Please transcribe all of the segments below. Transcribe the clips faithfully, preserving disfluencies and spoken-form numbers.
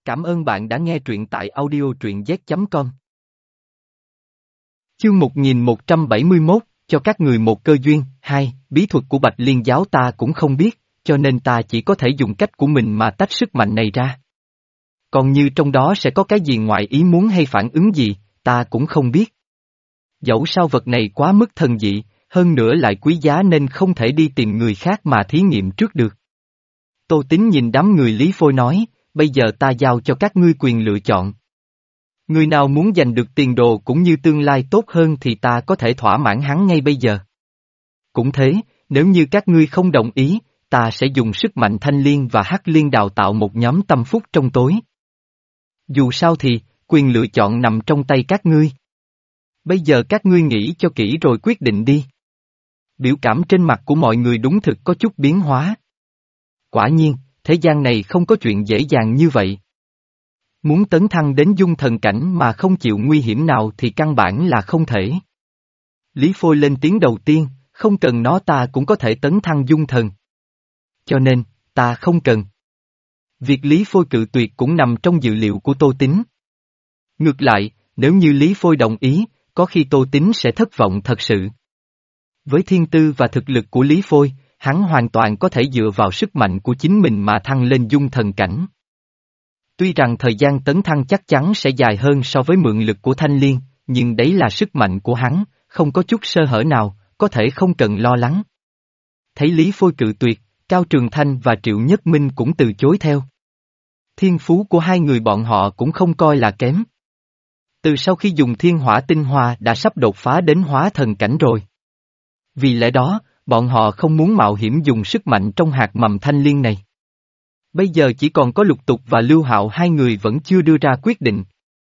Cảm ơn bạn đã nghe truyện tại audio truyện z chấm com. Chương một nghìn một trăm bảy mươi mốt, cho các người một cơ duyên. Hai, bí thuật của Bạch Liên giáo ta cũng không biết, cho nên ta chỉ có thể dùng cách của mình mà tách sức mạnh này ra. Còn như trong đó sẽ có cái gì ngoài ý muốn hay phản ứng gì, ta cũng không biết. Dẫu sao vật này quá mức thần dị, hơn nữa lại quý giá nên không thể đi tìm người khác mà thí nghiệm trước được. Tô Tín nhìn đám người Lý Phôi nói, bây giờ ta giao cho các ngươi quyền lựa chọn. Người nào muốn giành được tiền đồ cũng như tương lai tốt hơn thì ta có thể thỏa mãn hắn ngay bây giờ. Cũng thế, nếu như các ngươi không đồng ý, ta sẽ dùng sức mạnh Thanh Liên và Hắc Liên đào tạo một nhóm tâm phúc trong tối. Dù sao thì, quyền lựa chọn nằm trong tay các ngươi. Bây giờ các ngươi nghĩ cho kỹ rồi quyết định đi. Biểu cảm trên mặt của mọi người đúng thực có chút biến hóa. Quả nhiên, thế gian này không có chuyện dễ dàng như vậy. Muốn tấn thăng đến dung thần cảnh mà không chịu nguy hiểm nào thì căn bản là không thể. Lý Phôi lên tiếng đầu tiên, không cần nó ta cũng có thể tấn thăng dung thần. Cho nên, ta không cần. Việc Lý Phôi cự tuyệt cũng nằm trong dự liệu của Tô Tín. Ngược lại, nếu như Lý Phôi đồng ý, có khi Tô Tín sẽ thất vọng thật sự. Với thiên tư và thực lực của Lý Phôi, hắn hoàn toàn có thể dựa vào sức mạnh của chính mình mà thăng lên dung thần cảnh. Tuy rằng thời gian tấn thăng chắc chắn sẽ dài hơn so với mượn lực của Thanh Liên, nhưng đấy là sức mạnh của hắn, không có chút sơ hở nào, có thể không cần lo lắng. Thấy Lý Phôi cự tuyệt, Cao Trường Thanh và Triệu Nhất Minh cũng từ chối theo. Thiên phú của hai người bọn họ cũng không coi là kém. Từ sau khi dùng thiên hỏa tinh hoa đã sắp đột phá đến hóa thần cảnh rồi. Vì lẽ đó, bọn họ không muốn mạo hiểm dùng sức mạnh trong hạt mầm Thanh Liên này. Bây giờ chỉ còn có Lục Tục và Lưu Hạo hai người vẫn chưa đưa ra quyết định.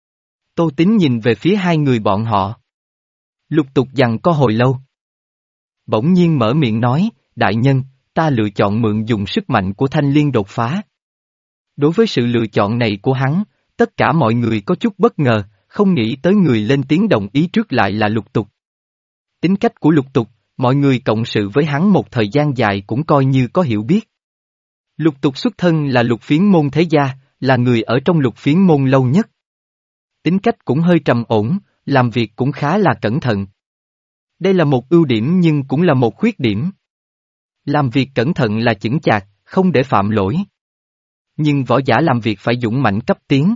Tô Tín nhìn về phía hai người bọn họ. Lục Tục giằng co hồi lâu. Bỗng nhiên mở miệng nói, đại nhân, ta lựa chọn mượn dùng sức mạnh của Thanh Liên đột phá. Đối với sự lựa chọn này của hắn, tất cả mọi người có chút bất ngờ, không nghĩ tới người lên tiếng đồng ý trước lại là Lục Tục. Tính cách của Lục Tục, mọi người cộng sự với hắn một thời gian dài cũng coi như có hiểu biết. Lục Tục xuất thân là Lục Phiến môn thế gia, là người ở trong Lục Phiến môn lâu nhất. Tính cách cũng hơi trầm ổn, làm việc cũng khá là cẩn thận. Đây là một ưu điểm nhưng cũng là một khuyết điểm. Làm việc cẩn thận là chững chạc, không để phạm lỗi. Nhưng võ giả làm việc phải dũng mãnh cấp tiến.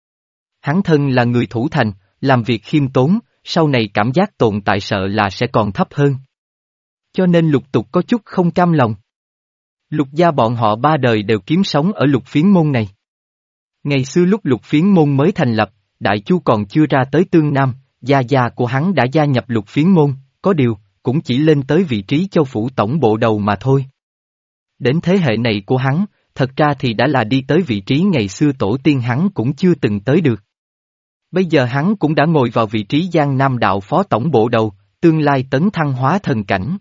Hắn thân là người thủ thành, làm việc khiêm tốn, sau này cảm giác tồn tại sợ là sẽ còn thấp hơn. Cho nên Lục Tục có chút không cam lòng. Lục gia bọn họ ba đời đều kiếm sống ở Lục Phiến môn này. Ngày xưa lúc Lục Phiến môn mới thành lập, Đại Chu còn chưa ra tới Tương Nam, gia gia của hắn đã gia nhập Lục Phiến môn, có điều, cũng chỉ lên tới vị trí châu phủ tổng bộ đầu mà thôi. Đến thế hệ này của hắn, thật ra thì đã là đi tới vị trí ngày xưa tổ tiên hắn cũng chưa từng tới được. Bây giờ hắn cũng đã ngồi vào vị trí Giang Nam đạo phó tổng bộ đầu, tương lai tấn thăng hóa thần cảnh.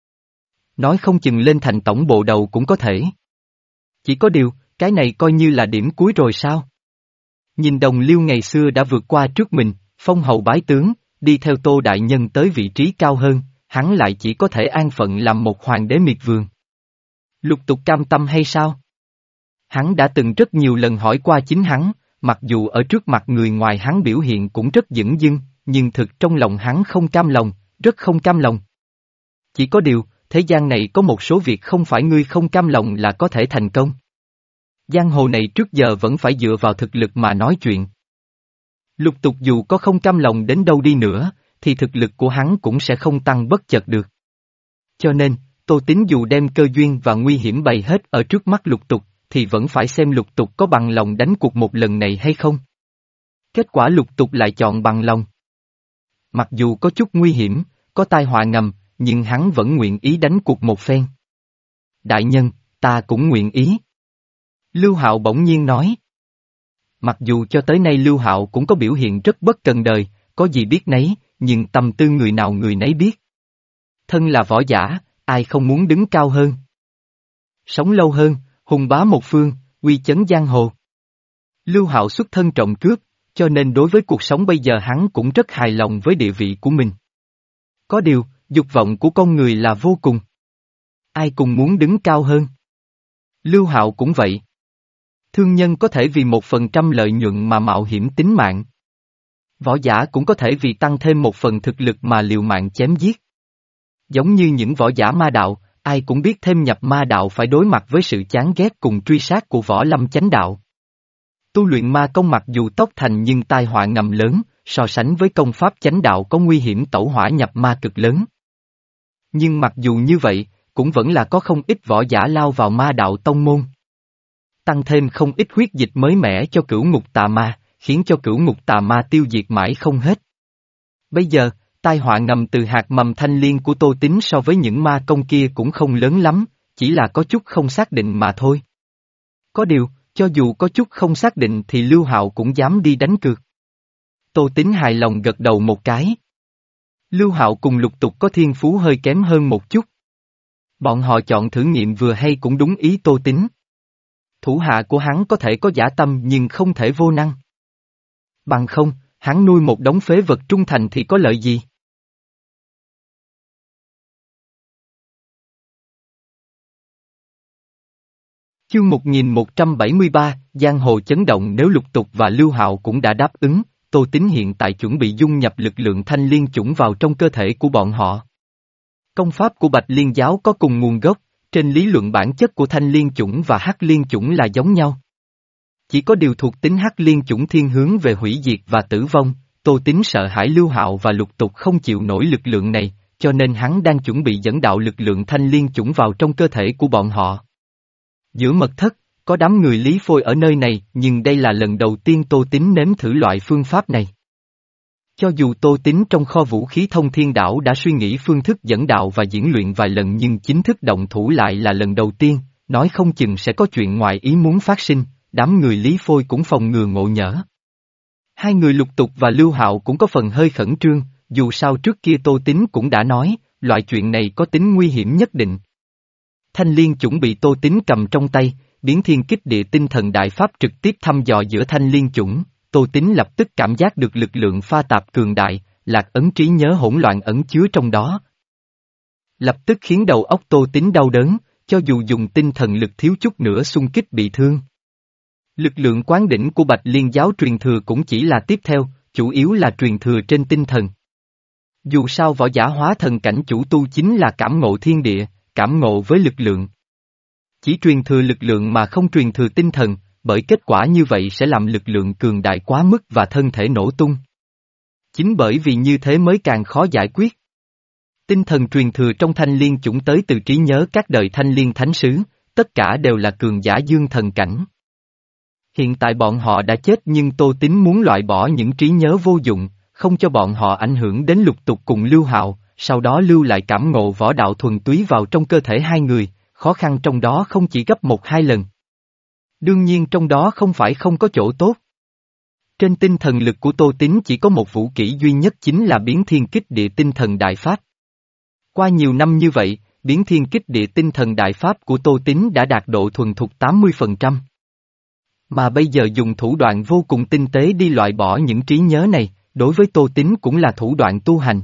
Nói không chừng lên thành tổng bộ đầu cũng có thể. Chỉ có điều, cái này coi như là điểm cuối rồi sao? Nhìn Đồng Liêu ngày xưa đã vượt qua trước mình, phong hầu bái tướng, đi theo Tô đại nhân tới vị trí cao hơn, hắn lại chỉ có thể an phận làm một hoàng đế miệt vườn. Lục Tục cam tâm hay sao? Hắn đã từng rất nhiều lần hỏi qua chính hắn, mặc dù ở trước mặt người ngoài hắn biểu hiện cũng rất dửng dưng, nhưng thực trong lòng hắn không cam lòng, rất không cam lòng. Chỉ có điều, thế gian này có một số việc không phải ngươi không cam lòng là có thể thành công. Giang hồ này trước giờ vẫn phải dựa vào thực lực mà nói chuyện. Lục Tục dù có không cam lòng đến đâu đi nữa, thì thực lực của hắn cũng sẽ không tăng bất chợt được. Cho nên, Tô Tín dù đem cơ duyên và nguy hiểm bày hết ở trước mắt Lục Tục, thì vẫn phải xem Lục Tục có bằng lòng đánh cuộc một lần này hay không. Kết quả Lục Tục lại chọn bằng lòng. Mặc dù có chút nguy hiểm, có tai họa ngầm, nhưng hắn vẫn nguyện ý đánh cuộc một phen. Đại nhân, ta cũng nguyện ý. Lưu Hạo bỗng nhiên nói. Mặc dù cho tới nay Lưu Hạo cũng có biểu hiện rất bất cần đời, có gì biết nấy, nhưng tâm tư người nào người nấy biết. Thân là võ giả, ai không muốn đứng cao hơn. Sống lâu hơn, hùng bá một phương, uy chấn giang hồ. Lưu Hạo xuất thân trộm cướp, cho nên đối với cuộc sống bây giờ hắn cũng rất hài lòng với địa vị của mình. Có điều, dục vọng của con người là vô cùng. Ai cùng muốn đứng cao hơn. Lưu Hạo cũng vậy. Thương nhân có thể vì một phần trăm lợi nhuận mà mạo hiểm tính mạng. Võ giả cũng có thể vì tăng thêm một phần thực lực mà liều mạng chém giết. Giống như những võ giả ma đạo, ai cũng biết thêm nhập ma đạo phải đối mặt với sự chán ghét cùng truy sát của võ lâm chánh đạo. Tu luyện ma công mặc dù tốc thành nhưng tai họa ngầm lớn, so sánh với công pháp chánh đạo có nguy hiểm tẩu hỏa nhập ma cực lớn. Nhưng mặc dù như vậy, cũng vẫn là có không ít võ giả lao vào ma đạo tông môn. Tăng thêm không ít huyết dịch mới mẻ cho cửu ngục tà ma, khiến cho cửu ngục tà ma tiêu diệt mãi không hết. Bây giờ, tai họa ngầm từ hạt mầm thanh liên của Tô Tín so với những ma công kia cũng không lớn lắm, chỉ là có chút không xác định mà thôi. Có điều, cho dù có chút không xác định thì Lưu Hạo cũng dám đi đánh cược. Tô Tín hài lòng gật đầu một cái. Lưu Hạo cùng Lục Tục có thiên phú hơi kém hơn một chút. Bọn họ chọn thử nghiệm vừa hay cũng đúng ý Tô Tín. Thủ hạ của hắn có thể có dã tâm nhưng không thể vô năng. Bằng không, hắn nuôi một đống phế vật trung thành thì có lợi gì? Chương một nghìn một trăm bảy mươi ba, Giang hồ chấn động. Nếu Lục Tục và Lưu Hạo cũng đã đáp ứng, Tô Tín hiện tại chuẩn bị dung nhập lực lượng thanh liên chủng vào trong cơ thể của bọn họ. Công pháp của Bạch Liên giáo có cùng nguồn gốc, trên lý luận bản chất của thanh liên chủng và hắc liên chủng là giống nhau. Chỉ có điều thuộc tính hắc liên chủng thiên hướng về hủy diệt và tử vong, Tô Tín sợ hãi Lưu Hạo và Lục Tục không chịu nổi lực lượng này, cho nên hắn đang chuẩn bị dẫn đạo lực lượng thanh liên chủng vào trong cơ thể của bọn họ. Giữa mật thất, có đám người Lý Phôi ở nơi này, nhưng đây là lần đầu tiên Tô Tín nếm thử loại phương pháp này. Cho dù Tô Tín trong kho vũ khí thông thiên đảo đã suy nghĩ phương thức dẫn đạo và diễn luyện vài lần nhưng chính thức động thủ lại là lần đầu tiên, nói không chừng sẽ có chuyện ngoài ý muốn phát sinh, đám người Lý Phôi cũng phòng ngừa ngộ nhỡ. Hai người Lục Tục và Lưu Hạo cũng có phần hơi khẩn trương, dù sao trước kia Tô Tín cũng đã nói, loại chuyện này có tính nguy hiểm nhất định. Thanh liên chuẩn bị Tô Tín cầm trong tay, biến thiên kích địa tinh thần đại pháp trực tiếp thăm dò giữa thanh liên chủng, Tô Tín lập tức cảm giác được lực lượng pha tạp cường đại, lạc ấn trí nhớ hỗn loạn ẩn chứa trong đó. Lập tức khiến đầu óc Tô Tín đau đớn, cho dù dùng tinh thần lực thiếu chút nữa xung kích bị thương. Lực lượng quán đỉnh của Bạch Liên giáo truyền thừa cũng chỉ là tiếp theo, chủ yếu là truyền thừa trên tinh thần. Dù sao võ giả hóa thần cảnh chủ tu chính là cảm ngộ thiên địa, cảm ngộ với lực lượng. Chỉ truyền thừa lực lượng mà không truyền thừa tinh thần, bởi kết quả như vậy sẽ làm lực lượng cường đại quá mức và thân thể nổ tung. Chính bởi vì như thế mới càng khó giải quyết. Tinh thần truyền thừa trong thanh liên chủng tới từ trí nhớ các đời thanh liên thánh sứ, tất cả đều là cường giả dương thần cảnh. Hiện tại bọn họ đã chết nhưng Tô Tín muốn loại bỏ những trí nhớ vô dụng, không cho bọn họ ảnh hưởng đến Lục Tục cùng Lưu Hạo, sau đó lưu lại cảm ngộ võ đạo thuần túy vào trong cơ thể hai người, khó khăn trong đó không chỉ gấp một hai lần. Đương nhiên trong đó không phải không có chỗ tốt. Trên tinh thần lực của Tô Tín chỉ có một vũ kỹ duy nhất chính là biến thiên kích địa tinh thần đại pháp. Qua nhiều năm như vậy, biến thiên kích địa tinh thần đại pháp của Tô Tín đã đạt độ thuần thục tám mươi phần trăm. Mà bây giờ dùng thủ đoạn vô cùng tinh tế đi loại bỏ những trí nhớ này, đối với Tô Tín cũng là thủ đoạn tu hành.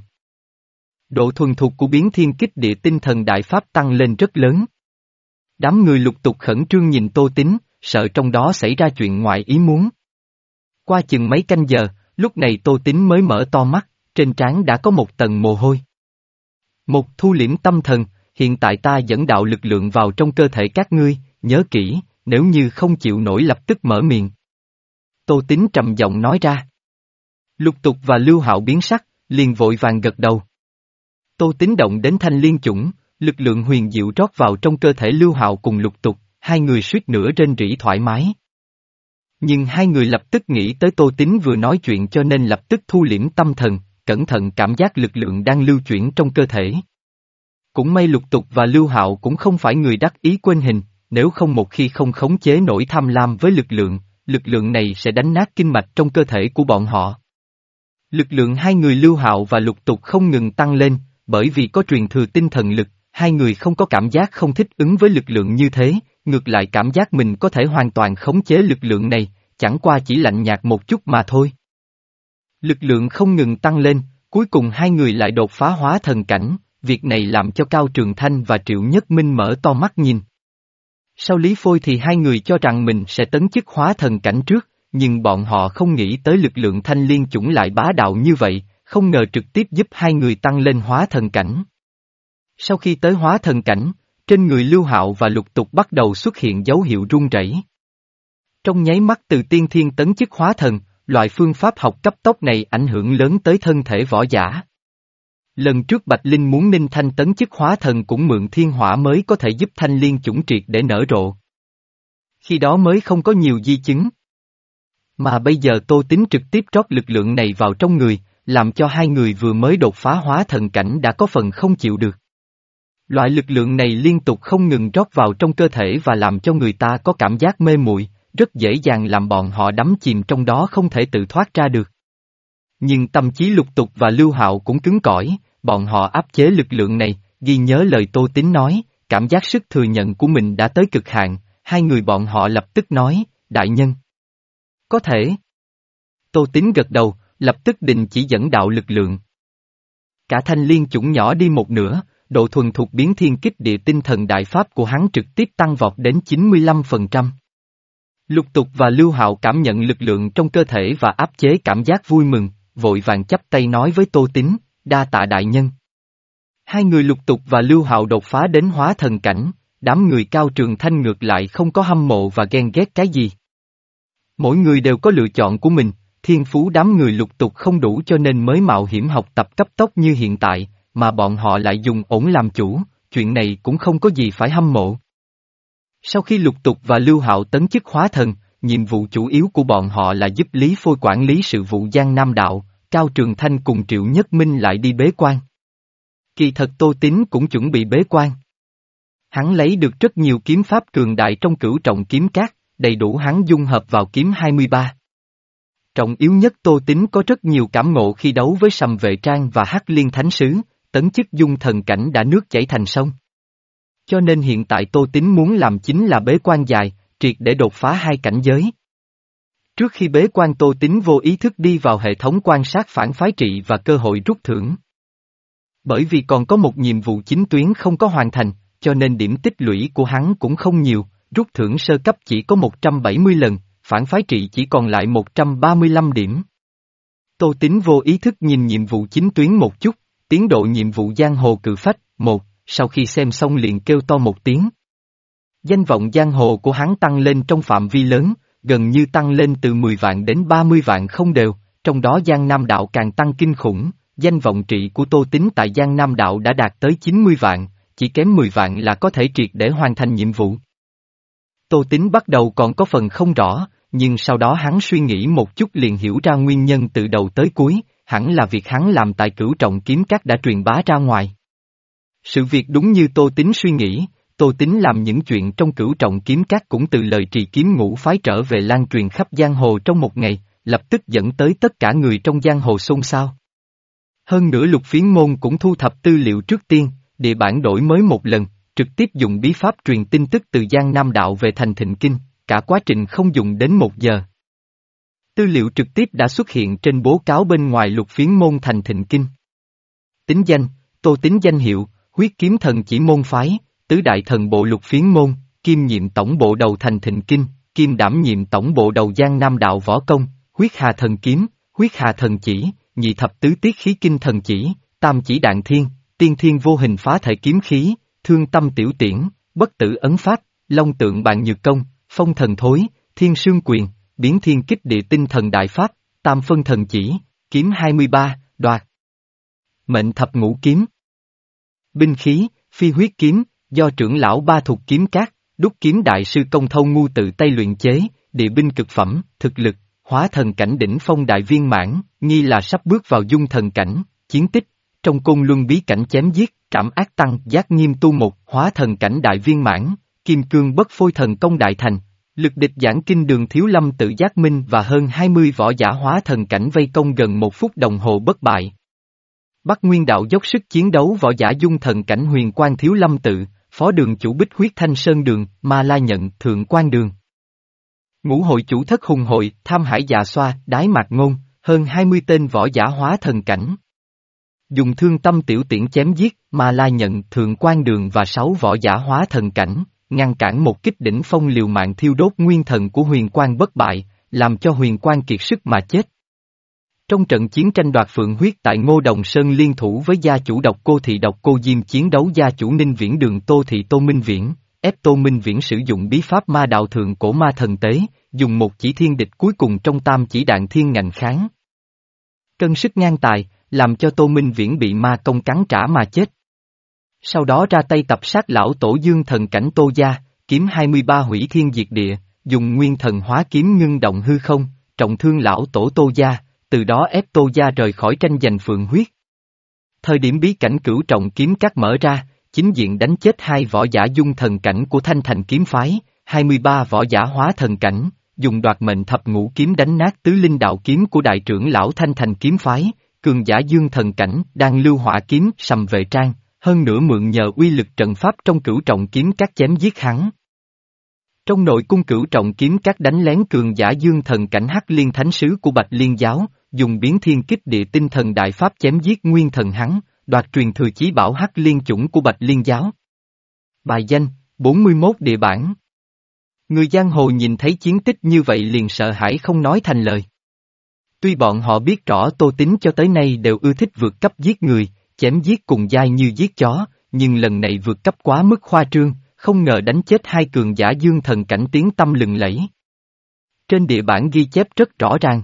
Độ thuần thục của biến thiên kích địa tinh thần đại pháp tăng lên rất lớn. Đám người Lục Tục khẩn trương nhìn Tô Tín, sợ trong đó xảy ra chuyện ngoại ý muốn. Qua chừng mấy canh giờ, lúc này Tô Tín mới mở to mắt, trên trán đã có một tầng mồ hôi. Một thu liễm tâm thần, hiện tại ta dẫn đạo lực lượng vào trong cơ thể các ngươi, nhớ kỹ, nếu như không chịu nổi lập tức mở miệng. Tô Tín trầm giọng nói ra. Lục Tục và Lưu Hạo biến sắc, liền vội vàng gật đầu. Tô Tín động đến thanh liên chủng, lực lượng huyền diệu rót vào trong cơ thể Lưu Hạo cùng Lục Tục, hai người suýt nữa rên rỉ thoải mái. Nhưng hai người lập tức nghĩ tới Tô Tín vừa nói chuyện cho nên lập tức thu liễm tâm thần, cẩn thận cảm giác lực lượng đang lưu chuyển trong cơ thể. Cũng may Lục Tục và Lưu Hạo cũng không phải người đắc ý quên hình, nếu không một khi không khống chế nổi tham lam với lực lượng, lực lượng này sẽ đánh nát kinh mạch trong cơ thể của bọn họ. Lực lượng hai người Lưu Hạo và Lục Tục không ngừng tăng lên, bởi vì có truyền thừa tinh thần lực, hai người không có cảm giác không thích ứng với lực lượng như thế, ngược lại cảm giác mình có thể hoàn toàn khống chế lực lượng này, chẳng qua chỉ lạnh nhạt một chút mà thôi. Lực lượng không ngừng tăng lên, cuối cùng hai người lại đột phá hóa thần cảnh, việc này làm cho Cao Trường Thanh và Triệu Nhất Minh mở to mắt nhìn. Sau Lý Phôi thì hai người cho rằng mình sẽ tấn chức hóa thần cảnh trước, nhưng bọn họ không nghĩ tới lực lượng thanh liên chủng lại bá đạo như vậy, không ngờ trực tiếp giúp hai người tăng lên hóa thần cảnh. Sau khi tới hóa thần cảnh, trên người Lưu Hạo và Lục Tục bắt đầu xuất hiện dấu hiệu run rẩy. Trong nháy mắt từ tiên thiên tấn chức hóa thần, loại phương pháp học cấp tốc này ảnh hưởng lớn tới thân thể võ giả. Lần trước Bạch Linh muốn Ninh Thanh tấn chức hóa thần cũng mượn thiên hỏa mới có thể giúp thanh liên chủng triệt để nở rộ. Khi đó mới không có nhiều di chứng. Mà bây giờ Tô Tín trực tiếp trót lực lượng này vào trong người, làm cho hai người vừa mới đột phá hóa thần cảnh đã có phần không chịu được. Loại lực lượng này liên tục không ngừng rót vào trong cơ thể và làm cho người ta có cảm giác mê muội, rất dễ dàng làm bọn họ đắm chìm trong đó không thể tự thoát ra được. Nhưng tâm trí Lục Tục và Lưu Hạo cũng cứng cỏi, bọn họ áp chế lực lượng này, ghi nhớ lời Tô Tín nói, cảm giác sức thừa nhận của mình đã tới cực hạn, hai người bọn họ lập tức nói, đại nhân. Có thể. Tô Tín gật đầu, lập tức định chỉ dẫn đạo lực lượng. Cả thanh liên chủng nhỏ đi một nửa, độ thuần thục biến thiên kích địa tinh thần đại pháp của hắn trực tiếp tăng vọt đến chín mươi lăm phần trăm. Lục Tục và Lưu Hạo cảm nhận lực lượng trong cơ thể và áp chế cảm giác vui mừng, vội vàng chắp tay nói với Tô Tín, đa tạ đại nhân. Hai người Lục Tục và Lưu Hạo đột phá đến hóa thần cảnh, đám người Cao Trường Thanh ngược lại không có hâm mộ và ghen ghét cái gì. Mỗi người đều có lựa chọn của mình, thiên phú đám người Lục Tục không đủ cho nên mới mạo hiểm học tập cấp tốc như hiện tại, mà bọn họ lại dùng ổn làm chủ, chuyện này cũng không có gì phải hâm mộ. Sau khi Lục Tục và Lưu Hạo tấn chức hóa thần, nhiệm vụ chủ yếu của bọn họ là giúp Lý Phôi quản lý sự vụ Giang Nam Đạo, Cao Trường Thanh cùng Triệu Nhất Minh lại đi bế quan. Kỳ thật Tô Tín cũng chuẩn bị bế quan. Hắn lấy được rất nhiều kiếm pháp cường đại trong cửu trọng kiếm cát, đầy đủ hắn dung hợp vào kiếm hai mươi ba. Trọng yếu nhất Tô Tín có rất nhiều cảm ngộ khi đấu với Sầm Vệ Trang và Hắc Liên Thánh Sứ, tấn chức dung thần cảnh đã nước chảy thành sông. Cho nên hiện tại Tô Tín muốn làm chính là bế quan dài, triệt để đột phá hai cảnh giới. Trước khi bế quan Tô Tín vô ý thức đi vào hệ thống quan sát phản phái trị và cơ hội rút thưởng. Bởi vì còn có một nhiệm vụ chính tuyến không có hoàn thành, cho nên điểm tích lũy của hắn cũng không nhiều, rút thưởng sơ cấp chỉ có một trăm bảy mươi lần, phản phái trị chỉ còn lại một trăm ba mươi lăm điểm. Tô Tín vô ý thức nhìn nhiệm vụ chính tuyến một chút, tiến độ nhiệm vụ giang hồ cự phách, một, sau khi xem xong liền kêu to một tiếng. Danh vọng giang hồ của hắn tăng lên trong phạm vi lớn, gần như tăng lên từ mười vạn đến ba mươi vạn không đều, trong đó Giang Nam Đạo càng tăng kinh khủng, danh vọng trị của Tô Tín tại Giang Nam Đạo đã đạt tới chín mươi vạn, chỉ kém mười vạn là có thể triệt để hoàn thành nhiệm vụ. Tô Tín bắt đầu còn có phần không rõ, nhưng sau đó hắn suy nghĩ một chút liền hiểu ra nguyên nhân từ đầu tới cuối, hẳn là việc hắn làm tại cửu trọng kiếm cát đã truyền bá ra ngoài. Sự việc đúng như Tô Tín suy nghĩ, Tô Tín làm những chuyện trong cửu trọng kiếm cát cũng từ lời trì kiếm ngũ phái trở về lan truyền khắp giang hồ trong một ngày, lập tức dẫn tới tất cả người trong giang hồ xôn xao. Hơn nữa Lục Phiến Môn cũng thu thập tư liệu trước tiên, địa bản đổi mới một lần, trực tiếp dùng bí pháp truyền tin tức từ Giang Nam Đạo về thành Thịnh Kinh, cả quá trình không dùng đến một giờ. Tư liệu trực tiếp đã xuất hiện trên bố cáo bên ngoài Lục Phiến Môn thành Thịnh Kinh. Tính danh, Tô Tín danh hiệu, huyết kiếm thần chỉ môn phái, tứ đại thần bộ Lục Phiến Môn, kiêm nhiệm tổng bộ đầu thành Thịnh Kinh, kiêm đảm nhiệm tổng bộ đầu Giang Nam Đạo võ công, huyết hà thần kiếm, huyết hà thần chỉ, nhị thập tứ tiết khí kinh thần chỉ, tam chỉ đạn thiên, tiên thiên vô hình phá thể kiếm khí, thương tâm tiểu tiễn, bất tử ấn pháp, long tượng bàn nhược công, phong thần thối, thiên sương quyền, biến thiên kích địa tinh thần đại pháp, tam phân thần chỉ, kiếm hai mươi ba, đoạt. Mệnh thập ngũ kiếm. Binh khí, phi huyết kiếm, do trưởng lão ba thuộc kiếm cát, đúc kiếm đại sư công thâu ngu tự tay luyện chế, địa binh cực phẩm, thực lực, hóa thần cảnh đỉnh phong đại viên mãn, nghi là sắp bước vào dung thần cảnh, chiến tích, trong côn luân bí cảnh chém giết, trảm ác tăng, giác nghiêm tu một, hóa thần cảnh đại viên mãn, kim cương bất phôi thần công đại thành, lực địch giảng kinh đường thiếu lâm tự giác minh và hơn hai mươi võ giả hóa thần cảnh vây công gần một phút đồng hồ bất bại. Bắc Nguyên Đạo dốc sức chiến đấu võ giả dung thần cảnh huyền quan thiếu lâm tự, phó đường chủ bích huyết thanh sơn đường, ma la nhận thượng quan đường. Ngũ hội chủ thất hùng hội, tham hải dạ xoa, đái mạc ngôn, hơn hai mươi tên võ giả hóa thần cảnh. Dùng thương tâm tiểu tiễn chém giết, ma la nhận thượng quan đường và sáu võ giả hóa thần cảnh, ngăn cản một kích đỉnh phong liều mạng thiêu đốt nguyên thần của Huyền Quang bất bại, làm cho Huyền Quang kiệt sức mà chết. Trong trận chiến tranh đoạt phượng huyết tại Ngô Đồng Sơn liên thủ với gia chủ Độc Cô Thị Độc Cô Diêm chiến đấu gia chủ Ninh Viễn Đường Tô Thị Tô Minh Viễn, ép Tô Minh Viễn sử dụng bí pháp ma đạo thượng cổ ma thần tế, dùng một chỉ thiên địch cuối cùng trong tam chỉ đạn thiên ngạnh kháng. Cân sức ngang tài, làm cho Tô Minh Viễn bị ma công cắn trả mà chết. Sau đó ra tay tập sát lão tổ dương thần cảnh Tô Gia, kiếm hai mươi ba hủy thiên diệt địa, dùng nguyên thần hóa kiếm ngưng động hư không, trọng thương lão tổ Tô Gia, từ đó ép Tô Gia rời khỏi tranh giành phượng huyết. Thời điểm bí cảnh cửu trọng kiếm các mở ra, chính diện đánh chết hai võ giả dung thần cảnh của Thanh Thành kiếm phái, hai mươi ba võ giả hóa thần cảnh, dùng đoạt mệnh thập ngũ kiếm đánh nát tứ linh đạo kiếm của đại trưởng lão Thanh Thành kiếm phái, cường giả dương thần cảnh đang lưu hỏa kiếm sầm vệ trang, hơn nữa mượn nhờ uy lực trận pháp trong cửu trọng kiếm các chém giết hắn. Trong nội cung cửu trọng kiếm các đánh lén cường giả dương thần cảnh Hắc Liên Thánh Sứ của Bạch Liên Giáo, dùng biến thiên kích địa tinh thần đại pháp chém giết nguyên thần hắn, đoạt truyền thừa chí bảo Hắc Liên chủng của Bạch Liên Giáo. Bài danh, bốn mươi mốt địa bản. Người giang hồ nhìn thấy chiến tích như vậy liền sợ hãi không nói thành lời. Tuy bọn họ biết rõ Tô Tín cho tới nay đều ưa thích vượt cấp giết người, chém giết cùng giai như giết chó, nhưng lần này vượt cấp quá mức khoa trương, không ngờ đánh chết hai cường giả dương thần cảnh tiếng tăm lừng lẫy. Trên địa bản ghi chép rất rõ ràng.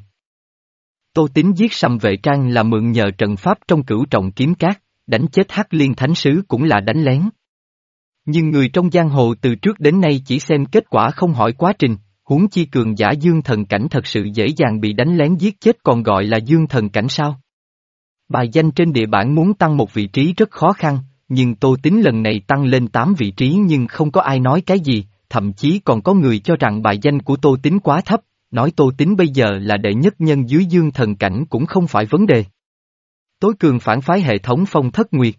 Tô Tín giết Sầm Vệ Trang là mượn nhờ trận pháp trong cửu trọng kiếm cát, đánh chết Hắc Liên Thánh Sứ cũng là đánh lén. Nhưng người trong giang hồ từ trước đến nay chỉ xem kết quả không hỏi quá trình, huống chi cường giả dương thần cảnh thật sự dễ dàng bị đánh lén giết chết còn gọi là dương thần cảnh sao? Bài danh trên địa bản muốn tăng một vị trí rất khó khăn, nhưng Tô Tín lần này tăng lên tám vị trí nhưng không có ai nói cái gì, thậm chí còn có người cho rằng bài danh của Tô Tín quá thấp, nói Tô Tín bây giờ là đệ nhất nhân dưới dương thần cảnh cũng không phải vấn đề. Tối cường phản phái hệ thống Phong Thất Nguyệt.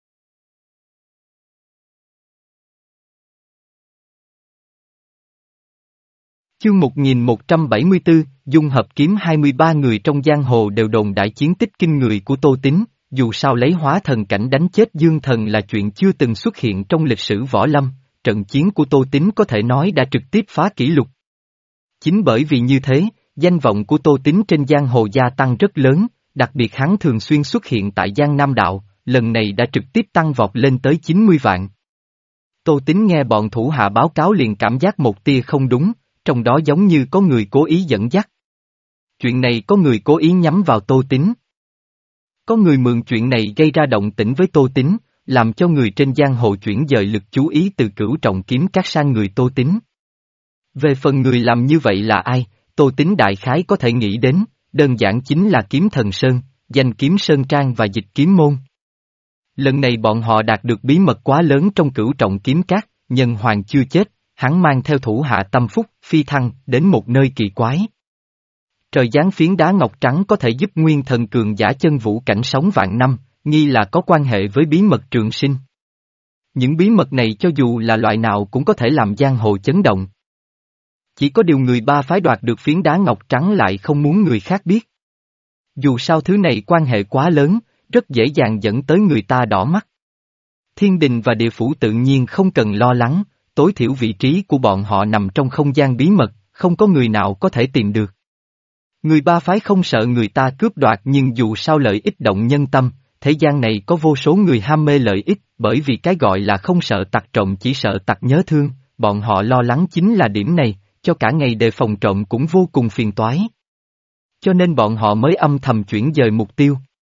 Chương một nghìn một trăm bảy mươi tư, dung hợp kiếm hai mươi ba người trong giang hồ đều đồn đại chiến tích kinh người của Tô Tín, dù sao lấy hóa thần cảnh đánh chết dương thần là chuyện chưa từng xuất hiện trong lịch sử võ lâm, trận chiến của Tô Tín có thể nói đã trực tiếp phá kỷ lục. Chính bởi vì như thế, danh vọng của Tô Tín trên giang hồ gia tăng rất lớn, đặc biệt hắn thường xuyên xuất hiện tại Giang Nam Đạo, lần này đã trực tiếp tăng vọt lên tới chín mươi vạn. Tô Tín nghe bọn thủ hạ báo cáo liền cảm giác một tia không đúng, trong đó giống như có người cố ý dẫn dắt. Chuyện này có người cố ý nhắm vào Tô Tín. Có người mượn chuyện này gây ra động tĩnh với Tô Tín, làm cho người trên giang hồ chuyển dời lực chú ý từ cửu trọng kiếm các sang người Tô Tín. Về phần người làm như vậy là ai, Tô Tín đại khái có thể nghĩ đến, đơn giản chính là Kiếm Thần Sơn, Danh Kiếm Sơn Trang và Dịch Kiếm Môn. Lần này bọn họ đạt được bí mật quá lớn trong cửu trọng kiếm các, nhân hoàng chưa chết, hắn mang theo thủ hạ tâm phúc, phi thăng, đến một nơi kỳ quái. Trời giáng phiến đá ngọc trắng có thể giúp nguyên thần cường giả chân vũ cảnh sống vạn năm, nghi là có quan hệ với bí mật trường sinh. Những bí mật này cho dù là loại nào cũng có thể làm giang hồ chấn động. Chỉ có điều người ba phái đoạt được phiến đá ngọc trắng lại không muốn người khác biết. Dù sao thứ này quan hệ quá lớn, rất dễ dàng dẫn tới người ta đỏ mắt. Thiên đình và địa phủ tự nhiên không cần lo lắng, tối thiểu vị trí của bọn họ nằm trong không gian bí mật, không có người nào có thể tìm được. Người ba phái không sợ người ta cướp đoạt nhưng dù sao lợi ích động nhân tâm, thế gian này có vô số người ham mê lợi ích, bởi vì cái gọi là không sợ tặc trộm chỉ sợ tặc nhớ thương, bọn họ lo lắng chính là điểm này, cho cả ngày đề phòng trộm cũng vô cùng phiền toái. Cho nên bọn họ mới âm thầm chuyển dời mục tiêu.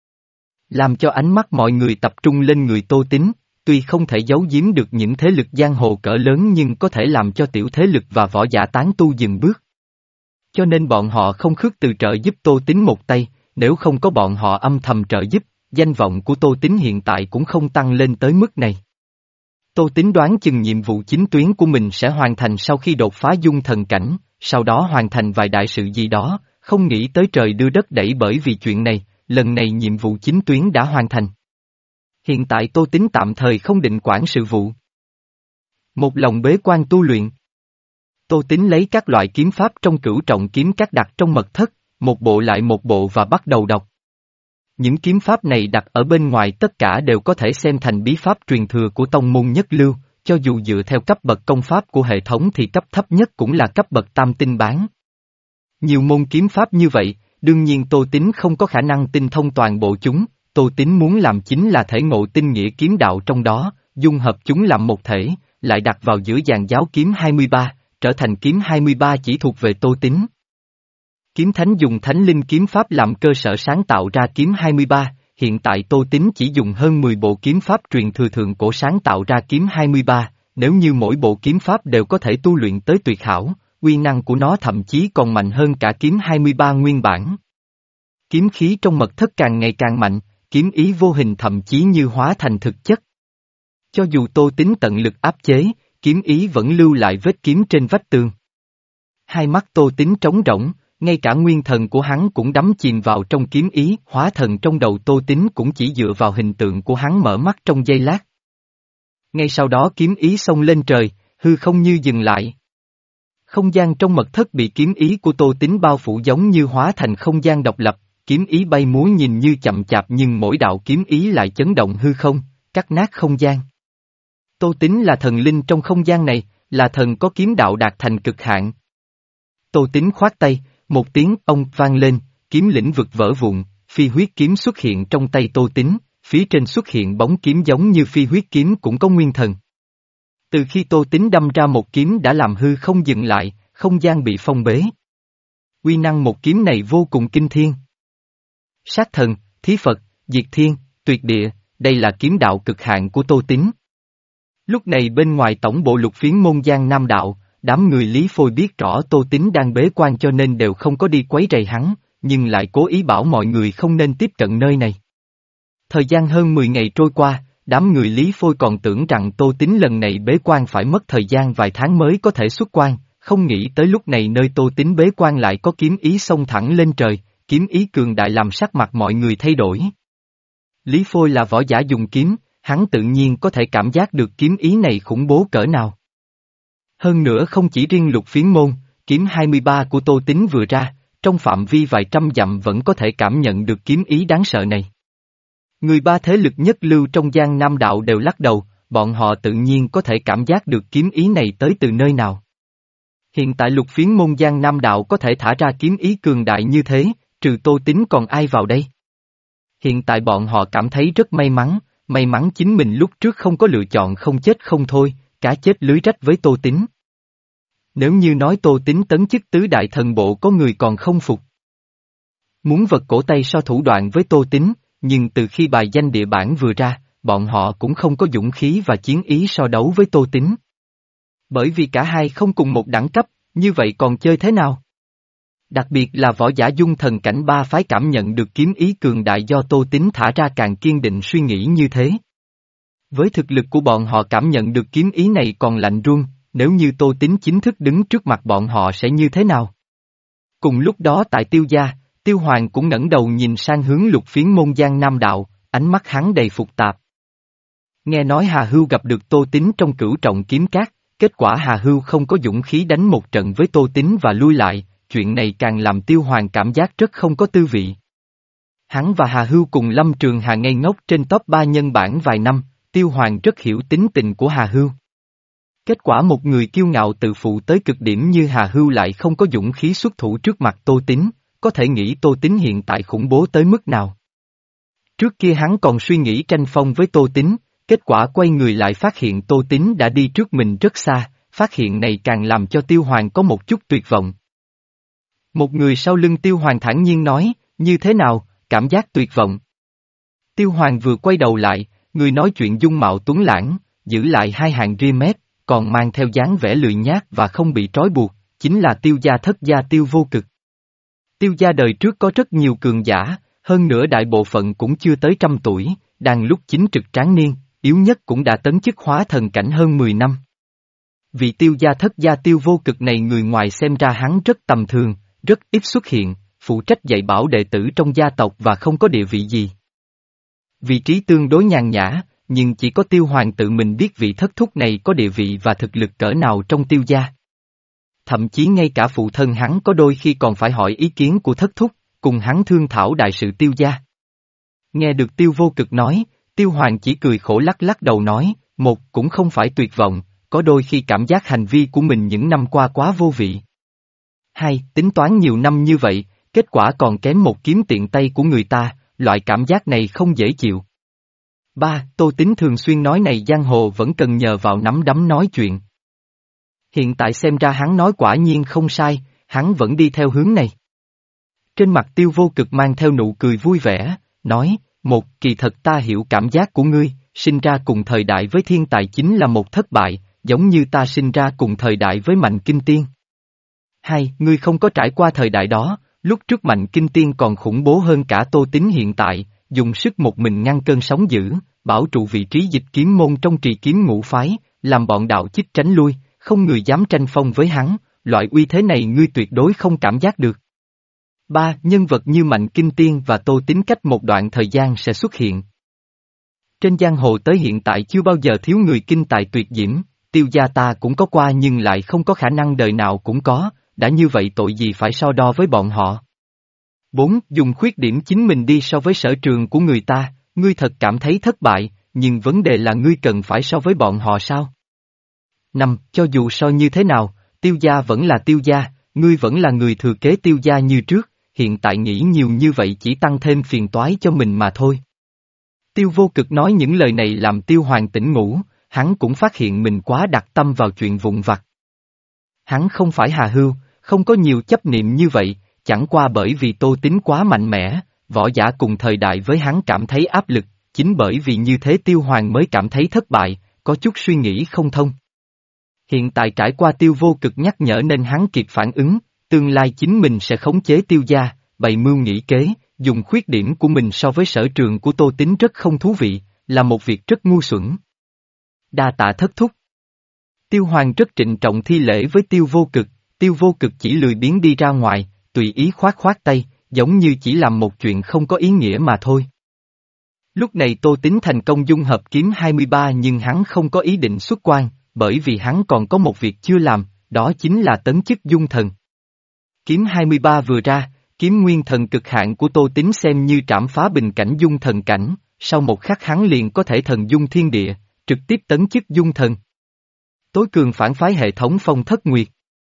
Làm cho ánh mắt mọi người tập trung lên người Tô Tín, tuy không thể giấu giếm được những thế lực giang hồ cỡ lớn nhưng có thể làm cho tiểu thế lực và võ giả tán tu dừng bước. Cho nên bọn họ không khước từ trợ giúp Tô Tín một tay, nếu không có bọn họ âm thầm trợ giúp, danh vọng của Tô Tín hiện tại cũng không tăng lên tới mức này. Tô Tín đoán chừng nhiệm vụ chính tuyến của mình sẽ hoàn thành sau khi đột phá dung thần cảnh, sau đó hoàn thành vài đại sự gì đó, không nghĩ tới trời đưa đất đẩy bởi vì chuyện này, lần này nhiệm vụ chính tuyến đã hoàn thành. Hiện tại Tô Tín tạm thời không định quản sự vụ. Một lòng bế quan tu luyện. Tô Tín lấy các loại kiếm pháp trong cửu trọng kiếm các đặt trong mật thất, một bộ lại một bộ và bắt đầu đọc. Những kiếm pháp này đặt ở bên ngoài tất cả đều có thể xem thành bí pháp truyền thừa của tông môn nhất lưu, cho dù dựa theo cấp bậc công pháp của hệ thống thì cấp thấp nhất cũng là cấp bậc tam tinh bán. Nhiều môn kiếm pháp như vậy, đương nhiên Tô Tín không có khả năng tinh thông toàn bộ chúng, Tô Tín muốn làm chính là thể ngộ tinh nghĩa kiếm đạo trong đó, dung hợp chúng làm một thể, lại đặt vào giữa dàn giáo kiếm hai mươi ba, trở thành kiếm hai mươi ba chỉ thuộc về Tô Tín. Kiếm Thánh dùng Thánh Linh kiếm pháp làm cơ sở sáng tạo ra kiếm hai mươi ba, hiện tại Tô Tín chỉ dùng hơn mười bộ kiếm pháp truyền thừa thượng cổ sáng tạo ra kiếm hai mươi ba, nếu như mỗi bộ kiếm pháp đều có thể tu luyện tới tuyệt hảo, uy năng của nó thậm chí còn mạnh hơn cả kiếm hai mươi ba nguyên bản. Kiếm khí trong mật thất càng ngày càng mạnh, kiếm ý vô hình thậm chí như hóa thành thực chất. Cho dù Tô Tín tận lực áp chế, kiếm ý vẫn lưu lại vết kiếm trên vách tường. Hai mắt Tô Tín trống rỗng, ngay cả nguyên thần của hắn cũng đắm chìm vào trong kiếm ý, hóa thần trong đầu Tô Tín cũng chỉ dựa vào hình tượng của hắn mở mắt trong giây lát. Ngay sau đó kiếm ý xông lên trời, hư không như dừng lại. Không gian trong mật thất bị kiếm ý của Tô Tín bao phủ giống như hóa thành không gian độc lập, kiếm ý bay múa nhìn như chậm chạp nhưng mỗi đạo kiếm ý lại chấn động hư không, cắt nát không gian. Tô Tín là thần linh trong không gian này, là thần có kiếm đạo đạt thành cực hạn. Tô Tín khoát tay, một tiếng ông vang lên, kiếm lĩnh vực vỡ vụn, phi huyết kiếm xuất hiện trong tay Tô Tín, phía trên xuất hiện bóng kiếm giống như phi huyết kiếm cũng có nguyên thần. Từ khi Tô Tín đâm ra một kiếm đã làm hư không dừng lại, không gian bị phong bế. Uy năng một kiếm này vô cùng kinh thiên. Sát thần, thí Phật, diệt thiên, tuyệt địa, đây là kiếm đạo cực hạn của Tô Tín. Lúc này bên ngoài tổng bộ Lục Phiến môn Giang Nam đạo, đám người Lý Phôi biết rõ Tô Tín đang bế quan cho nên đều không có đi quấy rầy hắn, nhưng lại cố ý bảo mọi người không nên tiếp cận nơi này. Thời gian hơn mười ngày trôi qua, đám người Lý Phôi còn tưởng rằng Tô Tín lần này bế quan phải mất thời gian vài tháng mới có thể xuất quan, không nghĩ tới lúc này nơi Tô Tín bế quan lại có kiếm ý xông thẳng lên trời, kiếm ý cường đại làm sắc mặt mọi người thay đổi. Lý Phôi là võ giả dùng kiếm, hắn tự nhiên có thể cảm giác được kiếm ý này khủng bố cỡ nào. Hơn nữa không chỉ riêng Lục Phiến môn, kiếm hai mươi ba của Tô Tín vừa ra, trong phạm vi vài trăm dặm vẫn có thể cảm nhận được kiếm ý đáng sợ này. Người ba thế lực nhất lưu trong Giang Nam đạo đều lắc đầu, bọn họ tự nhiên có thể cảm giác được kiếm ý này tới từ nơi nào. Hiện tại Lục Phiến môn Giang Nam đạo có thể thả ra kiếm ý cường đại như thế, trừ Tô Tín còn ai vào đây? Hiện tại bọn họ cảm thấy rất may mắn, may mắn chính mình lúc trước không có lựa chọn không chết không thôi, cá chết lưới rách với Tô Tín. Nếu như nói Tô Tín tấn chức tứ đại thần bộ có người còn không phục. Muốn vật cổ tay so thủ đoạn với Tô Tín, nhưng từ khi bài danh địa bản vừa ra, bọn họ cũng không có dũng khí và chiến ý so đấu với Tô Tín. Bởi vì cả hai không cùng một đẳng cấp, như vậy còn chơi thế nào? Đặc biệt là võ giả dung thần cảnh ba phái cảm nhận được kiếm ý cường đại do Tô Tín thả ra càng kiên định suy nghĩ như thế. Với thực lực của bọn họ cảm nhận được kiếm ý này còn lạnh run, nếu như Tô Tín chính thức đứng trước mặt bọn họ sẽ như thế nào? Cùng lúc đó tại Tiêu gia, Tiêu Hoàng cũng ngẩng đầu nhìn sang hướng Lục Phiến môn Giang Nam đạo, ánh mắt hắn đầy phục tạp. Nghe nói Hà Hưu gặp được Tô Tín trong cửu trọng kiếm cát, kết quả Hà Hưu không có dũng khí đánh một trận với Tô Tín và lui lại, chuyện này càng làm Tiêu Hoàng cảm giác rất không có tư vị. Hắn và Hà Hưu cùng Lâm Trường Hà ngây ngốc trên top ba nhân bản vài năm, Tiêu Hoàng rất hiểu tính tình của Hà Hưu. Kết quả một người kiêu ngạo tự phụ tới cực điểm như Hà Hưu lại không có dũng khí xuất thủ trước mặt Tô Tín, có thể nghĩ Tô Tín hiện tại khủng bố tới mức nào. Trước kia hắn còn suy nghĩ tranh phong với Tô Tín, kết quả quay người lại phát hiện Tô Tín đã đi trước mình rất xa, phát hiện này càng làm cho Tiêu Hoàng có một chút tuyệt vọng. Một người sau lưng Tiêu Hoàng thản nhiên nói, như thế nào, cảm giác tuyệt vọng. Tiêu Hoàng vừa quay đầu lại, người nói chuyện dung mạo tuấn lãng, giữ lại hai hàng ria mép, còn mang theo dáng vẻ lười nhác và không bị trói buộc, chính là Tiêu gia thất gia Tiêu Vô Cực. Tiêu gia đời trước có rất nhiều cường giả, hơn nữa đại bộ phận cũng chưa tới trăm tuổi, đang lúc chính trực tráng niên, yếu nhất cũng đã tấn chức hóa thần cảnh hơn mười năm. Vì Tiêu gia thất gia Tiêu Vô Cực này người ngoài xem ra hắn rất tầm thường, rất ít xuất hiện, phụ trách dạy bảo đệ tử trong gia tộc và không có địa vị gì. Vị trí tương đối nhàn nhã, nhưng chỉ có Tiêu Hoàng tự mình biết vị thất thúc này có địa vị và thực lực cỡ nào trong Tiêu gia. Thậm chí ngay cả phụ thân hắn có đôi khi còn phải hỏi ý kiến của thất thúc, cùng hắn thương thảo đại sự Tiêu gia. Nghe được Tiêu Vô Cực nói, Tiêu Hoàng chỉ cười khổ lắc lắc đầu nói, Một cũng không phải tuyệt vọng, có đôi khi cảm giác hành vi của mình những năm qua quá vô vị. Hai, tính toán nhiều năm như vậy, kết quả còn kém một kiếm tiện tay của người ta, loại cảm giác này không dễ chịu. Ba, Tô Tín thường xuyên nói này giang hồ vẫn cần nhờ vào nắm đấm nói chuyện. Hiện tại xem ra hắn nói quả nhiên không sai, hắn vẫn đi theo hướng này. Trên mặt Tiêu Vô Cực mang theo nụ cười vui vẻ, nói, một, kỳ thật ta hiểu cảm giác của ngươi, sinh ra cùng thời đại với thiên tài chính là một thất bại, giống như ta sinh ra cùng thời đại với Mạnh Kinh Tiên. Hai, ngươi không có trải qua thời đại đó, lúc trước Mạnh Kinh Tiên còn khủng bố hơn cả Tô Tín hiện tại, dùng sức một mình ngăn cơn sóng dữ, bảo trụ vị trí dịch kiếm môn trong trì kiếm ngũ phái, làm bọn đạo chích tránh lui, không người dám tranh phong với hắn, loại uy thế này ngươi tuyệt đối không cảm giác được. Ba, nhân vật như Mạnh Kinh Tiên và Tô Tín cách một đoạn thời gian sẽ xuất hiện. Trên giang hồ tới hiện tại chưa bao giờ thiếu người kinh tài tuyệt diễm, Tiêu gia ta cũng có qua nhưng lại không có khả năng đời nào cũng có, đã như vậy tội gì phải so đo với bọn họ. Bốn, dùng khuyết điểm chính mình đi so với sở trường của người ta, ngươi thật cảm thấy thất bại, nhưng vấn đề là ngươi cần phải so với bọn họ sao? Năm, cho dù so như thế nào, Tiêu gia vẫn là Tiêu gia, ngươi vẫn là người thừa kế Tiêu gia như trước, hiện tại nghĩ nhiều như vậy chỉ tăng thêm phiền toái cho mình mà thôi. Tiêu Vô Cực nói những lời này làm Tiêu Hoàng tỉnh ngủ, hắn cũng phát hiện mình quá đặt tâm vào chuyện vụn vặt. Hắn không phải hà hưu, không có nhiều chấp niệm như vậy, chẳng qua bởi vì Tô Tín quá mạnh mẽ, võ giả cùng thời đại với hắn cảm thấy áp lực, chính bởi vì như thế Tiêu Hoàng mới cảm thấy thất bại, có chút suy nghĩ không thông. Hiện tại trải qua Tiêu Vô Cực nhắc nhở nên hắn kịp phản ứng, tương lai chính mình sẽ khống chế Tiêu gia, bày mưu nghĩ kế, dùng khuyết điểm của mình so với sở trường của Tô Tín rất không thú vị, là một việc rất ngu xuẩn. Đa tạ thất thúc. Tiêu Hoàng rất trịnh trọng thi lễ với Tiêu Vô Cực, Tiêu Vô Cực chỉ lười biếng đi ra ngoài, tùy ý khoát khoát tay, giống như chỉ làm một chuyện không có ý nghĩa mà thôi. Lúc này Tô Tín thành công dung hợp kiếm hai mươi ba nhưng hắn không có ý định xuất quan, bởi vì hắn còn có một việc chưa làm, đó chính là tấn chức dung thần. Kiếm hai mươi ba vừa ra, kiếm nguyên thần cực hạn của Tô Tín xem như trảm phá bình cảnh dung thần cảnh, sau một khắc hắn liền có thể thần dung thiên địa, trực tiếp tấn chức dung thần. Tối cường phản phái hệ thống Phong Thất Nguyệt.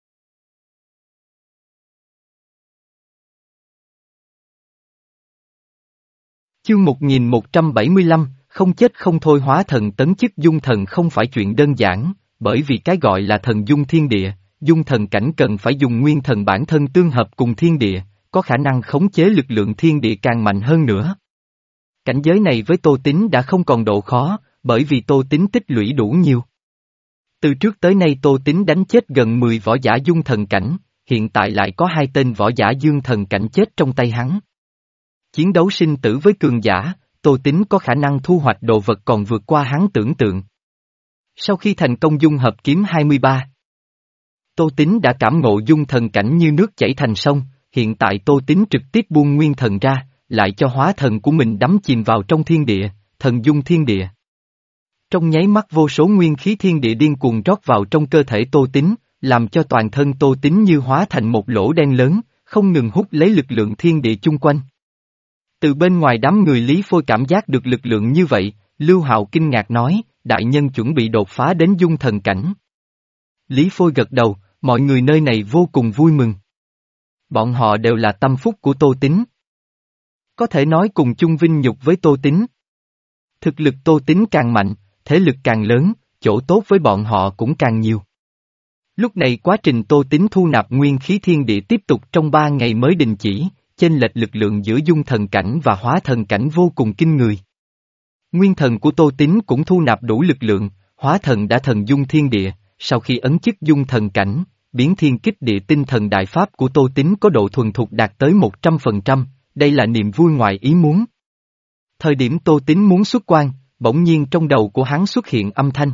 Chương một nghìn một trăm bảy mươi lăm, không chết không thôi hóa thần tấn chức dung thần không phải chuyện đơn giản, bởi vì cái gọi là thần dung thiên địa, dung thần cảnh cần phải dùng nguyên thần bản thân tương hợp cùng thiên địa, có khả năng khống chế lực lượng thiên địa càng mạnh hơn nữa. Cảnh giới này với Tô Tín đã không còn độ khó, bởi vì Tô Tín tích lũy đủ nhiều. Từ trước tới nay Tô Tín đánh chết gần mười võ giả dung thần cảnh, hiện tại lại có hai tên võ giả dương thần cảnh chết trong tay hắn. Chiến đấu sinh tử với cường giả, Tô Tín có khả năng thu hoạch đồ vật còn vượt qua hắn tưởng tượng. Sau khi thành công dung hợp kiếm hai mươi ba, Tô Tín đã cảm ngộ dung thần cảnh như nước chảy thành sông, hiện tại Tô Tín trực tiếp buông nguyên thần ra, lại cho hóa thần của mình đắm chìm vào trong thiên địa, thần dung thiên địa. Trong nháy mắt vô số nguyên khí thiên địa điên cuồng rót vào trong cơ thể Tô Tín, làm cho toàn thân Tô Tín như hóa thành một lỗ đen lớn, không ngừng hút lấy lực lượng thiên địa chung quanh. Từ bên ngoài đám người Lý Phôi cảm giác được lực lượng như vậy, Lưu Hạo kinh ngạc nói, đại nhân chuẩn bị đột phá đến dung thần cảnh. Lý Phôi gật đầu, mọi người nơi này vô cùng vui mừng. Bọn họ đều là tâm phúc của Tô Tín. Có thể nói cùng chung vinh nhục với Tô Tín. Thực lực Tô Tín càng mạnh, thế lực càng lớn, chỗ tốt với bọn họ cũng càng nhiều. Lúc này quá trình Tô Tín thu nạp nguyên khí thiên địa tiếp tục trong ba ngày mới đình chỉ, chênh lệch lực lượng giữa dung thần cảnh và hóa thần cảnh vô cùng kinh người. Nguyên thần của Tô Tín cũng thu nạp đủ lực lượng, hóa thần đã thần dung thiên địa, sau khi ấn chức dung thần cảnh, biến thiên kích địa tinh thần đại pháp của Tô Tín có độ thuần thục đạt tới một trăm phần trăm, đây là niềm vui ngoài ý muốn. Thời điểm Tô Tín muốn xuất quan, bỗng nhiên trong đầu của hắn xuất hiện âm thanh.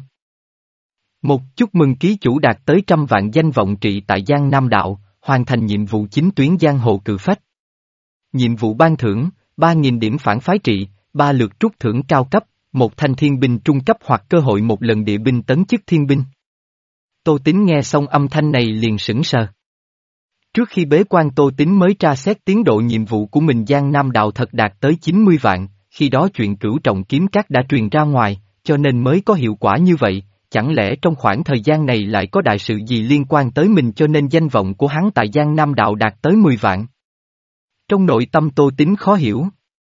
Một chúc mừng ký chủ đạt tới trăm vạn danh vọng trị tại Giang Nam Đạo, hoàn thành nhiệm vụ chính tuyến giang hồ cự phách. Nhiệm vụ ban thưởng, ba nghìn điểm phản phái trị, ba lượt trút thưởng cao cấp, một thanh thiên binh trung cấp hoặc cơ hội một lần địa binh tấn chức thiên binh. Tô Tín nghe xong âm thanh này liền sững sờ. Trước khi bế quan Tô Tín mới tra xét tiến độ nhiệm vụ của mình Giang Nam Đạo thật đạt tới chín mươi vạn, khi đó chuyện cửu trọng kiếm cát đã truyền ra ngoài, cho nên mới có hiệu quả như vậy, chẳng lẽ trong khoảng thời gian này lại có đại sự gì liên quan tới mình cho nên danh vọng của hắn tại Giang Nam Đạo đạt tới mười vạn. Trong nội tâm Tô Tín khó hiểu.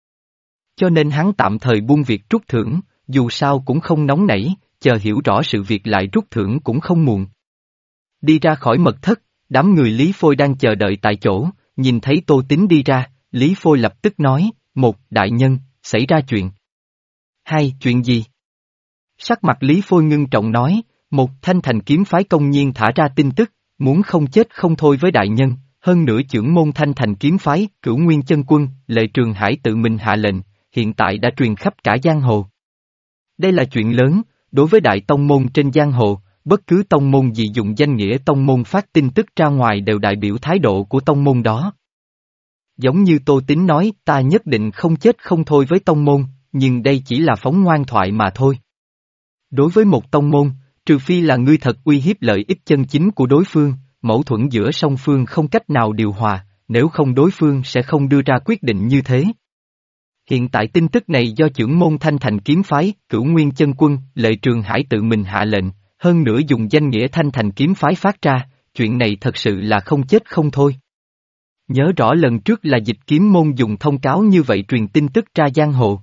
Cho nên hắn tạm thời buông việc rút thưởng, dù sao cũng không nóng nảy, chờ hiểu rõ sự việc lại rút thưởng cũng không muộn. Đi ra khỏi mật thất, đám người Lý Phôi đang chờ đợi tại chỗ, nhìn thấy Tô Tín đi ra, Lý Phôi lập tức nói, một, đại nhân, xảy ra chuyện. Hai, chuyện gì? Sắc mặt Lý Phôi ngưng trọng nói, một, Thanh Thành kiếm phái công nhiên thả ra tin tức, muốn không chết không thôi với đại nhân, hơn nữa chưởng môn Thanh Thành kiếm phái, Cửu Nguyên Chân Quân, Lệ Trường Hải tự mình hạ lệnh, hiện tại đã truyền khắp cả giang hồ. Đây là chuyện lớn, đối với đại tông môn trên giang hồ, bất cứ tông môn gì dùng danh nghĩa tông môn phát tin tức ra ngoài đều đại biểu thái độ của tông môn đó. Giống như Tô Tín nói, ta nhất định không chết không thôi với tông môn, nhưng đây chỉ là phóng ngoan thoại mà thôi. Đối với một tông môn, trừ phi là ngươi thật uy hiếp lợi ích chân chính của đối phương, mâu thuẫn giữa song phương không cách nào điều hòa, nếu không đối phương sẽ không đưa ra quyết định như thế. Hiện tại tin tức này do chưởng môn Thanh Thành kiếm phái, Cửu Nguyên Chân Quân, Lệ Trường Hải tự mình hạ lệnh, hơn nữa dùng danh nghĩa Thanh Thành kiếm phái phát ra, chuyện này thật sự là không chết không thôi. Nhớ rõ lần trước là Dịch Kiếm môn dùng thông cáo như vậy truyền tin tức ra giang hồ.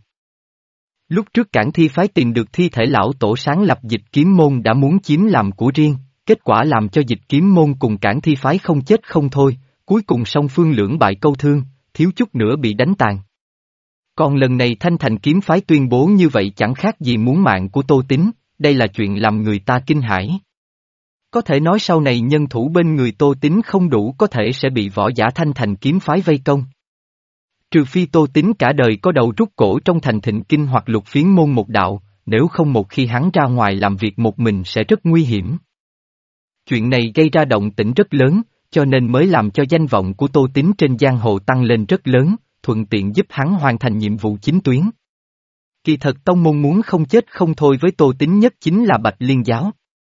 Lúc trước Cản Thi phái tìm được thi thể lão tổ sáng lập Dịch Kiếm môn đã muốn chiếm làm của riêng, kết quả làm cho Dịch Kiếm môn cùng Cản Thi phái không chết không thôi, cuối cùng song phương lưỡng bại câu thương, thiếu chút nữa bị đánh tàn. Còn lần này Thanh Thành kiếm phái tuyên bố như vậy chẳng khác gì muốn mạng của Tô Tín, đây là chuyện làm người ta kinh hãi. Có thể nói sau này nhân thủ bên người Tô Tín không đủ có thể sẽ bị võ giả Thanh Thành kiếm phái vây công. Trừ phi Tô Tín cả đời có đầu rút cổ trong Thành Thịnh Kinh hoặc Lục Phiến môn một đạo, nếu không một khi hắn ra ngoài làm việc một mình sẽ rất nguy hiểm. Chuyện này gây ra động tĩnh rất lớn, cho nên mới làm cho danh vọng của Tô Tín trên giang hồ tăng lên rất lớn, thuận tiện giúp hắn hoàn thành nhiệm vụ chính tuyến. Kỳ thật tông môn muốn không chết không thôi với Tô Tín nhất chính là Bạch Liên giáo.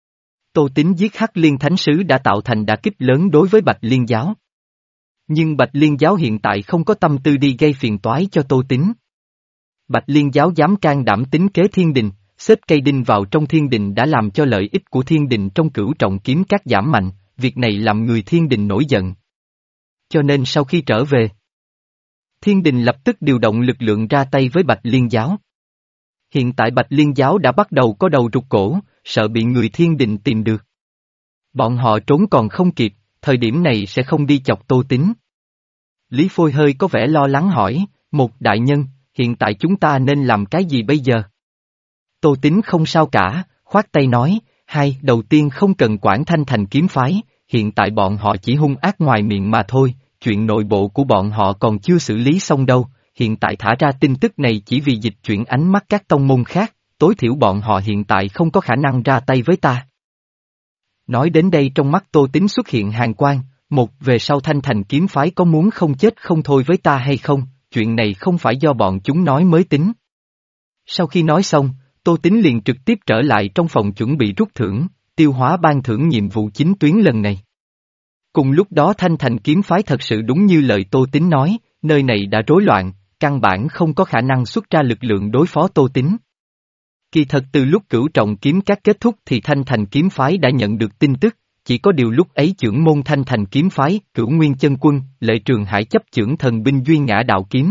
Tô Tín giết Hắc Liên Thánh Sứ đã tạo thành đả kích lớn đối với Bạch Liên giáo. Nhưng Bạch Liên giáo hiện tại không có tâm tư đi gây phiền toái cho Tô Tín. Bạch Liên giáo dám can đảm tính kế thiên đình, xếp cây đinh vào trong thiên đình đã làm cho lợi ích của thiên đình trong Cửu Trọng kiếm các giảm mạnh, việc này làm người thiên đình nổi giận. Cho nên sau khi trở về, thiên đình lập tức điều động lực lượng ra tay với Bạch Liên giáo. Hiện tại Bạch Liên giáo đã bắt đầu có đầu rụt cổ, sợ bị người thiên đình tìm được. Bọn họ trốn còn không kịp, thời điểm này sẽ không đi chọc Tô Tín. Lý Phôi hơi có vẻ lo lắng hỏi, một đại nhân, hiện tại chúng ta nên làm cái gì bây giờ? Tô Tín không sao cả, khoát tay nói, hai, đầu tiên không cần quản Thanh Thành kiếm phái, hiện tại bọn họ chỉ hung ác ngoài miệng mà thôi, chuyện nội bộ của bọn họ còn chưa xử lý xong đâu, hiện tại thả ra tin tức này chỉ vì dịch chuyển ánh mắt các tông môn khác, tối thiểu bọn họ hiện tại không có khả năng ra tay với ta. Nói đến đây trong mắt Tô Tín xuất hiện hàn quang, một về sau Thanh Thành kiếm phái có muốn không chết không thôi với ta hay không, chuyện này không phải do bọn chúng nói mới tính. Sau khi nói xong, Tô Tín liền trực tiếp trở lại trong phòng chuẩn bị rút thưởng, tiêu hóa ban thưởng nhiệm vụ chính tuyến lần này. Cùng lúc đó Thanh Thành kiếm phái thật sự đúng như lời Tô Tín nói, nơi này đã rối loạn, căn bản không có khả năng xuất ra lực lượng đối phó Tô Tín. Kỳ thật từ lúc Cửu Trọng kiếm các kết thúc thì Thanh Thành kiếm phái đã nhận được tin tức, chỉ có điều lúc ấy chưởng môn Thanh Thành kiếm phái, Cửu Nguyên Chân Quân, Lệ Trường Hải chấp chưởng thần binh Duy Ngã Đạo kiếm.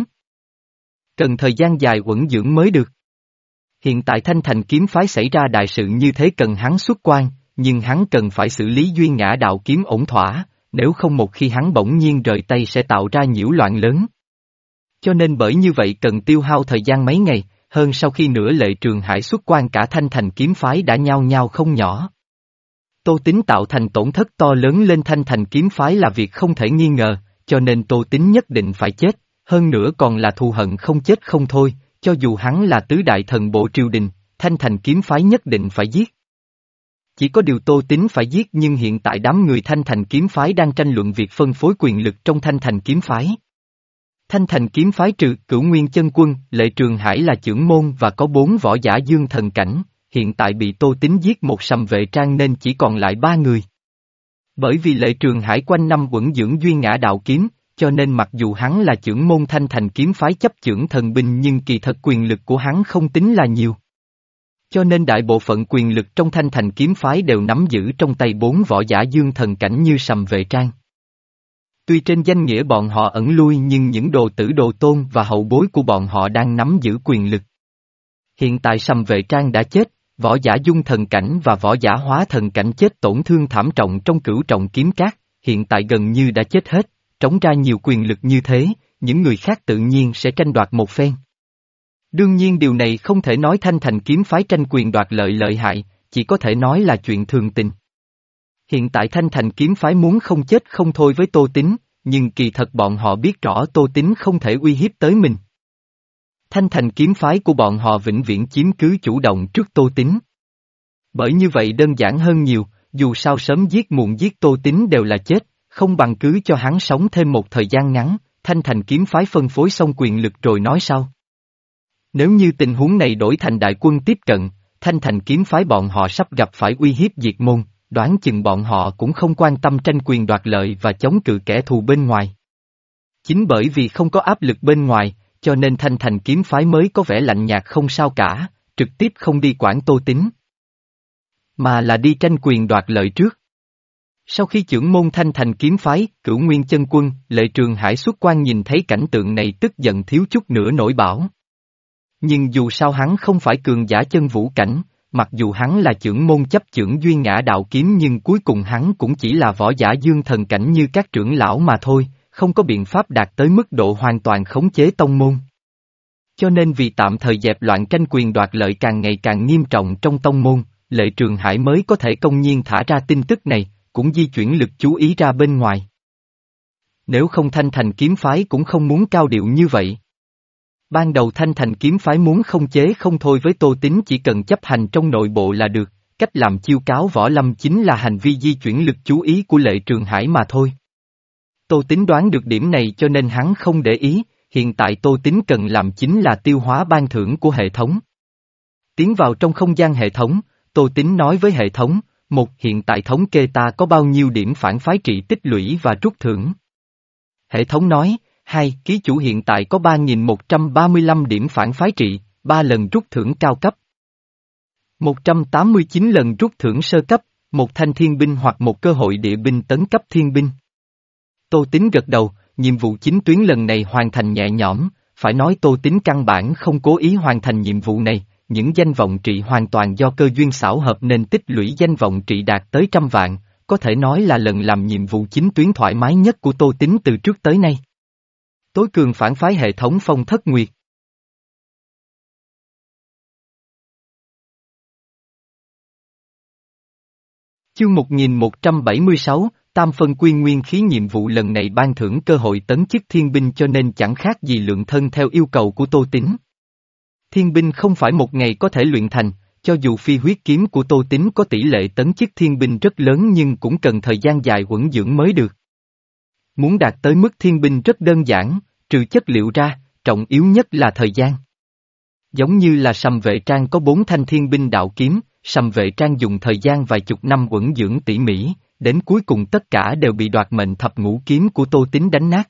Cần thời gian dài uẩn dưỡng mới được. Hiện tại Thanh Thành kiếm phái xảy ra đại sự như thế cần hắn xuất quan, nhưng hắn cần phải xử lý Duy Ngã Đạo kiếm ổn thỏa, nếu không một khi hắn bỗng nhiên rời tay sẽ tạo ra nhiễu loạn lớn. Cho nên bởi như vậy cần tiêu hao thời gian mấy ngày, hơn sau khi nửa Lệ Trường Hải xuất quan cả Thanh Thành kiếm phái đã nhao nhao không nhỏ. Tô Tín tạo thành tổn thất to lớn lên Thanh Thành kiếm phái là việc không thể nghi ngờ, cho nên Tô Tín nhất định phải chết, hơn nữa còn là thù hận không chết không thôi, cho dù hắn là tứ đại thần bộ triều đình, Thanh Thành kiếm phái nhất định phải giết. Chỉ có điều Tô Tín phải giết nhưng hiện tại đám người Thanh Thành kiếm phái đang tranh luận việc phân phối quyền lực trong Thanh Thành kiếm phái. Thanh Thành kiếm phái trừ Cửu Nguyên Chân Quân, Lệ Trường Hải là chưởng môn và có bốn võ giả dương thần cảnh, hiện tại bị Tô Tín giết một sầm vệ trang nên chỉ còn lại ba người. Bởi vì Lệ Trường Hải quanh năm vẫn dưỡng Duy Ngã Đạo kiếm, cho nên mặc dù hắn là chưởng môn Thanh Thành kiếm phái chấp chưởng thần binh nhưng kỳ thật quyền lực của hắn không tính là nhiều. Cho nên đại bộ phận quyền lực trong Thanh Thành kiếm phái đều nắm giữ trong tay bốn võ giả dương thần cảnh như Sầm Vệ Trang. Tuy trên danh nghĩa bọn họ ẩn lui nhưng những đồ tử đồ tôn và hậu bối của bọn họ đang nắm giữ quyền lực. Hiện tại Sầm Vệ Trang đã chết, võ giả dung thần cảnh và võ giả hóa thần cảnh chết tổn thương thảm trọng trong cửu trọng kiếm cát, hiện tại gần như đã chết hết, trống ra nhiều quyền lực như thế, những người khác tự nhiên sẽ tranh đoạt một phen. Đương nhiên điều này không thể nói Thanh Thành kiếm phái tranh quyền đoạt lợi lợi hại, chỉ có thể nói là chuyện thường tình. Hiện tại Thanh Thành kiếm phái muốn không chết không thôi với Tô Tín, nhưng kỳ thật bọn họ biết rõ Tô Tín không thể uy hiếp tới mình. Thanh Thành kiếm phái của bọn họ vĩnh viễn chiếm cứ chủ động trước Tô Tín. Bởi như vậy đơn giản hơn nhiều, dù sao sớm giết muộn giết Tô Tín đều là chết, không bằng cứ cho hắn sống thêm một thời gian ngắn, Thanh Thành kiếm phái phân phối xong quyền lực rồi nói sau. Nếu như tình huống này đổi thành đại quân tiếp cận, Thanh Thành kiếm phái bọn họ sắp gặp phải uy hiếp diệt môn, đoán chừng bọn họ cũng không quan tâm tranh quyền đoạt lợi và chống cự kẻ thù bên ngoài. Chính bởi vì không có áp lực bên ngoài, cho nên Thanh Thành kiếm phái mới có vẻ lạnh nhạt không sao cả, trực tiếp không đi quản Tô Tín, mà là đi tranh quyền đoạt lợi trước. Sau khi chưởng môn Thanh Thành kiếm phái, Cửu Nguyên Chân Quân, Lệ Trường Hải xuất quan nhìn thấy cảnh tượng này tức giận thiếu chút nữa nổi bão. Nhưng dù sao hắn không phải cường giả chân vũ cảnh, mặc dù hắn là chưởng môn chấp chưởng Duyên Ngã Đạo Kiếm nhưng cuối cùng hắn cũng chỉ là võ giả dương thần cảnh như các trưởng lão mà thôi, không có biện pháp đạt tới mức độ hoàn toàn khống chế tông môn. Cho nên vì tạm thời dẹp loạn tranh quyền đoạt lợi càng ngày càng nghiêm trọng trong tông môn, Lệ Trường Hải mới có thể công nhiên thả ra tin tức này, cũng di chuyển lực chú ý ra bên ngoài. Nếu không Thanh Thành kiếm phái cũng không muốn cao điệu như vậy. Ban đầu Thanh Thành kiếm phái muốn không chế không thôi với Tô Tín chỉ cần chấp hành trong nội bộ là được, cách làm chiêu cáo võ lâm chính là hành vi di chuyển lực chú ý của Lệ Trường Hải mà thôi. Tô Tín đoán được điểm này cho nên hắn không để ý, hiện tại Tô Tín cần làm chính là tiêu hóa ban thưởng của hệ thống. Tiến vào trong không gian hệ thống, Tô Tín nói với hệ thống, một hiện tại thống kê ta có bao nhiêu điểm phản phái trị tích lũy và rút thưởng. Hệ thống nói, hai ký chủ hiện tại có ba nghìn một trăm ba mươi lăm điểm phản phái trị, ba lần rút thưởng cao cấp. một trăm tám mươi chín lần rút thưởng sơ cấp, một thanh thiên binh hoặc một cơ hội địa binh tấn cấp thiên binh. Tô Tín gật đầu, nhiệm vụ chính tuyến lần này hoàn thành nhẹ nhõm, phải nói Tô Tín căn bản không cố ý hoàn thành nhiệm vụ này, những danh vọng trị hoàn toàn do cơ duyên xảo hợp nên tích lũy danh vọng trị đạt tới trăm vạn, có thể nói là lần làm nhiệm vụ chính tuyến thoải mái nhất của Tô Tín từ trước tới nay. Tối cường phản phái hệ thống Phong Thất Nguyệt. Chương một nghìn một trăm bảy mươi sáu, Tam phân quy nguyên khí nhiệm vụ lần này ban thưởng cơ hội tấn chức thiên binh cho nên chẳng khác gì lượng thân theo yêu cầu của Tô Tín. Thiên binh không phải một ngày có thể luyện thành, cho dù phi huyết kiếm của Tô Tín có tỷ lệ tấn chức thiên binh rất lớn nhưng cũng cần thời gian dài huấn dưỡng mới được. Muốn đạt tới mức thiên binh rất đơn giản, trừ chất liệu ra, trọng yếu nhất là thời gian. Giống như là Sầm Vệ Trang có bốn thanh thiên binh đạo kiếm, Sầm Vệ Trang dùng thời gian vài chục năm huấn dưỡng tỉ mỉ, đến cuối cùng tất cả đều bị đoạt mệnh thập ngũ kiếm của Tô Tín đánh nát.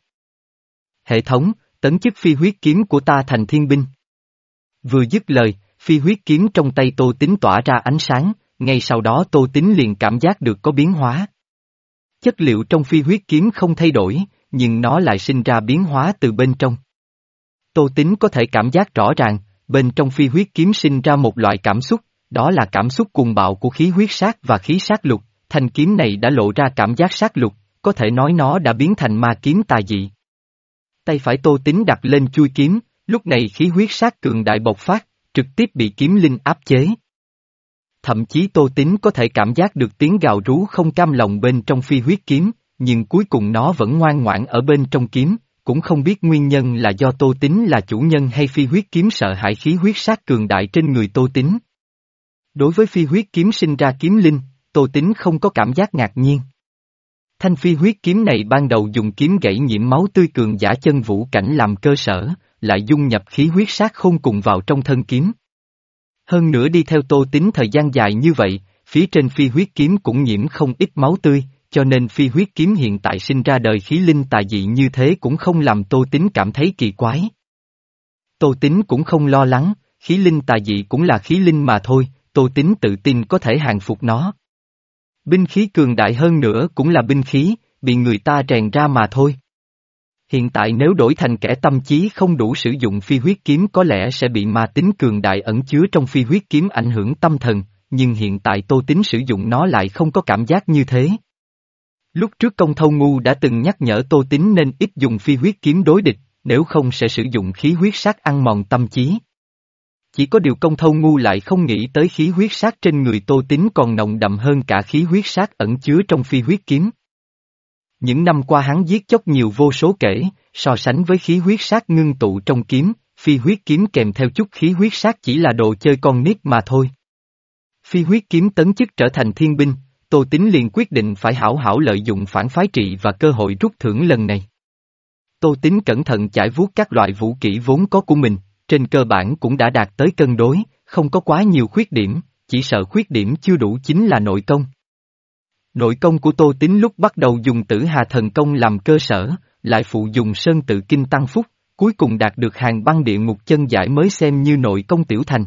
Hệ thống, tấn chức phi huyết kiếm của ta thành thiên binh. Vừa dứt lời, phi huyết kiếm trong tay Tô Tín tỏa ra ánh sáng, ngay sau đó Tô Tín liền cảm giác được có biến hóa. Chất liệu trong phi huyết kiếm không thay đổi, nhưng nó lại sinh ra biến hóa từ bên trong. Tô Tín có thể cảm giác rõ ràng, bên trong phi huyết kiếm sinh ra một loại cảm xúc, đó là cảm xúc cuồng bạo của khí huyết sát và khí sát lục, thanh kiếm này đã lộ ra cảm giác sát lục, có thể nói nó đã biến thành ma kiếm tà dị. Tay phải Tô Tín đặt lên chuôi kiếm, lúc này khí huyết sát cường đại bộc phát, trực tiếp bị kiếm linh áp chế. Thậm chí Tô Tín có thể cảm giác được tiếng gào rú không cam lòng bên trong phi huyết kiếm, nhưng cuối cùng nó vẫn ngoan ngoãn ở bên trong kiếm, cũng không biết nguyên nhân là do Tô Tín là chủ nhân hay phi huyết kiếm sợ hãi khí huyết sát cường đại trên người Tô Tín. Đối với phi huyết kiếm sinh ra kiếm linh, Tô Tín không có cảm giác ngạc nhiên. Thanh phi huyết kiếm này ban đầu dùng kiếm gãy nhiễm máu tươi cường giả chân vũ cảnh làm cơ sở, lại dung nhập khí huyết sát khôn cùng vào trong thân kiếm. Hơn nữa đi theo Tô Tín thời gian dài như vậy, phía trên phi huyết kiếm cũng nhiễm không ít máu tươi, cho nên phi huyết kiếm hiện tại sinh ra đời khí linh tà dị như thế cũng không làm Tô Tín cảm thấy kỳ quái. Tô Tín cũng không lo lắng, khí linh tà dị cũng là khí linh mà thôi, Tô Tín tự tin có thể hàng phục nó. Binh khí cường đại hơn nữa cũng là binh khí, bị người ta rèn ra mà thôi. Hiện tại nếu đổi thành kẻ tâm trí không đủ sử dụng phi huyết kiếm có lẽ sẽ bị ma tính cường đại ẩn chứa trong phi huyết kiếm ảnh hưởng tâm thần, nhưng hiện tại Tô Tín sử dụng nó lại không có cảm giác như thế. Lúc trước Công Thâu Ngu đã từng nhắc nhở Tô Tín nên ít dùng phi huyết kiếm đối địch, nếu không sẽ sử dụng khí huyết sát ăn mòn tâm trí. Chỉ có điều Công Thâu Ngu lại không nghĩ tới khí huyết sát trên người Tô Tín còn nồng đậm hơn cả khí huyết sát ẩn chứa trong phi huyết kiếm. Những năm qua hắn giết chóc nhiều vô số kể, so sánh với khí huyết sát ngưng tụ trong kiếm, phi huyết kiếm kèm theo chút khí huyết sát chỉ là đồ chơi con nít mà thôi. Phi huyết kiếm tấn chức trở thành thiên binh, Tô Tín liền quyết định phải hảo hảo lợi dụng phản phái trị và cơ hội rút thưởng lần này. Tô Tín cẩn thận chải vuốt các loại vũ kỹ vốn có của mình, trên cơ bản cũng đã đạt tới cân đối, không có quá nhiều khuyết điểm, chỉ sợ khuyết điểm chưa đủ chính là nội công. Nội công của Tô Tín lúc bắt đầu dùng Tử Hà Thần Công làm cơ sở, lại phụ dùng Sơn Tự Kinh tăng phúc, cuối cùng đạt được Hàn Băng Địa Ngục Chân Giải mới xem như nội công tiểu thành.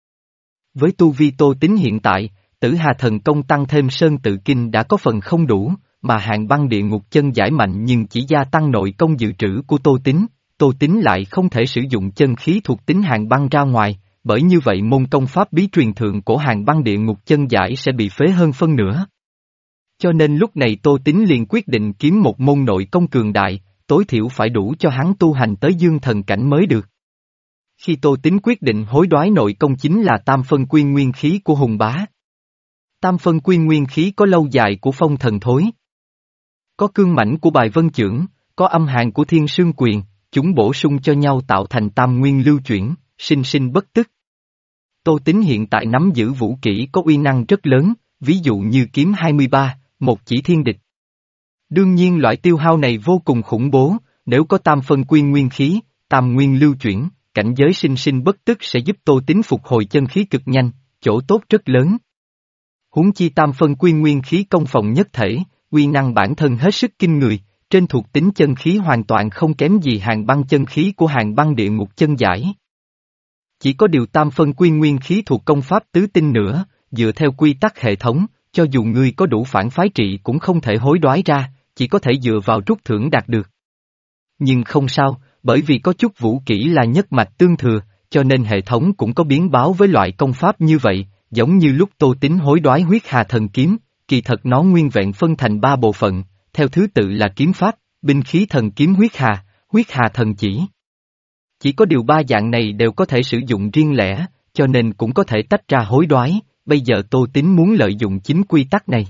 Với tu vi Tô Tín hiện tại, Tử Hà Thần Công tăng thêm Sơn Tự Kinh đã có phần không đủ, mà Hàn Băng Địa Ngục Chân Giải mạnh nhưng chỉ gia tăng nội công dự trữ của Tô Tín, Tô Tín lại không thể sử dụng chân khí thuộc tính Hàn Băng ra ngoài, bởi như vậy môn công pháp bí truyền thượng của Hàn Băng Địa Ngục Chân Giải sẽ bị phế hơn phân nửa. Cho nên lúc này Tô Tín liền quyết định kiếm một môn nội công cường đại, tối thiểu phải đủ cho hắn tu hành tới dương thần cảnh mới được. Khi Tô Tín quyết định hối đoái nội công chính là tam phân quyên nguyên khí của Hùng Bá. Tam phân quyên nguyên khí có lâu dài của Phong Thần Thối, có cương mãnh của Bài Vân Chưởng, có âm hàn của Thiên Sương Quyền, chúng bổ sung cho nhau tạo thành tam nguyên lưu chuyển, sinh sinh bất tức. Tô Tín hiện tại nắm giữ vũ kỹ có uy năng rất lớn, ví dụ như kiếm hai mươi ba, một chỉ thiên địch. Đương nhiên loại tiêu hao này vô cùng khủng bố, nếu có tam phân quyên nguyên khí, tam nguyên lưu chuyển, cảnh giới sinh sinh bất tức sẽ giúp Tô Tín phục hồi chân khí cực nhanh, chỗ tốt rất lớn. Huống chi tam phân quyên nguyên khí công phòng nhất thể, uy năng bản thân hết sức kinh người, trên thuộc tính chân khí hoàn toàn không kém gì Hàn Băng chân khí của Hàn Băng Địa Ngục Chân Giải. Chỉ có điều tam phân quyên nguyên khí thuộc công pháp tứ tinh nữa, dựa theo quy tắc hệ thống, cho dù ngươi có đủ phản phái trị cũng không thể hối đoái ra, chỉ có thể dựa vào rút thưởng đạt được. Nhưng không sao, bởi vì có chút vũ kỹ là nhất mạch tương thừa, cho nên hệ thống cũng có biến báo với loại công pháp như vậy, giống như lúc Tô Tín hối đoái huyết hà thần kiếm, kỳ thật nó nguyên vẹn phân thành ba bộ phận, theo thứ tự là kiếm pháp, binh khí thần kiếm huyết hà, huyết hà thần chỉ. Chỉ có điều ba dạng này đều có thể sử dụng riêng lẻ, cho nên cũng có thể tách ra hối đoái, bây giờ Tô Tín muốn lợi dụng chính quy tắc này.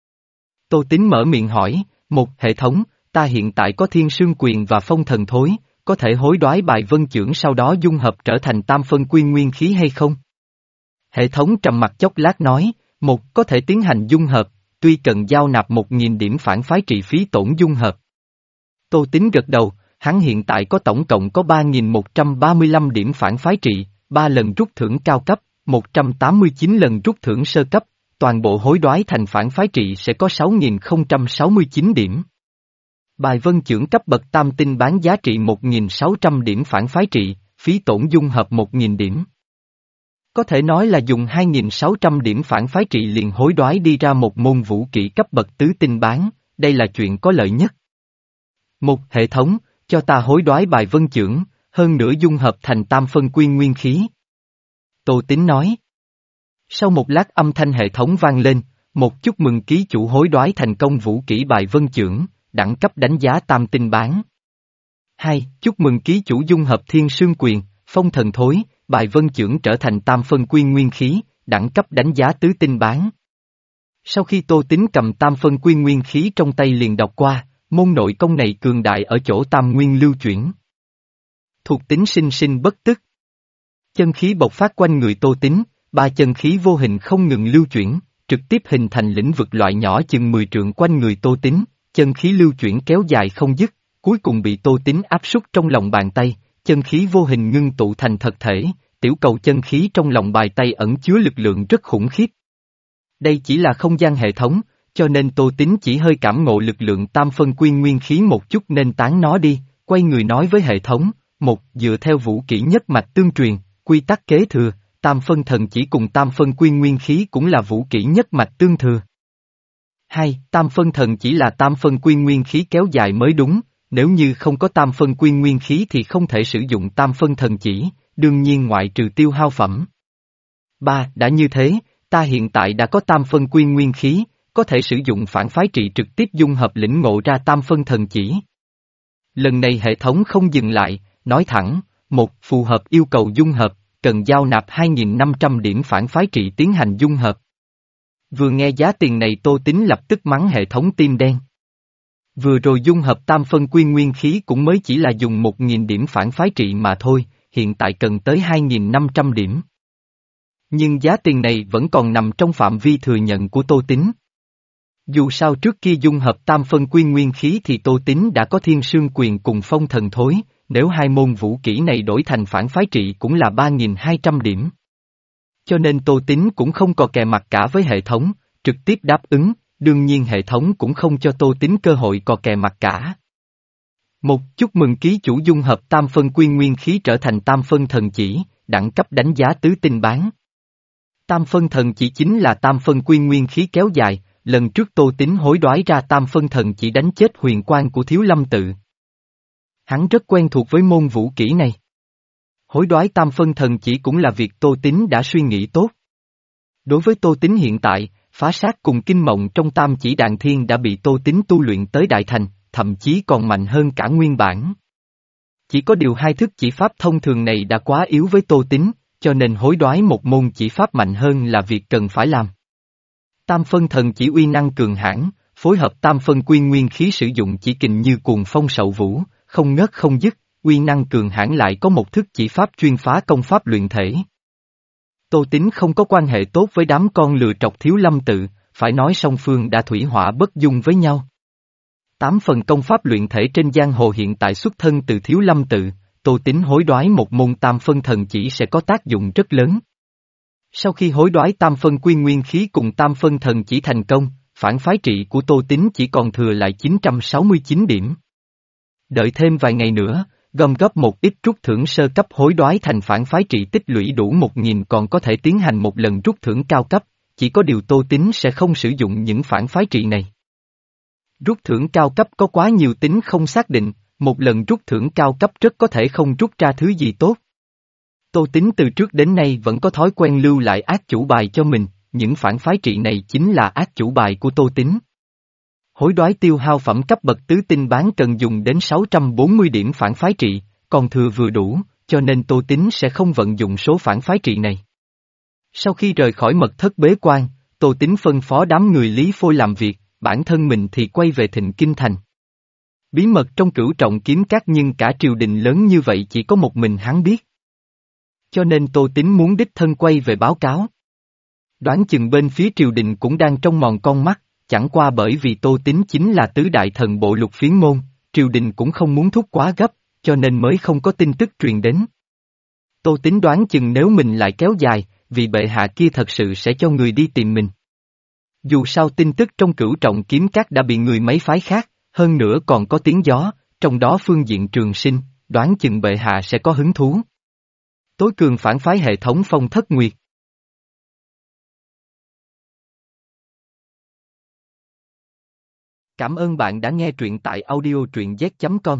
Tô Tín mở miệng hỏi, một hệ thống, ta hiện tại có Thiên Sương Quyền và Phong Thần Thối, có thể hối đoái Bài Vân Chưởng sau đó dung hợp trở thành tam phân quyên nguyên khí hay không? Hệ thống trầm mặc chốc lát nói, một có thể tiến hành dung hợp, tuy cần giao nạp một nghìn điểm phản phái trị phí tổn dung hợp. Tô Tín gật đầu, hắn hiện tại có tổng cộng có ba nghìn một trăm ba mươi lăm điểm phản phái trị, ba lần rút thưởng cao cấp, một trăm tám mươi chín lần rút thưởng sơ cấp, toàn bộ hối đoái thành phản phái trị sẽ có sáu nghìn không trăm sáu mươi chín điểm. Bài Vân Chưởng cấp bậc tam tinh bán giá trị một nghìn sáu trăm điểm phản phái trị, phí tổn dung hợp một nghìn điểm. Có thể nói là dùng hai nghìn sáu trăm điểm phản phái trị liền hối đoái đi ra một môn vũ kỹ cấp bậc tứ tinh bán, đây là chuyện có lợi nhất. Một hệ thống, cho ta hối đoái Bài Vân Chưởng, hơn nữa dung hợp thành tam phân quyên nguyên khí. Tô Tín nói. Sau một lát âm thanh hệ thống vang lên, một chúc mừng ký chủ hối đoái thành công vũ kỹ Bài Vân Chưởng, đẳng cấp đánh giá tam tinh bán. Hai, chúc mừng ký chủ dung hợp Thiên Sương Quyền, Phong Thần Thối, Bài Vân Chưởng trở thành tam phân quyên nguyên khí, đẳng cấp đánh giá tứ tinh bán. Sau khi Tô Tín cầm tam phân quyên nguyên khí trong tay liền đọc qua, môn nội công này cường đại ở chỗ tam nguyên lưu chuyển. Thuộc tính sinh sinh bất tức. Chân khí bộc phát quanh người Tô Tín, ba chân khí vô hình không ngừng lưu chuyển, trực tiếp hình thành lĩnh vực loại nhỏ chừng mười trượng quanh người Tô Tín, chân khí lưu chuyển kéo dài không dứt, cuối cùng bị Tô Tín áp súc trong lòng bàn tay, chân khí vô hình ngưng tụ thành thật thể, tiểu cầu chân khí trong lòng bàn tay ẩn chứa lực lượng rất khủng khiếp. Đây chỉ là không gian hệ thống, cho nên Tô Tín chỉ hơi cảm ngộ lực lượng tam phân quyên nguyên khí một chút nên tán nó đi, quay người nói với hệ thống, một dựa theo vũ kỹ nhất mạch tương truyền, quy tắc kế thừa, tam phân thần chỉ cùng tam phân quy nguyên khí cũng là vũ kỹ nhất mạch tương thừa. Hai, tam phân thần chỉ là tam phân quy nguyên khí kéo dài mới đúng, nếu như không có tam phân quy nguyên khí thì không thể sử dụng tam phân thần chỉ, đương nhiên ngoại trừ tiêu hao phẩm. Ba, đã như thế, ta hiện tại đã có tam phân quy nguyên khí, có thể sử dụng phản phái trị trực tiếp dung hợp lĩnh ngộ ra tam phân thần chỉ. Lần này hệ thống không dừng lại, nói thẳng, một, phù hợp yêu cầu dung hợp, cần giao nạp hai nghìn năm trăm điểm phản phái trị tiến hành dung hợp. Vừa nghe giá tiền này Tô Tính lập tức mắng hệ thống tim đen. Vừa rồi dung hợp tam phân quy nguyên khí cũng mới chỉ là dùng một nghìn điểm phản phái trị mà thôi, hiện tại cần tới hai nghìn năm trăm điểm. Nhưng giá tiền này vẫn còn nằm trong phạm vi thừa nhận của Tô Tính. Dù sao trước kia dung hợp tam phân quy nguyên khí thì Tô Tính đã có thiên sương quyền cùng phong thần thối, nếu hai môn vũ kỹ này đổi thành phản phái trị cũng là ba nghìn hai trăm điểm. Cho nên Tô Tính cũng không có kè mặt cả với hệ thống, trực tiếp đáp ứng, đương nhiên hệ thống cũng không cho Tô Tính cơ hội có kè mặt cả. Một, chúc mừng ký chủ dung hợp tam phân quy nguyên khí trở thành tam phân thần chỉ, đẳng cấp đánh giá tứ tinh bán. Tam phân thần chỉ chính là tam phân quy nguyên khí kéo dài, lần trước Tô Tính hối đoái ra tam phân thần chỉ đánh chết huyền quan của Thiếu Lâm Tự. Hắn rất quen thuộc với môn vũ kỹ này. Hối đoái tam phân thần chỉ cũng là việc Tô Tính đã suy nghĩ tốt. Đối với Tô Tính hiện tại, phá sát cùng kinh mộng trong tam chỉ đàn thiên đã bị Tô Tính tu luyện tới đại thành, thậm chí còn mạnh hơn cả nguyên bản. Chỉ có điều hai thức chỉ pháp thông thường này đã quá yếu với Tô Tính, cho nên hối đoái một môn chỉ pháp mạnh hơn là việc cần phải làm. Tam phân thần chỉ uy năng cường hãn, phối hợp tam phân quy nguyên khí sử dụng chỉ kình như cuồng phong sậu vũ, không ngớt không dứt, uy năng cường hãn lại có một thức chỉ pháp chuyên phá công pháp luyện thể. Tô Tính không có quan hệ tốt với đám con lừa trọc Thiếu Lâm Tự, phải nói song phương đã thủy hỏa bất dung với nhau. Tám phần công pháp luyện thể trên giang hồ hiện tại xuất thân từ Thiếu Lâm Tự, Tô Tính hối đoái một môn tam phân thần chỉ sẽ có tác dụng rất lớn. Sau khi hối đoái tam phân quy nguyên khí cùng tam phân thần chỉ thành công, phản phái trị của Tô Tính chỉ còn thừa lại chín trăm sáu mươi chín điểm. Đợi thêm vài ngày nữa, gom góp một ít rút thưởng sơ cấp hối đoái thành phản phái trị tích lũy đủ một nghìn còn có thể tiến hành một lần rút thưởng cao cấp, chỉ có điều Tô Tính sẽ không sử dụng những phản phái trị này. Rút thưởng cao cấp có quá nhiều tính không xác định, một lần rút thưởng cao cấp rất có thể không rút ra thứ gì tốt. Tô Tính từ trước đến nay vẫn có thói quen lưu lại ác chủ bài cho mình, những phản phái trị này chính là ác chủ bài của Tô Tính. Hối đoái tiêu hao phẩm cấp bậc tứ tinh bán cần dùng đến sáu trăm bốn mươi điểm phản phái trị, còn thừa vừa đủ, cho nên Tô Tính sẽ không vận dụng số phản phái trị này. Sau khi rời khỏi mật thất bế quan, Tô Tính phân phó đám người Lý Phôi làm việc, bản thân mình thì quay về Thịnh Kinh Thành. Bí mật trong Cửu Trọng Kiếm Các nhưng cả triều đình lớn như vậy chỉ có một mình hắn biết. Cho nên Tô Tính muốn đích thân quay về báo cáo. Đoán chừng bên phía triều đình cũng đang trông mòn con mắt, chẳng qua bởi vì Tô Tính chính là tứ đại thần bộ lục phiến môn, triều đình cũng không muốn thúc quá gấp, cho nên mới không có tin tức truyền đến. Tô Tính đoán chừng nếu mình lại kéo dài, vì bệ hạ kia thật sự sẽ cho người đi tìm mình. Dù sao tin tức trong Cửu Trọng Kiếm Các đã bị người mấy phái khác, hơn nữa còn có tiếng gió, trong đó phương diện Trường Sinh, đoán chừng bệ hạ sẽ có hứng thú. Tối cường phản phái hệ thống Phong Thất Nguyệt. Cảm ơn bạn đã nghe truyện tại audio truyện z chấm com.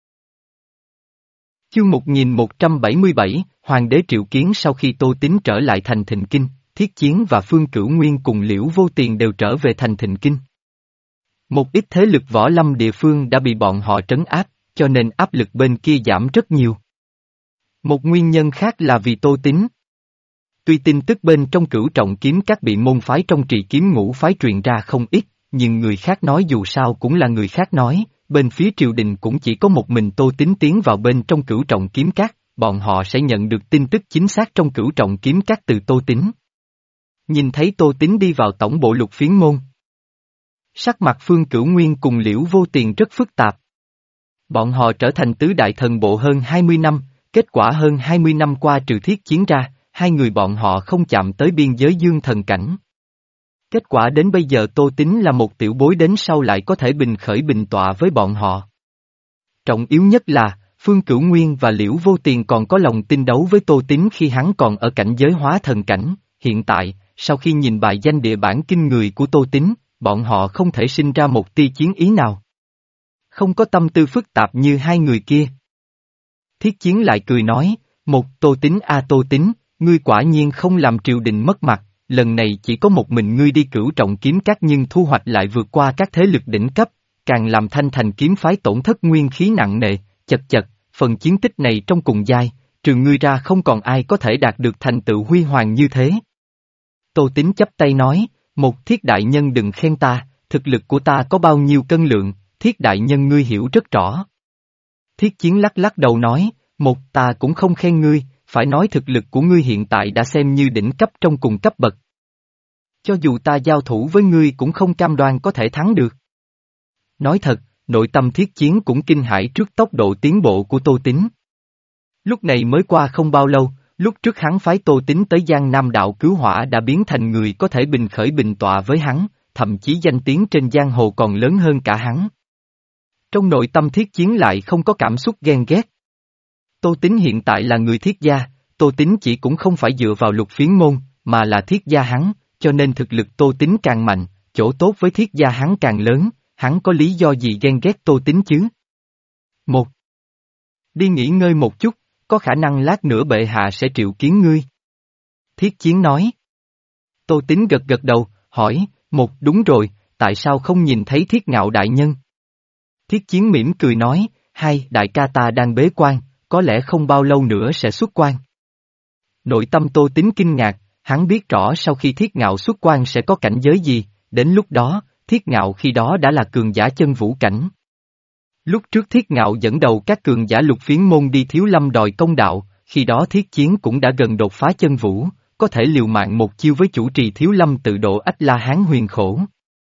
Chương một nghìn một trăm bảy mươi bảy, Hoàng đế triệu kiến. Sau khi Tô Tính trở lại thành Thịnh Kinh, Thiết Chiến và Phương Cửu Nguyên cùng Liễu Vô Tiền đều trở về thành Thịnh Kinh. Một ít thế lực võ lâm địa phương đã bị bọn họ trấn áp, cho nên áp lực bên kia giảm rất nhiều. Một nguyên nhân khác là vì Tô Tính. Tuy tin tức bên trong Cửu Trọng Kiếm Các bị môn phái trong Trì Kiếm Ngũ phái truyền ra không ít, nhưng người khác nói dù sao cũng là người khác nói, bên phía triều đình cũng chỉ có một mình Tô Tính tiến vào bên trong Cửu Trọng Kiếm Các, bọn họ sẽ nhận được tin tức chính xác trong Cửu Trọng Kiếm Các từ Tô Tính. Nhìn thấy Tô Tính đi vào tổng bộ lục phiến môn. Sắc mặt Phương Cửu Nguyên cùng Liễu Vô Tiền rất phức tạp. Bọn họ trở thành tứ đại thần bộ hơn hai mươi năm, kết quả hơn hai mươi năm qua trừ Thiết Chiến ra, hai người bọn họ không chạm tới biên giới dương thần cảnh. Kết quả đến bây giờ Tô Tính là một tiểu bối đến sau lại có thể bình khởi bình tọa với bọn họ. Trọng yếu nhất là, Phương Cửu Nguyên và Liễu Vô Tiền còn có lòng tin đấu với Tô Tín khi hắn còn ở cảnh giới hóa thần cảnh, hiện tại, sau khi nhìn bài danh địa bản kinh người của Tô Tín, bọn họ không thể sinh ra một tia chiến ý nào. Không có tâm tư phức tạp như hai người kia. Thiết Chiến lại cười nói, một Tô Tín a Tô Tín, ngươi quả nhiên không làm triều đình mất mặt, lần này chỉ có một mình ngươi đi cửu trọng kiếm các nhưng thu hoạch lại vượt qua các thế lực đỉnh cấp, càng làm Thanh Thành kiếm phái tổn thất nguyên khí nặng nề, chật chật, phần chiến tích này trong cùng giai, trừ ngươi ra không còn ai có thể đạt được thành tựu huy hoàng như thế. Tô Tín chắp tay nói, một Thiết đại nhân đừng khen ta, thực lực của ta có bao nhiêu cân lượng, Thiết đại nhân ngươi hiểu rất rõ. Thiết Chiến lắc lắc đầu nói, một ta cũng không khen ngươi, phải nói thực lực của ngươi hiện tại đã xem như đỉnh cấp trong cùng cấp bậc. Cho dù ta giao thủ với ngươi cũng không cam đoan có thể thắng được. Nói thật, nội tâm Thiết Chiến cũng kinh hãi trước tốc độ tiến bộ của Tô Tín. Lúc này mới qua không bao lâu, lúc trước hắn phái Tô Tín tới Giang Nam đạo cứu hỏa đã biến thành người có thể bình khởi bình tọa với hắn, thậm chí danh tiếng trên giang hồ còn lớn hơn cả hắn. Trong nội tâm Thiết Chiến lại không có cảm xúc ghen ghét. Tô Tín hiện tại là người Thiết gia, Tô Tín chỉ cũng không phải dựa vào Lục Phiến môn, mà là Thiết gia hắn, cho nên thực lực Tô Tín càng mạnh, chỗ tốt với Thiết gia hắn càng lớn, hắn có lý do gì ghen ghét Tô Tín chứ? Một. Đi nghỉ ngơi một chút, có khả năng lát nữa bệ hạ sẽ triệu kiến ngươi. Thiết Chiến nói. Tô Tín gật gật đầu, hỏi, một đúng rồi, tại sao không nhìn thấy Thiết Ngạo đại nhân? Thiết Chiến mỉm cười nói, hai đại ca ta đang bế quan, có lẽ không bao lâu nữa sẽ xuất quan. Nội tâm Tô Tín kinh ngạc, hắn biết rõ sau khi Thiết Ngạo xuất quan sẽ có cảnh giới gì, đến lúc đó, Thiết Ngạo khi đó đã là cường giả chân vũ cảnh. Lúc trước Thiết Ngạo dẫn đầu các cường giả Lục Phiến môn đi Thiếu Lâm đòi công đạo, khi đó Thiết Chiến cũng đã gần đột phá chân vũ, có thể liều mạng một chiêu với chủ trì Thiếu Lâm tự độ Ách La Hán huyền khổ.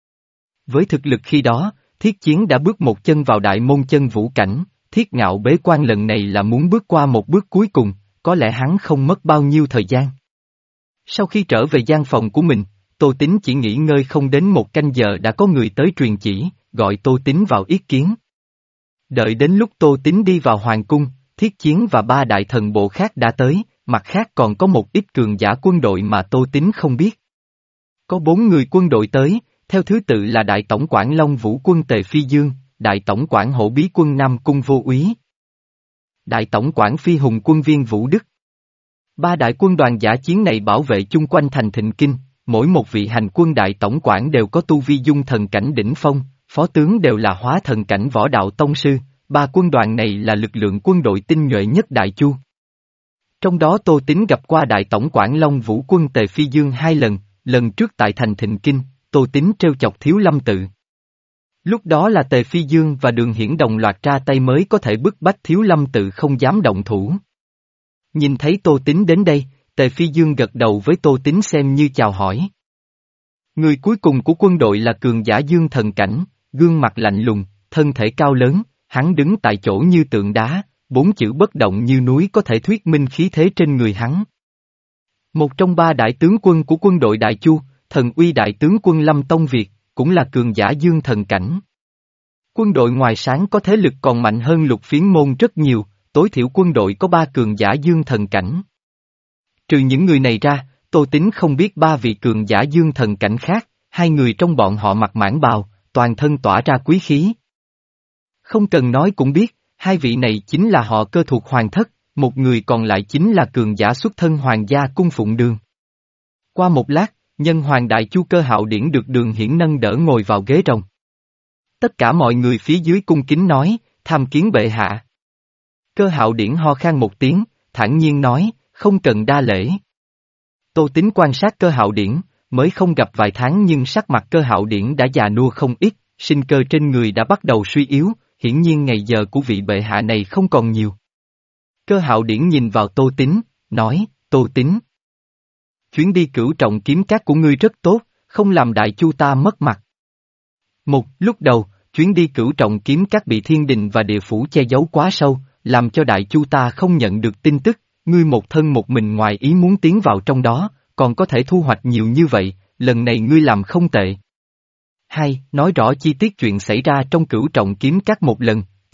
Với thực lực khi đó, Thiết Chiến đã bước một chân vào đại môn chân vũ cảnh, Thiết Ngạo bế quan lần này là muốn bước qua một bước cuối cùng, có lẽ hắn không mất bao nhiêu thời gian. Sau khi trở về gian phòng của mình, Tô Tín chỉ nghỉ ngơi không đến một canh giờ đã có người tới truyền chỉ, gọi Tô Tín vào yết kiến. Đợi đến lúc Tô Tín đi vào hoàng cung, Thiết Chiến và ba đại thần bộ khác đã tới, mặt khác còn có một ít cường giả quân đội mà Tô Tín không biết. Có bốn người quân đội tới, theo thứ tự là Đại Tổng quản Long Vũ quân Tề Phi Dương, Đại Tổng quản Hổ Bí quân Nam Cung Vô Úy, Đại Tổng quản Phi Hùng quân Viên Vũ Đức. Ba đại quân đoàn giả chiến này bảo vệ chung quanh thành Thịnh Kinh, mỗi một vị hành quân đại tổng quản đều có tu vi dung thần cảnh đỉnh phong, phó tướng đều là hóa thần cảnh võ đạo tông sư, ba quân đoàn này là lực lượng quân đội tinh nhuệ nhất Đại Chu. Trong đó Tô Tín gặp qua Đại Tổng quản Long Vũ quân Tề Phi Dương hai lần, lần trước tại thành Thịnh Kinh, Tô Tín trêu chọc Thiếu Lâm tự. Lúc đó là Tề Phi Dương và Đường Hiển đồng loạt ra tay mới có thể bức bách Thiếu Lâm tự không dám động thủ. Nhìn thấy Tô Tín đến đây, Tề Phi Dương gật đầu với Tô Tín xem như chào hỏi. Người cuối cùng của quân đội là cường giả dương thần cảnh, gương mặt lạnh lùng, thân thể cao lớn, hắn đứng tại chỗ như tượng đá, bốn chữ bất động như núi có thể thuyết minh khí thế trên người hắn. Một trong ba đại tướng quân của quân đội Đại Chu, thần uy đại tướng quân Lâm Tông Việt, cũng là cường giả dương thần cảnh. Quân đội ngoài sáng có thế lực còn mạnh hơn Lục Phiến môn rất nhiều, tối thiểu quân đội có ba cường giả dương thần cảnh. Trừ những người này ra, Tô Tín không biết ba vị cường giả dương thần cảnh khác, hai người trong bọn họ mặc mãng bào, toàn thân tỏa ra quý khí. Không cần nói cũng biết, hai vị này chính là họ Cơ thuộc hoàng thất, một người còn lại chính là cường giả xuất thân hoàng gia cung phụng Đường. Qua một lát, nhân hoàng Đại Chu Cơ Hạo Điển được Đường Hiển nâng đỡ ngồi vào ghế rồng. Tất cả mọi người phía dưới cung kính nói, tham kiến bệ hạ. Cơ Hạo Điển ho khan một tiếng, thản nhiên nói, không cần đa lễ. Tô Tín quan sát Cơ Hạo Điển, mới không gặp vài tháng nhưng sắc mặt Cơ Hạo Điển đã già nua không ít, sinh cơ trên người đã bắt đầu suy yếu, hiển nhiên ngày giờ của vị bệ hạ này không còn nhiều. Cơ Hạo Điển nhìn vào Tô Tín, nói, Tô Tín. Chuyến đi cửu trọng kiếm cát của ngươi rất tốt, không làm Đại Chu ta mất mặt. Một, lúc đầu, chuyến đi cửu trọng kiếm cát bị thiên đình và địa phủ che giấu quá sâu, làm cho Đại Chu ta không nhận được tin tức, ngươi một thân một mình ngoài ý muốn tiến vào trong đó, còn có thể thu hoạch nhiều như vậy, lần này ngươi làm không tệ. Hai, nói rõ chi tiết chuyện xảy ra trong cửu trọng kiếm cát một lần,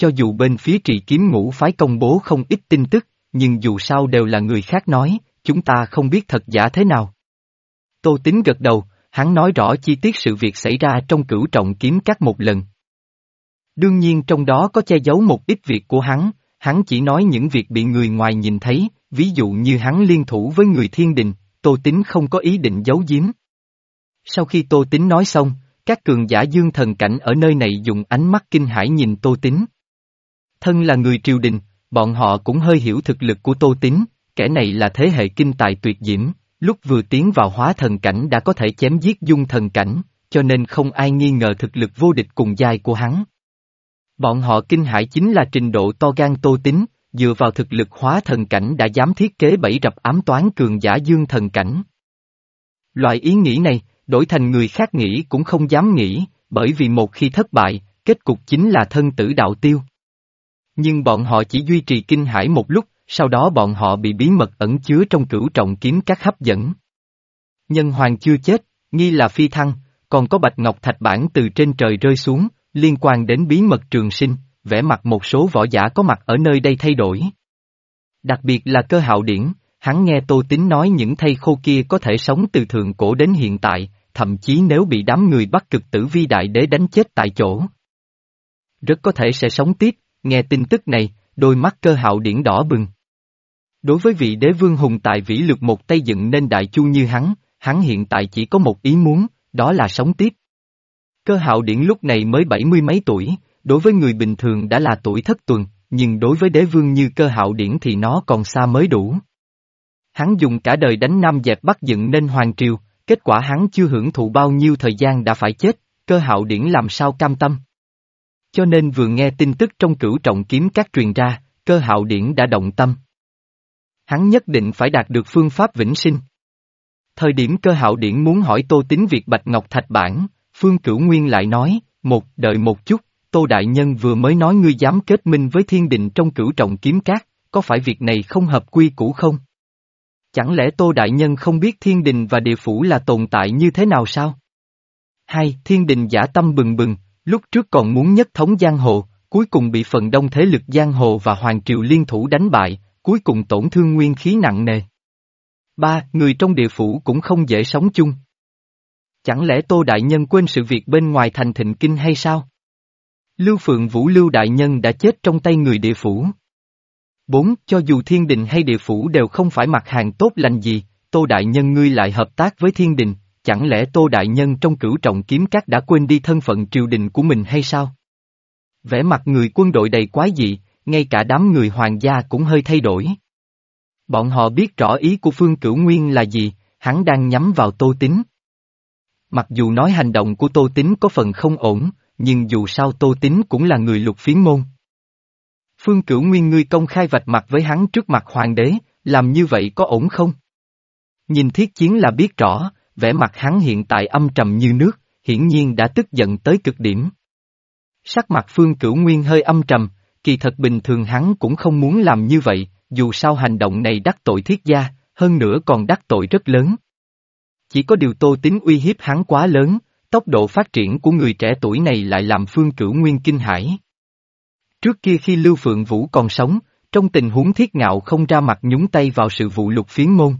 cho dù bên phía Trì Kiếm Ngũ phái công bố không ít tin tức, nhưng dù sao đều là người khác nói, chúng ta không biết thật giả thế nào. Tô Tín gật đầu, hắn nói rõ chi tiết sự việc xảy ra trong Cửu Trọng Kiếm Các một lần. Đương nhiên trong đó có che giấu một ít việc của hắn, hắn chỉ nói những việc bị người ngoài nhìn thấy, ví dụ như hắn liên thủ với người Thiên Đình, Tô Tín không có ý định giấu giếm. Sau khi Tô Tín nói xong, các cường giả dương thần cảnh ở nơi này dùng ánh mắt kinh hãi nhìn Tô Tín. Thân là người triều đình, bọn họ cũng hơi hiểu thực lực của Tô Tín, kẻ này là thế hệ kinh tài tuyệt diễm, lúc vừa tiến vào hóa thần cảnh đã có thể chém giết dung thần cảnh, cho nên không ai nghi ngờ thực lực vô địch cùng giai của hắn. Bọn họ kinh hãi chính là trình độ to gan Tô Tín, dựa vào thực lực hóa thần cảnh đã dám thiết kế bẫy rập ám toán cường giả dương thần cảnh. Loại ý nghĩ này, đổi thành người khác nghĩ cũng không dám nghĩ, bởi vì một khi thất bại, kết cục chính là thân tử đạo tiêu. Nhưng bọn họ chỉ duy trì kinh hãi một lúc, sau đó bọn họ bị bí mật ẩn chứa trong Cửu Trọng Kiếm Các hấp dẫn. Nhân hoàng chưa chết, nghi là phi thăng, còn có bạch ngọc thạch bản từ trên trời rơi xuống, liên quan đến bí mật trường sinh, vẻ mặt một số võ giả có mặt ở nơi đây thay đổi. Đặc biệt là Cơ Hạo Điển, hắn nghe Tô Tín nói những thây khô kia có thể sống từ thượng cổ đến hiện tại, thậm chí nếu bị đám người Bắc Cực Tử Vi Đại Đế đánh chết tại chỗ, rất có thể sẽ sống tiếp. Nghe tin tức này, đôi mắt Cơ Hạo Điển đỏ bừng. Đối với vị đế vương hùng tại vĩ lực một tay dựng nên đại chu như hắn, hắn hiện tại chỉ có một ý muốn, đó là sống tiếp. Cơ Hạo Điển lúc này mới bảy mươi mấy tuổi, đối với người bình thường đã là tuổi thất tuần, nhưng đối với đế vương như Cơ Hạo Điển thì nó còn xa mới đủ. Hắn dùng cả đời đánh Nam dẹp Bắc dựng nên hoàng triều, kết quả hắn chưa hưởng thụ bao nhiêu thời gian đã phải chết, Cơ Hạo Điển làm sao cam tâm. Cho nên vừa nghe tin tức trong Cửu Trọng Kiếm Các truyền ra, Cơ Hạo Điển đã động tâm. Hắn nhất định phải đạt được phương pháp vĩnh sinh. Thời điểm Cơ Hạo Điển muốn hỏi Tô Tín việc bạch ngọc thạch bản, Phương Cửu Nguyên lại nói, một, đợi một chút, Tô Đại Nhân vừa mới nói ngươi dám kết minh với Thiên Đình trong Cửu Trọng Kiếm Các, có phải việc này không hợp quy củ không? Chẳng lẽ Tô Đại Nhân không biết Thiên Đình và địa phủ là tồn tại như thế nào sao? Hai, Thiên Đình dã tâm bừng bừng, lúc trước còn muốn nhất thống giang hồ, cuối cùng bị phần đông thế lực giang hồ và hoàng triều liên thủ đánh bại, cuối cùng tổn thương nguyên khí nặng nề. Ba, người trong địa phủ cũng không dễ sống chung. Chẳng lẽ Tô Đại Nhân quên sự việc bên ngoài thành Thịnh Kinh hay sao? Lưu Phượng Vũ Lưu Đại Nhân đã chết trong tay người địa phủ. Bốn, cho dù Thiên Đình hay địa phủ đều không phải mặt hàng tốt lành gì, Tô Đại Nhân ngươi lại hợp tác với Thiên Đình, chẳng lẽ Tô Đại Nhân trong Cửu Trọng Kiếm Các đã quên đi thân phận triều đình của mình hay sao? Vẻ mặt người quân đội đầy quái dị, ngay cả đám người hoàng gia cũng hơi thay đổi. Bọn họ biết rõ ý của Phương Cửu Nguyên là gì, hắn đang nhắm vào Tô Tín. Mặc dù nói hành động của Tô Tín có phần không ổn, nhưng dù sao Tô Tín cũng là người Lục Phiến môn. Phương Cửu Nguyên ngươi công khai vạch mặt với hắn trước mặt hoàng đế, làm như vậy có ổn không? Nhìn thiết chiến là biết rõ, vẻ mặt hắn hiện tại âm trầm như nước, hiển nhiên đã tức giận tới cực điểm. Sắc mặt Phương Cửu Nguyên hơi âm trầm, kỳ thật bình thường hắn cũng không muốn làm như vậy, dù sao hành động này đắc tội Thiết gia, hơn nữa còn đắc tội rất lớn. Chỉ có điều Tô Tín uy hiếp hắn quá lớn, tốc độ phát triển của người trẻ tuổi này lại làm Phương Cửu Nguyên kinh hãi. Trước kia khi Lưu Phượng Vũ còn sống, trong tình huống Thiết Ngạo không ra mặt nhúng tay vào sự vụ Lục Phiến môn.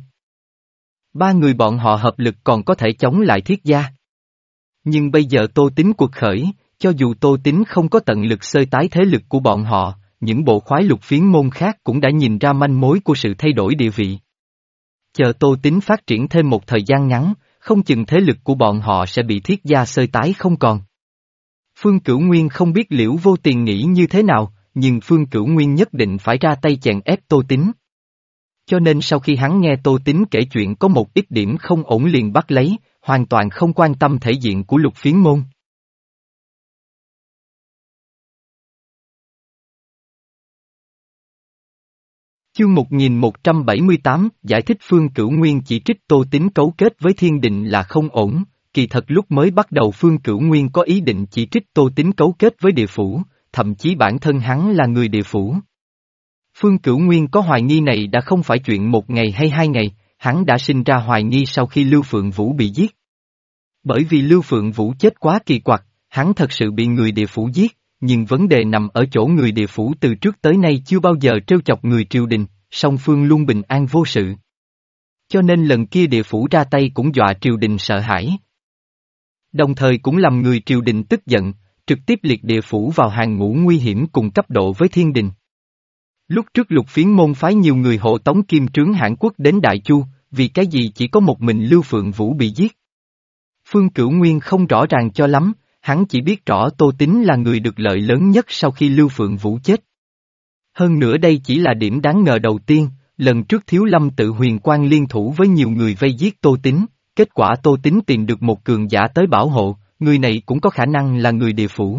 Ba người bọn họ hợp lực còn có thể chống lại Thiết gia. Nhưng bây giờ Tô Tín cuộc khởi, cho dù Tô Tín không có tận lực xơi tái thế lực của bọn họ, những bộ khoái Lục Phiến môn khác cũng đã nhìn ra manh mối của sự thay đổi địa vị. Chờ Tô Tín phát triển thêm một thời gian ngắn, không chừng thế lực của bọn họ sẽ bị Thiết gia xơi tái không còn. Phương Cửu Nguyên không biết Liễu Vô Tiền nghĩ như thế nào, nhưng Phương Cửu Nguyên nhất định phải ra tay chèn ép Tô Tín. Cho nên sau khi hắn nghe Tô Tín kể chuyện có một ít điểm không ổn liền bắt lấy, hoàn toàn không quan tâm thể diện của Lục Phiến môn. Chương một nghìn một trăm bảy mươi tám, giải thích Phương Cửu Nguyên chỉ trích Tô Tín cấu kết với Thiên Đình là không ổn, kỳ thật lúc mới bắt đầu Phương Cửu Nguyên có ý định chỉ trích Tô Tín cấu kết với địa phủ, thậm chí bản thân hắn là người địa phủ. Phương Cửu Nguyên có hoài nghi này đã không phải chuyện một ngày hay hai ngày, hắn đã sinh ra hoài nghi sau khi Lưu Phượng Vũ bị giết. Bởi vì Lưu Phượng Vũ chết quá kỳ quặc, hắn thật sự bị người địa phủ giết, nhưng vấn đề nằm ở chỗ người địa phủ từ trước tới nay chưa bao giờ trêu chọc người triều đình, song phương luôn bình an vô sự. Cho nên lần kia địa phủ ra tay cũng dọa triều đình sợ hãi. Đồng thời cũng làm người triều đình tức giận, trực tiếp liệt địa phủ vào hàng ngũ nguy hiểm cùng cấp độ với thiên đình. Lúc trước Lục Phiến môn phái nhiều người hộ tống Kim Trướng Hãn Quốc đến Đại Chu, vì cái gì chỉ có một mình Lưu Phượng Vũ bị giết. Phương Cửu Nguyên không rõ ràng cho lắm, hắn chỉ biết rõ Tô Tín là người được lợi lớn nhất sau khi Lưu Phượng Vũ chết. Hơn nữa đây chỉ là điểm đáng ngờ đầu tiên, lần trước Thiếu Lâm tự Huyền Quang liên thủ với nhiều người vây giết Tô Tín, kết quả Tô Tín tìm được một cường giả tới bảo hộ, người này cũng có khả năng là người địa phủ.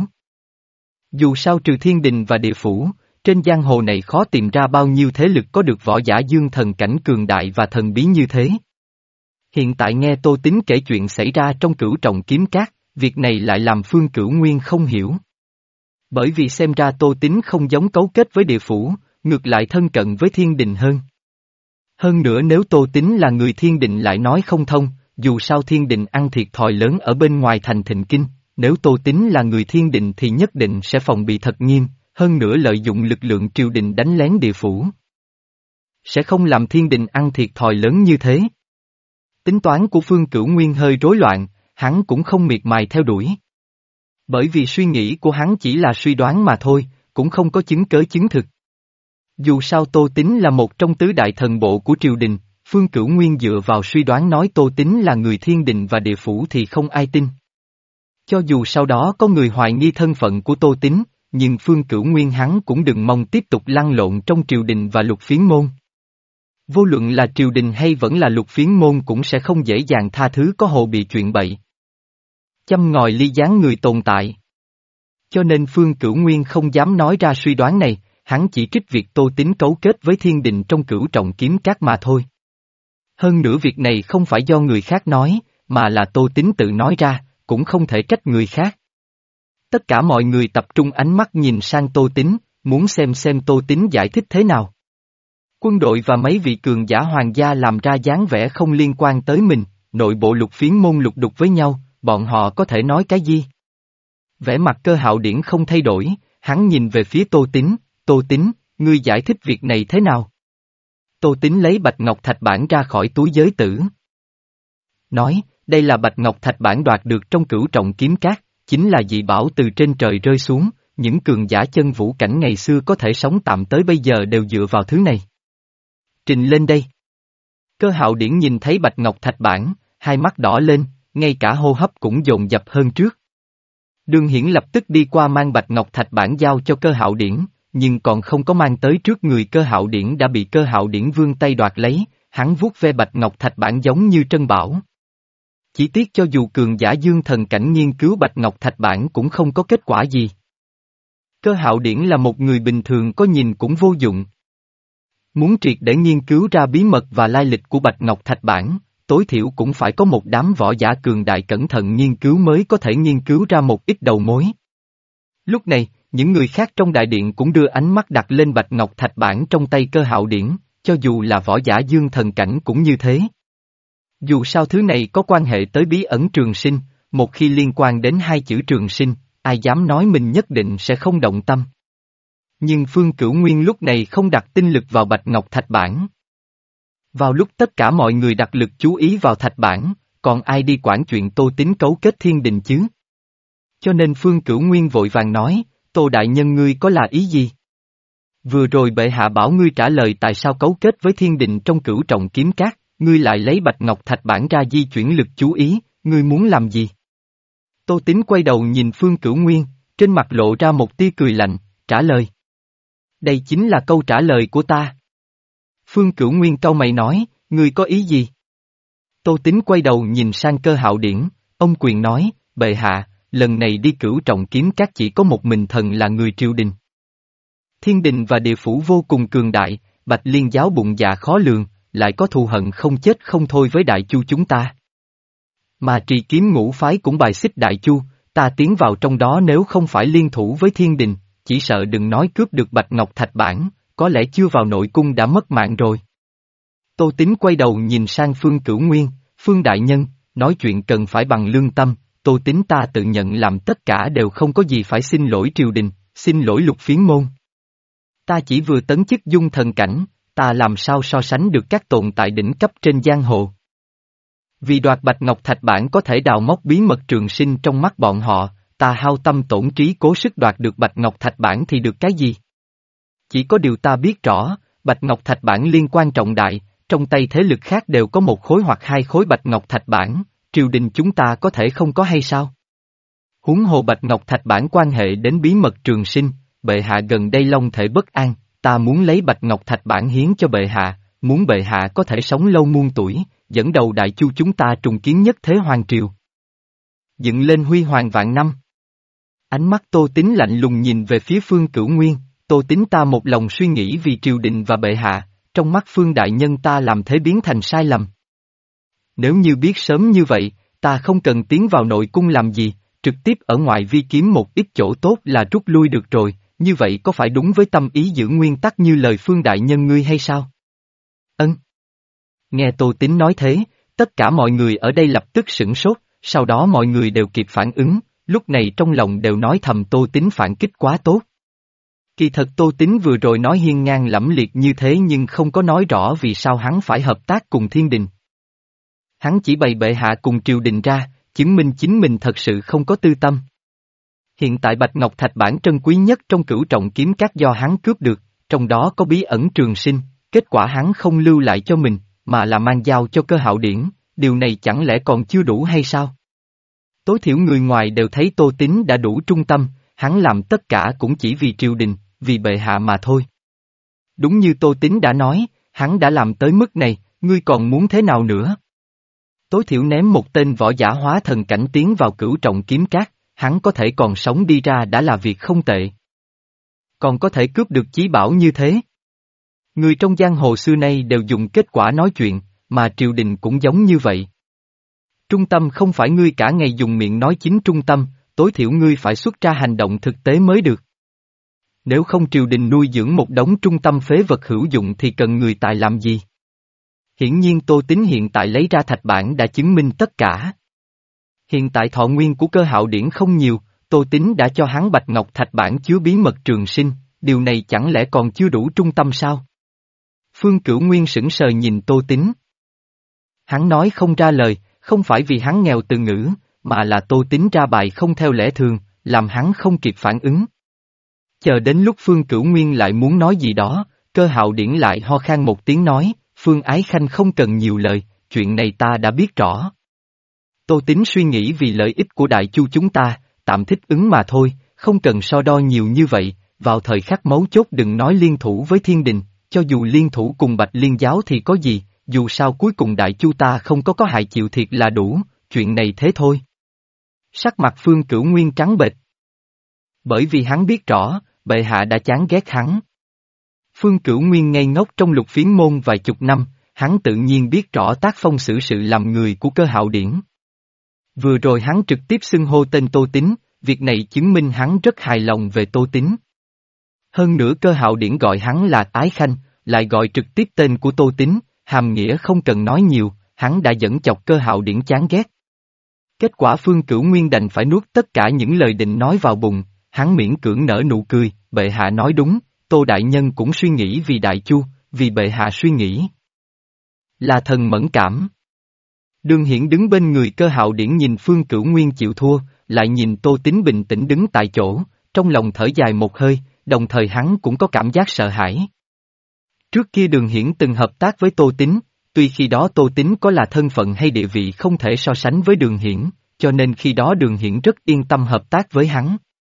Dù sao trừ thiên đình và địa phủ, trên giang hồ này khó tìm ra bao nhiêu thế lực có được võ giả dương thần cảnh cường đại và thần bí như thế. Hiện tại nghe Tô Tín kể chuyện xảy ra trong Cửu Trọng Kiếm Cát, việc này lại làm Phương Cửu Nguyên không hiểu. Bởi vì xem ra Tô Tín không giống cấu kết với địa phủ, ngược lại thân cận với thiên đình hơn. Hơn nữa nếu Tô Tín là người thiên đình lại nói không thông, dù sao thiên đình ăn thiệt thòi lớn ở bên ngoài thành Thịnh Kinh, nếu Tô Tín là người thiên đình thì nhất định sẽ phòng bị thật nghiêm, hơn nữa lợi dụng lực lượng triều đình đánh lén địa phủ. Sẽ không làm thiên đình ăn thiệt thòi lớn như thế. Tính toán của Phương Cửu Nguyên hơi rối loạn, hắn cũng không miệt mài theo đuổi. Bởi vì suy nghĩ của hắn chỉ là suy đoán mà thôi, cũng không có chứng cớ chứng thực. Dù sao Tô Tín là một trong tứ đại thần bộ của triều đình, Phương Cửu Nguyên dựa vào suy đoán nói Tô Tín là người thiên đình và địa phủ thì không ai tin. Cho dù sau đó có người hoài nghi thân phận của Tô Tín, nhưng Phương Cửu Nguyên hắn cũng đừng mong tiếp tục lăn lộn trong triều đình và Lục Phiến môn. Vô luận là triều đình hay vẫn là Lục Phiến môn cũng sẽ không dễ dàng tha thứ có hồ bị chuyện bậy. Châm ngòi ly gián người tồn tại. Cho nên Phương Cửu Nguyên không dám nói ra suy đoán này, hắn chỉ trích việc Tô Tín cấu kết với thiên đình trong Cửu Trọng Kiếm Cát mà thôi. Hơn nữa việc này không phải do người khác nói, mà là Tô Tín tự nói ra, cũng không thể trách người khác. Tất cả mọi người tập trung ánh mắt nhìn sang Tô Tín, muốn xem xem Tô Tín giải thích thế nào. Quân đội và mấy vị cường giả hoàng gia làm ra dáng vẻ không liên quan tới mình, nội bộ Lục Phiến môn lục đục với nhau, bọn họ có thể nói cái gì? Vẻ mặt Cơ Hạo Điển không thay đổi, hắn nhìn về phía Tô Tín, Tô Tín, ngươi giải thích việc này thế nào? Tô Tín lấy bạch ngọc thạch bản ra khỏi túi giới tử. Nói, đây là bạch ngọc thạch bản đoạt được trong Cửu Trọng Kiếm Cát, chính là dị bảo từ trên trời rơi xuống, những cường giả chân vũ cảnh ngày xưa có thể sống tạm tới bây giờ đều dựa vào thứ này. Trình lên đây. Cơ Hạo Điển nhìn thấy bạch ngọc thạch bản, hai mắt đỏ lên, ngay cả hô hấp cũng dồn dập hơn trước. Đường Hiển lập tức đi qua mang bạch ngọc thạch bản giao cho Cơ Hạo Điển, nhưng còn không có mang tới trước người Cơ Hạo Điển đã bị Cơ Hạo Điển vươn tay đoạt lấy, hắn vuốt ve bạch ngọc thạch bản giống như trân bảo. Chỉ tiếc cho dù cường giả dương thần cảnh nghiên cứu bạch ngọc thạch bản cũng không có kết quả gì. Cơ Hạo Điển là một người bình thường có nhìn cũng vô dụng. Muốn triệt để nghiên cứu ra bí mật và lai lịch của bạch ngọc thạch bản, tối thiểu cũng phải có một đám võ giả cường đại cẩn thận nghiên cứu mới có thể nghiên cứu ra một ít đầu mối. Lúc này, những người khác trong đại điện cũng đưa ánh mắt đặt lên bạch ngọc thạch bản trong tay Cơ Hạo Điển, cho dù là võ giả dương thần cảnh cũng như thế. Dù sao thứ này có quan hệ tới bí ẩn trường sinh, một khi liên quan đến hai chữ trường sinh, ai dám nói mình nhất định sẽ không động tâm. Nhưng Phương Cửu Nguyên lúc này không đặt tinh lực vào bạch ngọc thạch bản. Vào lúc tất cả mọi người đặt lực chú ý vào thạch bản, còn ai đi quản chuyện Tô Tín cấu kết thiên đình chứ? Cho nên Phương Cửu Nguyên vội vàng nói, Tô đại nhân ngươi có là ý gì? Vừa rồi bệ hạ bảo ngươi trả lời tại sao cấu kết với thiên đình trong Cửu Trọng Kiếm Cát, ngươi lại lấy bạch ngọc thạch bản ra di chuyển lực chú ý, ngươi muốn làm gì? Tô Tín quay đầu nhìn Phương Cửu Nguyên, trên mặt lộ ra một tia cười lạnh, trả lời. Đây chính là câu trả lời của ta. Phương Cửu Nguyên cau mày nói, ngươi có ý gì? Tô Tín quay đầu nhìn sang Cơ Hạo Điển, ông quyền nói, bệ hạ, lần này đi Cửu Trọng Kiếm Cát chỉ có một mình thần là người triều đình. Thiên đình và địa phủ vô cùng cường đại, Bạch Liên giáo bụng dạ khó lường, lại có thù hận không chết không thôi với Đại Chu chúng ta. Mà Trì Kiếm Ngũ phái cũng bài xích Đại Chu, ta tiến vào trong đó nếu không phải liên thủ với thiên đình, chỉ sợ đừng nói cướp được bạch ngọc thạch bản, có lẽ chưa vào nội cung đã mất mạng rồi. Tô Tín quay đầu nhìn sang Phương Cửu Nguyên, Phương Đại Nhân, nói chuyện cần phải bằng lương tâm, Tô Tín ta tự nhận làm tất cả đều không có gì phải xin lỗi triều đình, xin lỗi Lục Phiến môn. Ta chỉ vừa tấn chức dung thần cảnh, ta làm sao so sánh được các tồn tại đỉnh cấp trên giang hồ. Vì đoạt Bạch Ngọc Thạch Bản có thể đào móc bí mật trường sinh trong mắt bọn họ, ta hao tâm tổn trí cố sức đoạt được Bạch Ngọc Thạch Bản thì được cái gì? Chỉ có điều ta biết rõ, Bạch Ngọc Thạch Bản liên quan trọng đại, trong tay thế lực khác đều có một khối hoặc hai khối Bạch Ngọc Thạch Bản, triều đình chúng ta có thể không có hay sao? Huống hồ Bạch Ngọc Thạch Bản quan hệ đến bí mật trường sinh, bệ hạ gần đây long thể bất an, ta muốn lấy Bạch Ngọc Thạch Bản hiến cho bệ hạ, muốn bệ hạ có thể sống lâu muôn tuổi, dẫn đầu đại chu chúng ta trùng kiến nhất thế hoàng triều. Dựng lên huy hoàng vạn năm. Ánh mắt Tô Tín lạnh lùng nhìn về phía Phương Cửu Nguyên, Tô Tín ta một lòng suy nghĩ vì triều đình và bệ hạ, trong mắt Phương đại nhân ta làm thế biến thành sai lầm. Nếu như biết sớm như vậy, ta không cần tiến vào nội cung làm gì, trực tiếp ở ngoại vi kiếm một ít chỗ tốt là rút lui được rồi, như vậy có phải đúng với tâm ý giữ nguyên tắc như lời Phương đại nhân ngươi hay sao? Ân. Nghe Tô Tín nói thế, tất cả mọi người ở đây lập tức sửng sốt, sau đó mọi người đều kịp phản ứng, lúc này trong lòng đều nói thầm Tô Tín phản kích quá tốt. Kỳ thật Tô Tín vừa rồi nói hiên ngang lẫm liệt như thế nhưng không có nói rõ vì sao hắn phải hợp tác cùng thiên đình. Hắn chỉ bày bệ hạ cùng triều đình ra, chứng minh chính mình thật sự không có tư tâm. Hiện tại Bạch Ngọc Thạch Bản trân quý nhất trong cửu trọng kiếm các do hắn cướp được, trong đó có bí ẩn trường sinh, kết quả hắn không lưu lại cho mình, mà là mang giao cho Cơ Hạo Điển, điều này chẳng lẽ còn chưa đủ hay sao? Tối thiểu người ngoài đều thấy Tô Tín đã đủ trung tâm, hắn làm tất cả cũng chỉ vì triều đình, vì bệ hạ mà thôi. Đúng như Tô Tín đã nói, hắn đã làm tới mức này, ngươi còn muốn thế nào nữa? Tối thiểu ném một tên võ giả hóa thần cảnh tiến vào cửu trọng kiếm cát, hắn có thể còn sống đi ra đã là việc không tệ. Còn có thể cướp được chí bảo như thế. Người trong giang hồ xưa nay đều dùng kết quả nói chuyện, mà triều đình cũng giống như vậy. Trung tâm không phải ngươi cả ngày dùng miệng nói chính trung tâm, tối thiểu ngươi phải xuất ra hành động thực tế mới được. Nếu không triều đình nuôi dưỡng một đống trung tâm phế vật hữu dụng thì cần người tài làm gì? Hiển nhiên Tô Tín hiện tại lấy ra thạch bản đã chứng minh tất cả. Hiện tại thọ nguyên của Cơ Hạo Điển không nhiều, Tô Tín đã cho hắn Bạch Ngọc Thạch Bản chứa bí mật trường sinh, điều này chẳng lẽ còn chưa đủ trung tâm sao? Phương Cửu Nguyên sững sờ nhìn Tô Tín. Hắn nói không ra lời, không phải vì hắn nghèo từ ngữ, mà là Tô Tín ra bài không theo lẽ thường, làm hắn không kịp phản ứng. Chờ đến lúc Phương Cửu Nguyên lại muốn nói gì đó, Cơ Hạo Điển lại ho khan một tiếng nói, Phương Ái Khanh không cần nhiều lời, chuyện này ta đã biết rõ. Tô Tín suy nghĩ vì lợi ích của đại chu chúng ta, tạm thích ứng mà thôi, không cần so đo nhiều như vậy, vào thời khắc mấu chốt đừng nói liên thủ với thiên đình, cho dù liên thủ cùng Bạch Liên giáo thì có gì, dù sao cuối cùng đại chu ta không có có hại chịu thiệt là đủ, chuyện này thế thôi. Sắc mặt Phương Cửu Nguyên trắng bệch. Bởi vì hắn biết rõ, bệ hạ đã chán ghét hắn. Phương Cửu Nguyên ngây ngốc trong Lục Phiến môn vài chục năm, hắn tự nhiên biết rõ tác phong xử sự làm người của Cơ Hạo Điển. Vừa rồi hắn trực tiếp xưng hô tên Tô Tín, việc này chứng minh hắn rất hài lòng về Tô Tín. Hơn nữa Cơ Hạo Điển gọi hắn là Ái Khanh, lại gọi trực tiếp tên của Tô Tín, hàm nghĩa không cần nói nhiều, hắn đã dẫn chọc Cơ Hạo Điển chán ghét. Kết quả Phương Cửu Nguyên đành phải nuốt tất cả những lời định nói vào bụng, hắn miễn cưỡng nở nụ cười, bệ hạ nói đúng, Tô Đại Nhân cũng suy nghĩ vì Đại Chu, vì bệ hạ suy nghĩ. Là thần mẫn cảm. Đường Hiển đứng bên người Cơ Hạo Điển nhìn Phương Cửu Nguyên chịu thua, lại nhìn Tô Tín bình tĩnh đứng tại chỗ, trong lòng thở dài một hơi, đồng thời hắn cũng có cảm giác sợ hãi. Trước kia Đường Hiển từng hợp tác với Tô Tín, tuy khi đó Tô Tín có là thân phận hay địa vị không thể so sánh với Đường Hiển, cho nên khi đó Đường Hiển rất yên tâm hợp tác với hắn.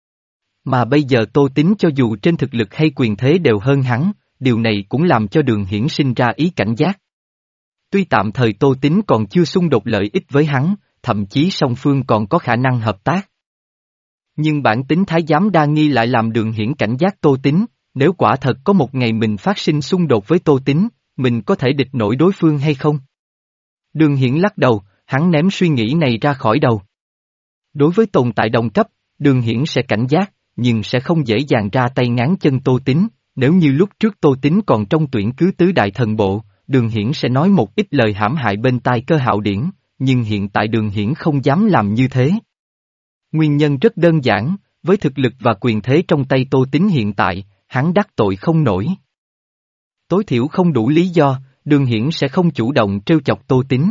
Mà bây giờ Tô Tín cho dù trên thực lực hay quyền thế đều hơn hắn, điều này cũng làm cho Đường Hiển sinh ra ý cảnh giác. Tuy tạm thời Tô Tín còn chưa xung đột lợi ích với hắn, thậm chí song phương còn có khả năng hợp tác. Nhưng bản tính thái giám đa nghi lại làm Đường Hiển cảnh giác Tô Tín, nếu quả thật có một ngày mình phát sinh xung đột với Tô Tín, mình có thể địch nổi đối phương hay không? Đường Hiển lắc đầu, hắn ném suy nghĩ này ra khỏi đầu. Đối với tồn tại đồng cấp, Đường Hiển sẽ cảnh giác, nhưng sẽ không dễ dàng ra tay ngáng chân Tô Tín, nếu như lúc trước Tô Tín còn trong tuyển cứ tứ đại thần bộ, Đường Hiển sẽ nói một ít lời hãm hại bên tai Cơ Hạo Điển, nhưng hiện tại Đường Hiển không dám làm như thế. Nguyên nhân rất đơn giản, với thực lực và quyền thế trong tay Tô Tín hiện tại, hắn đắc tội không nổi. Tối thiểu không đủ lý do, Đường Hiển sẽ không chủ động trêu chọc Tô Tín.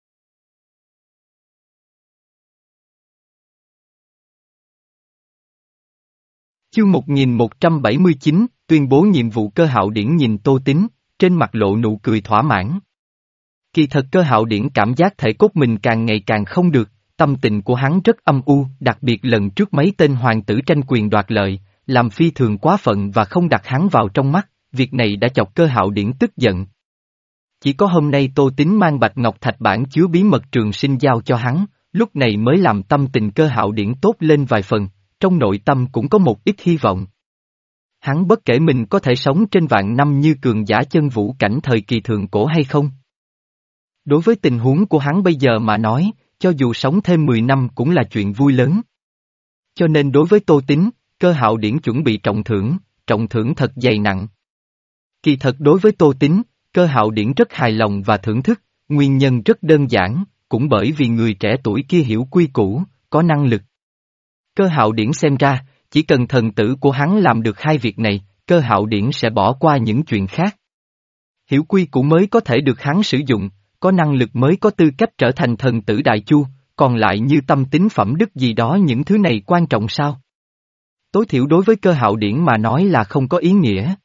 Chương một nghìn một trăm bảy mươi chín, tuyên bố nhiệm vụ. Cơ Hạo Điển nhìn Tô Tín, trên mặt lộ nụ cười thỏa mãn. Kỳ thật Cơ Hạo Điển cảm giác thể cốt mình càng ngày càng không được, tâm tình của hắn rất âm u, đặc biệt lần trước mấy tên hoàng tử tranh quyền đoạt lợi, làm phi thường quá phận và không đặt hắn vào trong mắt, việc này đã chọc Cơ Hạo Điển tức giận. Chỉ có hôm nay Tô Tín mang bạch ngọc thạch bản chứa bí mật trường sinh giao cho hắn, lúc này mới làm tâm tình Cơ Hạo Điển tốt lên vài phần, trong nội tâm cũng có một ít hy vọng. Hắn bất kể mình có thể sống trên vạn năm như cường giả chân vũ cảnh thời kỳ thượng cổ hay không. Đối với tình huống của hắn bây giờ mà nói, cho dù sống thêm mười năm cũng là chuyện vui lớn. Cho nên đối với Tô Tín, Cơ Hạo Điển chuẩn bị trọng thưởng, trọng thưởng thật dày nặng. Kỳ thật đối với Tô Tín, Cơ Hạo Điển rất hài lòng và thưởng thức, nguyên nhân rất đơn giản, cũng bởi vì người trẻ tuổi kia hiểu quy củ, có năng lực. Cơ Hạo Điển xem ra, chỉ cần thần tử của hắn làm được hai việc này, Cơ Hạo Điển sẽ bỏ qua những chuyện khác. Hiểu quy củ mới có thể được hắn sử dụng, có năng lực mới có tư cách trở thành thần tử Đại Chu, còn lại như tâm tính phẩm đức gì đó những thứ này quan trọng sao? Tối thiểu đối với Cơ Hạo Điển mà nói là không có ý nghĩa.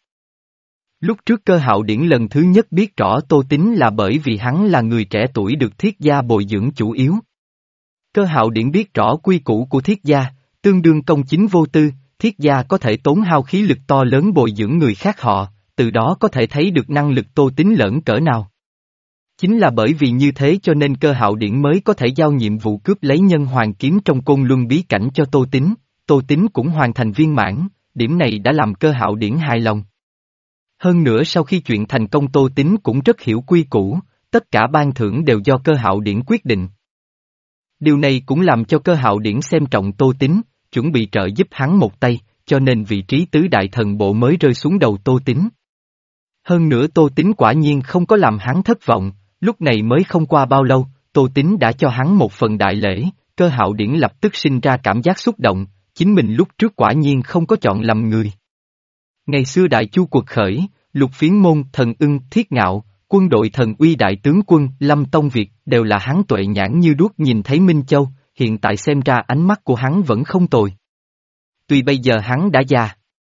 Lúc trước Cơ Hạo Điển lần thứ nhất biết rõ Tô Tín là bởi vì hắn là người trẻ tuổi được Thiết gia bồi dưỡng chủ yếu. Cơ Hạo Điển biết rõ quy củ của Thiết gia, tương đương công chính vô tư, Thiết gia có thể tốn hao khí lực to lớn bồi dưỡng người khác họ, từ đó có thể thấy được năng lực Tô Tín lớn cỡ nào. Chính là bởi vì như thế cho nên Cơ Hạo Điển mới có thể giao nhiệm vụ cướp lấy nhân hoàng kiếm trong Côn Luân bí cảnh cho Tô Tín, Tô Tín cũng hoàn thành viên mãn, điểm này đã làm Cơ Hạo Điển hài lòng. Hơn nữa sau khi chuyện thành công Tô Tín cũng rất hiểu quy củ, tất cả ban thưởng đều do Cơ Hạo Điển quyết định. Điều này cũng làm cho Cơ Hạo Điển xem trọng Tô Tín, chuẩn bị trợ giúp hắn một tay, cho nên vị trí tứ đại thần bộ mới rơi xuống đầu Tô Tín. Hơn nữa Tô Tín quả nhiên không có làm hắn thất vọng, lúc này mới không qua bao lâu, Tô Tín đã cho hắn một phần đại lễ, Cơ Hạo Điển lập tức sinh ra cảm giác xúc động, chính mình lúc trước quả nhiên không có chọn lầm người. Ngày xưa Đại Chu cuộc khởi, Lục Phiến Môn, Thần Ưng, Thiết Ngạo, quân đội Thần Uy đại tướng quân, Lâm Tông Việt đều là hắn tuệ nhãn như đuốc nhìn thấy Minh Châu, hiện tại xem ra ánh mắt của hắn vẫn không tồi. Tuy bây giờ hắn đã già,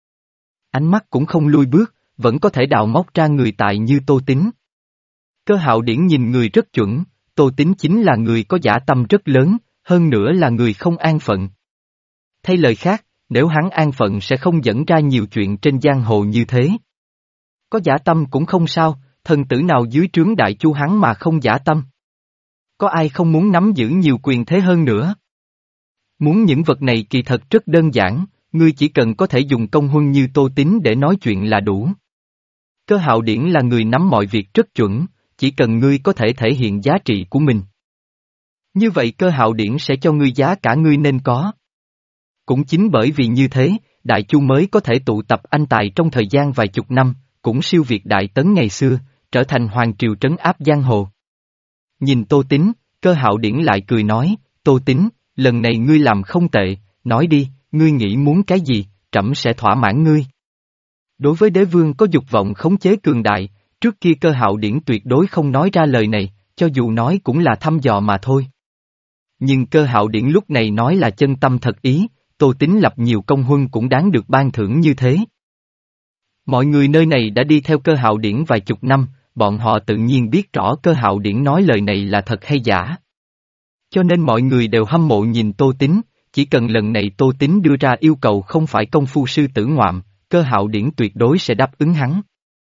ánh mắt cũng không lui bước, vẫn có thể đào móc ra người tài như Tô Tín. Cơ Hạo Điển nhìn người rất chuẩn, Tô Tín chính là người có dã tâm rất lớn, hơn nữa là người không an phận. Thay lời khác, nếu hắn an phận sẽ không dẫn ra nhiều chuyện trên giang hồ như thế. Có dã tâm cũng không sao, thần tử nào dưới trướng Đại Chu hắn mà không dã tâm. Có ai không muốn nắm giữ nhiều quyền thế hơn nữa? Muốn những vật này kỳ thật rất đơn giản, ngươi chỉ cần có thể dùng công huân như Tô Tín để nói chuyện là đủ. Cơ Hạo Điển là người nắm mọi việc rất chuẩn, chỉ cần ngươi có thể thể hiện giá trị của mình. Như vậy Cơ Hạo Điển sẽ cho ngươi giá cả ngươi nên có. Cũng chính bởi vì như thế, Đại Chu mới có thể tụ tập anh tài trong thời gian vài chục năm, cũng siêu việt Đại Tấn ngày xưa, trở thành hoàng triều trấn áp giang hồ. Nhìn Tô Tín, Cơ Hạo Điển lại cười nói, Tô Tín, lần này ngươi làm không tệ, nói đi, ngươi nghĩ muốn cái gì, trẫm sẽ thỏa mãn ngươi. Đối với đế vương có dục vọng khống chế cường đại, trước kia Cơ Hạo Điển tuyệt đối không nói ra lời này, cho dù nói cũng là thăm dò mà thôi. Nhưng Cơ Hạo Điển lúc này nói là chân tâm thật ý, Tô Tín lập nhiều công huân cũng đáng được ban thưởng như thế. Mọi người nơi này đã đi theo Cơ Hạo Điển vài chục năm, bọn họ tự nhiên biết rõ Cơ Hạo Điển nói lời này là thật hay giả. Cho nên mọi người đều hâm mộ nhìn Tô Tín, chỉ cần lần này Tô Tín đưa ra yêu cầu không phải công phu sư tử ngoạm, Cơ Hạo Điển tuyệt đối sẽ đáp ứng hắn.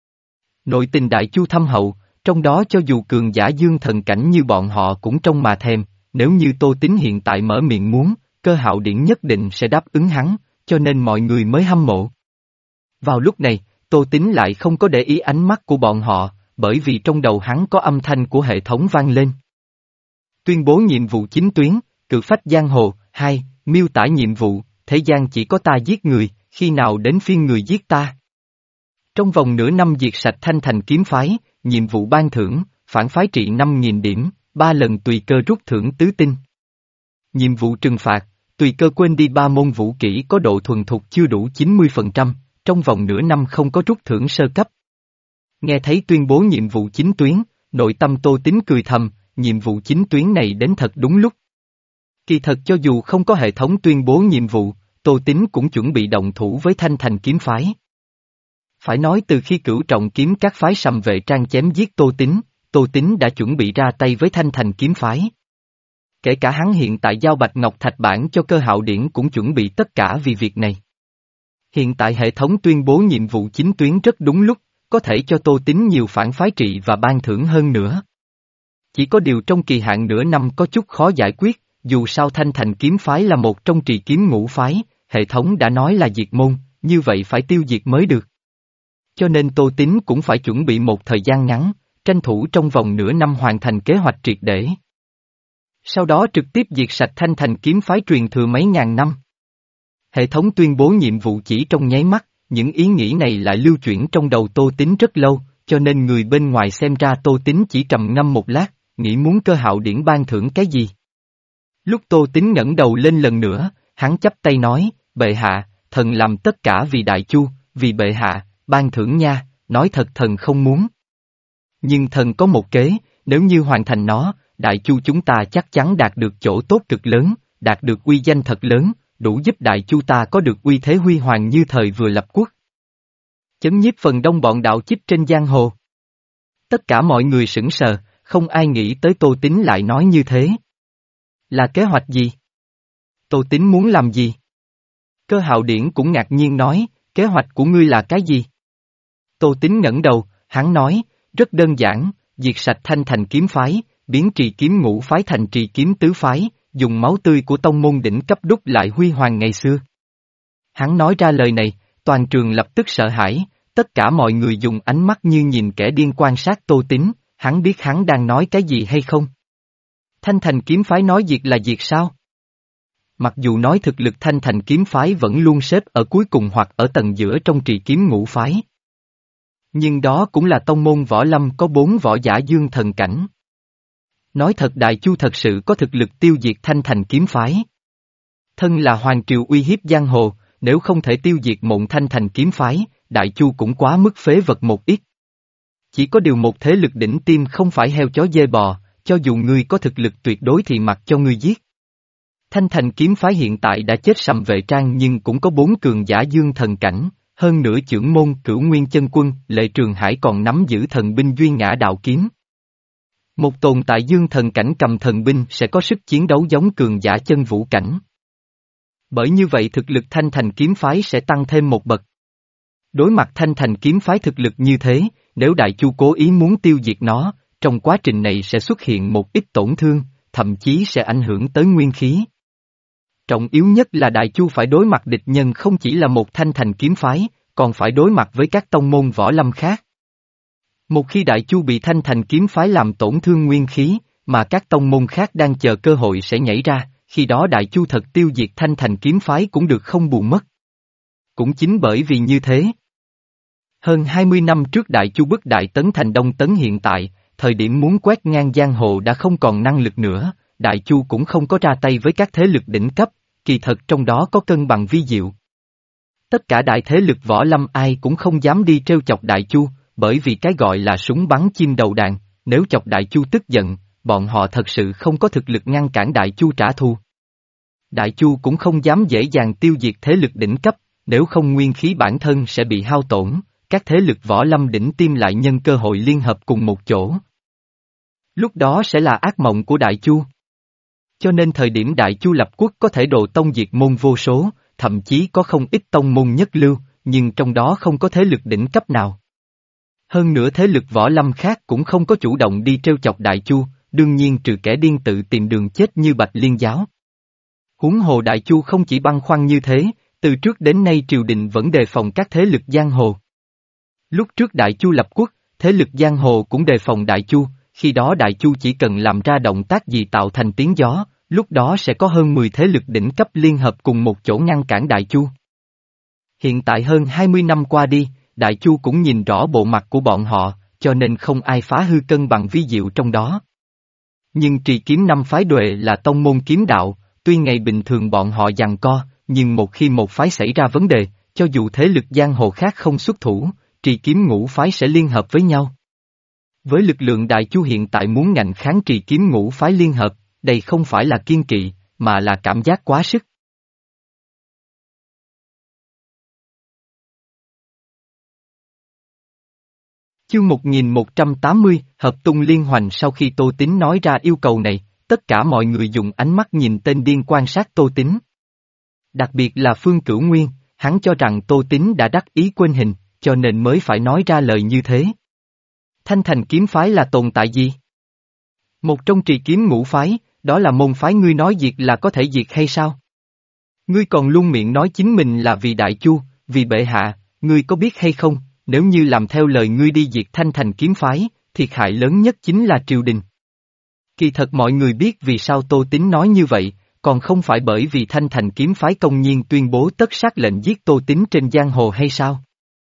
Nội tình Đại Chu thâm hậu, trong đó cho dù cường giả dương thần cảnh như bọn họ cũng trông mà thèm, nếu như Tô Tín hiện tại mở miệng muốn, Cơ Hạo Điển nhất định sẽ đáp ứng hắn, cho nên mọi người mới hâm mộ. Vào lúc này, Tô Tín lại không có để ý ánh mắt của bọn họ, bởi vì trong đầu hắn có âm thanh của hệ thống vang lên. Tuyên bố nhiệm vụ chính tuyến, cự phách giang hồ, hai, miêu tả nhiệm vụ, thế gian chỉ có ta giết người, khi nào đến phiên người giết ta. Trong vòng nửa năm diệt sạch Thanh Thành kiếm phái, nhiệm vụ ban thưởng, phản phái trị năm nghìn điểm, ba lần tùy cơ rút thưởng tứ tinh. Nhiệm vụ trừng phạt, tùy cơ quên đi ba môn vũ kỹ có độ thuần thục chưa đủ chín mươi phần trăm, trong vòng nửa năm không có rút thưởng sơ cấp. Nghe thấy tuyên bố nhiệm vụ chính tuyến, nội tâm Tô Tín cười thầm, nhiệm vụ chính tuyến này đến thật đúng lúc. Kỳ thật cho dù không có hệ thống tuyên bố nhiệm vụ, Tô Tín cũng chuẩn bị động thủ với Thanh Thành kiếm phái. Phải nói từ khi cửu trọng kiếm các phái sầm vệ trang chém giết Tô Tín, Tô Tín đã chuẩn bị ra tay với Thanh Thành kiếm phái. Kể cả hắn hiện tại giao Bạch Ngọc Thạch Bản cho Cơ Hạo Điển cũng chuẩn bị tất cả vì việc này. Hiện tại hệ thống tuyên bố nhiệm vụ chính tuyến rất đúng lúc, có thể cho Tô Tín nhiều phản phái trị và ban thưởng hơn nữa. Chỉ có điều trong kỳ hạn nửa năm có chút khó giải quyết, dù sao Thanh Thành kiếm phái là một trong trì kiếm ngũ phái, hệ thống đã nói là diệt môn, như vậy phải tiêu diệt mới được. Cho nên Tô Tín cũng phải chuẩn bị một thời gian ngắn, tranh thủ trong vòng nửa năm hoàn thành kế hoạch triệt để. Sau đó trực tiếp diệt sạch Thanh Thành kiếm phái truyền thừa mấy ngàn năm. Hệ thống tuyên bố nhiệm vụ chỉ trong nháy mắt, những ý nghĩ này lại lưu chuyển trong đầu Tô Tín rất lâu, cho nên người bên ngoài xem ra Tô Tín chỉ trầm ngâm một lát, nghĩ muốn Cơ Hạo Điển ban thưởng cái gì. Lúc Tô Tín ngẩng đầu lên lần nữa, hắn chắp tay nói, bệ hạ, thần làm tất cả vì Đại Chu, vì bệ hạ, ban thưởng nha, nói thật thần không muốn. Nhưng thần có một kế, nếu như hoàn thành nó, Đại Chu chúng ta chắc chắn đạt được chỗ tốt cực lớn, đạt được uy danh thật lớn, đủ giúp Đại Chu ta có được uy thế huy hoàng như thời vừa lập quốc. Chấn nhiếp phần đông bọn đạo chích trên giang hồ. Tất cả mọi người sững sờ, không ai nghĩ tới Tô Tín lại nói như thế. Là kế hoạch gì? Tô Tín muốn làm gì? Cơ Hạo Điển cũng ngạc nhiên nói, kế hoạch của ngươi là cái gì? Tô Tín ngẩng đầu, hắn nói, rất đơn giản, diệt sạch Thanh Thành kiếm phái, biến trì kiếm ngũ phái thành trì kiếm tứ phái, dùng máu tươi của tông môn đỉnh cấp đúc lại huy hoàng ngày xưa. Hắn nói ra lời này, toàn trường lập tức sợ hãi, tất cả mọi người dùng ánh mắt như nhìn kẻ điên quan sát Tô Tín, hắn biết hắn đang nói cái gì hay không? Thanh Thành kiếm phái nói diệt là diệt sao? Mặc dù nói thực lực Thanh Thành kiếm phái vẫn luôn xếp ở cuối cùng hoặc ở tầng giữa trong trì kiếm ngũ phái. Nhưng đó cũng là tông môn võ lâm có bốn võ giả dương thần cảnh. Nói thật Đại Chu thật sự có thực lực tiêu diệt Thanh Thành kiếm phái. Thân là hoàng triều uy hiếp giang hồ, nếu không thể tiêu diệt Mộng Thanh Thành kiếm phái, Đại Chu cũng quá mức phế vật một ít. Chỉ có điều một thế lực đỉnh tim không phải heo chó dê bò, cho dù ngươi có thực lực tuyệt đối thì mặc cho ngươi giết. Thanh Thành kiếm phái hiện tại đã chết sầm vệ trang nhưng cũng có bốn cường giả dương thần cảnh, hơn nữa chưởng môn Cửu Nguyên Chân Quân, Lệ Trường Hải còn nắm giữ thần binh Duy Ngã Đạo Kiếm. Một tồn tại dương thần cảnh cầm thần binh sẽ có sức chiến đấu giống cường giả chân vũ cảnh. Bởi như vậy thực lực Thanh Thành kiếm phái sẽ tăng thêm một bậc. Đối mặt Thanh Thành kiếm phái thực lực như thế, nếu Đại Chu cố ý muốn tiêu diệt nó, trong quá trình này sẽ xuất hiện một ít tổn thương, thậm chí sẽ ảnh hưởng tới nguyên khí. Trọng yếu nhất là Đại Chu phải đối mặt địch nhân không chỉ là một Thanh Thành kiếm phái, còn phải đối mặt với các tông môn võ lâm khác. Một khi Đại Chu bị Thanh Thành kiếm phái làm tổn thương nguyên khí, mà các tông môn khác đang chờ cơ hội sẽ nhảy ra, khi đó Đại Chu thật tiêu diệt Thanh Thành kiếm phái cũng được không bù mất. Cũng chính bởi vì như thế. Hơn hai mươi năm trước Đại Chu bức Đại Tấn thành Đông Tấn hiện tại, thời điểm muốn quét ngang giang hồ đã không còn năng lực nữa, Đại Chu cũng không có ra tay với các thế lực đỉnh cấp, kỳ thật trong đó có cân bằng vi diệu. Tất cả đại thế lực võ lâm ai cũng không dám đi trêu chọc Đại Chu, bởi vì cái gọi là súng bắn chim đầu đàn, nếu chọc Đại Chu tức giận, bọn họ thật sự không có thực lực ngăn cản Đại Chu trả thù. Đại Chu cũng không dám dễ dàng tiêu diệt thế lực đỉnh cấp, nếu không nguyên khí bản thân sẽ bị hao tổn, các thế lực võ lâm đỉnh tim lại nhân cơ hội liên hợp cùng một chỗ. Lúc đó sẽ là ác mộng của Đại Chu. Cho nên thời điểm Đại Chu lập quốc có thể đồ tông diệt môn vô số, thậm chí có không ít tông môn nhất lưu, nhưng trong đó không có thế lực đỉnh cấp nào. Hơn nữa thế lực võ lâm khác cũng không có chủ động đi trêu chọc Đại Chu, đương nhiên trừ kẻ điên tự tìm đường chết như Bạch Liên giáo. Huống hồ Đại Chu không chỉ băn khoăn như thế, từ trước đến nay triều đình vẫn đề phòng các thế lực giang hồ. Lúc trước Đại Chu lập quốc, thế lực giang hồ cũng đề phòng Đại Chu, khi đó Đại Chu chỉ cần làm ra động tác gì tạo thành tiếng gió, lúc đó sẽ có hơn mười thế lực đỉnh cấp liên hợp cùng một chỗ ngăn cản Đại Chu. Hiện tại hơn hai mươi năm qua đi, Đại Chu cũng nhìn rõ bộ mặt của bọn họ, cho nên không ai phá hư cân bằng vi diệu trong đó. Nhưng trì kiếm năm phái Duệ là tông môn kiếm đạo, tuy ngày bình thường bọn họ giằng co, nhưng một khi một phái xảy ra vấn đề, cho dù thế lực giang hồ khác không xuất thủ, trì kiếm ngũ phái sẽ liên hợp với nhau. Với lực lượng Đại Chu hiện tại muốn ngạnh kháng trì kiếm ngũ phái liên hợp, đây không phải là kiên kỵ, mà là cảm giác quá sức. Chương một nghìn một trăm tám mươi, Hợp tung liên hoành. Sau khi Tô Tín nói ra yêu cầu này, tất cả mọi người dùng ánh mắt nhìn tên điên quan sát Tô Tín. Đặc biệt là Phương Cửu Nguyên, hắn cho rằng Tô Tín đã đắc ý quên hình, cho nên mới phải nói ra lời như thế. Thanh Thành kiếm phái là tồn tại gì? Một trong trì kiếm ngũ phái, đó là môn phái ngươi nói diệt là có thể diệt hay sao? Ngươi còn luôn miệng nói chính mình là vì Đại Chu, vì bệ hạ, ngươi có biết hay không, nếu như làm theo lời ngươi đi diệt Thanh Thành kiếm phái, thiệt hại lớn nhất chính là triều đình. Kỳ thật mọi người biết vì sao Tô Tín nói như vậy, còn không phải bởi vì Thanh Thành kiếm phái công nhiên tuyên bố tất sát lệnh giết Tô Tín trên giang hồ hay sao?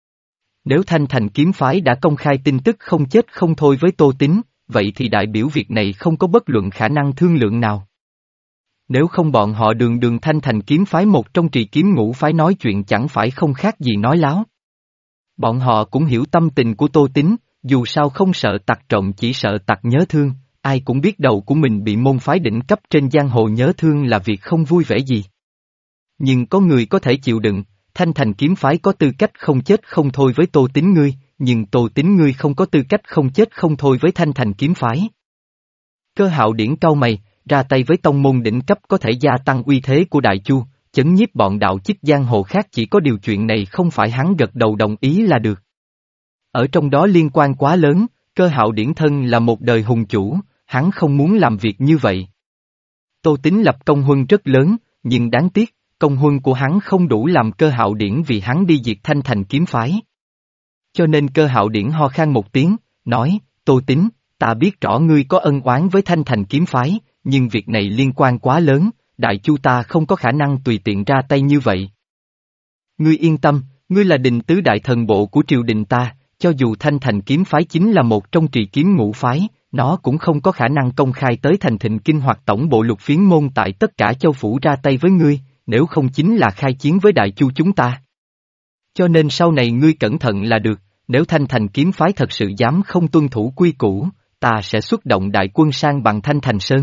Nếu Thanh Thành kiếm phái đã công khai tin tức không chết không thôi với Tô Tín, vậy thì đại biểu việc này không có bất luận khả năng thương lượng nào. Nếu không bọn họ đường đường Thanh Thành kiếm phái một trong trì kiếm ngũ phái nói chuyện chẳng phải không khác gì nói láo. Bọn họ cũng hiểu tâm tình của Tô Tín, dù sao không sợ tặc trộm chỉ sợ tặc nhớ thương, ai cũng biết đầu của mình bị môn phái đỉnh cấp trên giang hồ nhớ thương là việc không vui vẻ gì. Nhưng có người có thể chịu đựng, Thanh Thành kiếm phái có tư cách không chết không thôi với Tô Tín ngươi, nhưng Tô Tín ngươi không có tư cách không chết không thôi với Thanh Thành kiếm phái. Cơ Hạo Điển cau mày, ra tay với tông môn đỉnh cấp có thể gia tăng uy thế của Đại Chu, chấn nhiếp bọn đạo chích giang hồ khác, chỉ có điều chuyện này không phải hắn gật đầu đồng ý là được. Ở trong đó liên quan quá lớn, Cơ Hạo Điển thân là một đời hùng chủ, hắn không muốn làm việc như vậy. Tô Tín lập công huân rất lớn, nhưng đáng tiếc, công huân của hắn không đủ làm Cơ Hạo Điển vì hắn đi diệt Thanh Thành kiếm phái. Cho nên Cơ Hạo Điển ho khan một tiếng, nói, Tô Tín, ta biết rõ ngươi có ân oán với Thanh Thành kiếm phái, nhưng việc này liên quan quá lớn, Đại Chu ta không có khả năng tùy tiện ra tay như vậy. Ngươi yên tâm, ngươi là đình tứ đại thần bộ của triều đình ta, cho dù Thanh Thành kiếm phái chính là một trong trì kiếm ngũ phái, nó cũng không có khả năng công khai tới Thành Thịnh Kinh hoặc tổng bộ Lục Phiến môn tại tất cả châu phủ ra tay với ngươi, nếu không chính là khai chiến với Đại Chu chúng ta. Cho nên sau này ngươi cẩn thận là được, nếu Thanh Thành kiếm phái thật sự dám không tuân thủ quy củ, ta sẽ xuất động đại quân sang bằng Thanh Thành Sơn.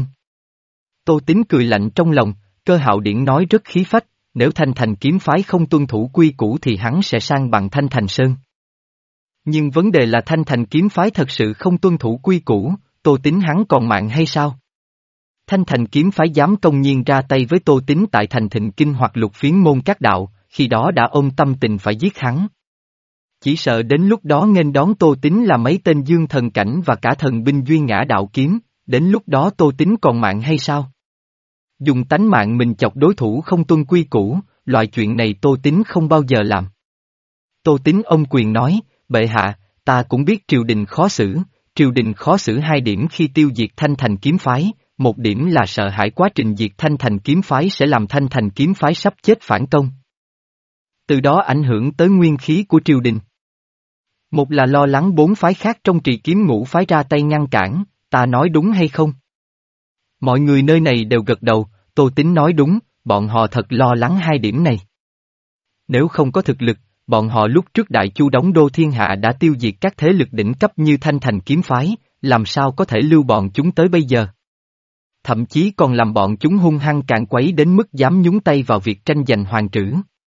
Tô Tín cười lạnh trong lòng, Cơ Hạo Điển nói rất khí phách, nếu Thanh Thành kiếm phái không tuân thủ quy củ thì hắn sẽ sang bằng Thanh Thành Sơn. Nhưng vấn đề là Thanh Thành kiếm phái thật sự không tuân thủ quy củ, Tô Tín hắn còn mạng hay sao? Thanh Thành kiếm phái dám công nhiên ra tay với Tô Tín tại Thành Thịnh Kinh hoặc Lục Phiến môn các đạo, khi đó đã ôm tâm tình phải giết hắn. Chỉ sợ đến lúc đó nghênh đón Tô Tín là mấy tên dương thần cảnh và cả thần binh duy ngã đạo kiếm, đến lúc đó Tô Tín còn mạng hay sao? Dùng tánh mạng mình chọc đối thủ không tuân quy củ, loại chuyện này Tô Tín không bao giờ làm. Tô Tín ôm quyền nói, bệ hạ, ta cũng biết triều đình khó xử, triều đình khó xử hai điểm khi tiêu diệt Thanh Thành kiếm phái, một điểm là sợ hãi quá trình diệt Thanh Thành kiếm phái sẽ làm Thanh Thành kiếm phái sắp chết phản công. Từ đó ảnh hưởng tới nguyên khí của triều đình. Một là lo lắng bốn phái khác trong trì kiếm ngũ phái ra tay ngăn cản, ta nói đúng hay không? Mọi người nơi này đều gật đầu, Tô Tín nói đúng, bọn họ thật lo lắng hai điểm này. Nếu không có thực lực, bọn họ lúc trước Đại Chu đóng đô thiên hạ đã tiêu diệt các thế lực đỉnh cấp như Thanh Thành kiếm phái, làm sao có thể lưu bọn chúng tới bây giờ? Thậm chí còn làm bọn chúng hung hăng càn quấy đến mức dám nhúng tay vào việc tranh giành hoàng trữ.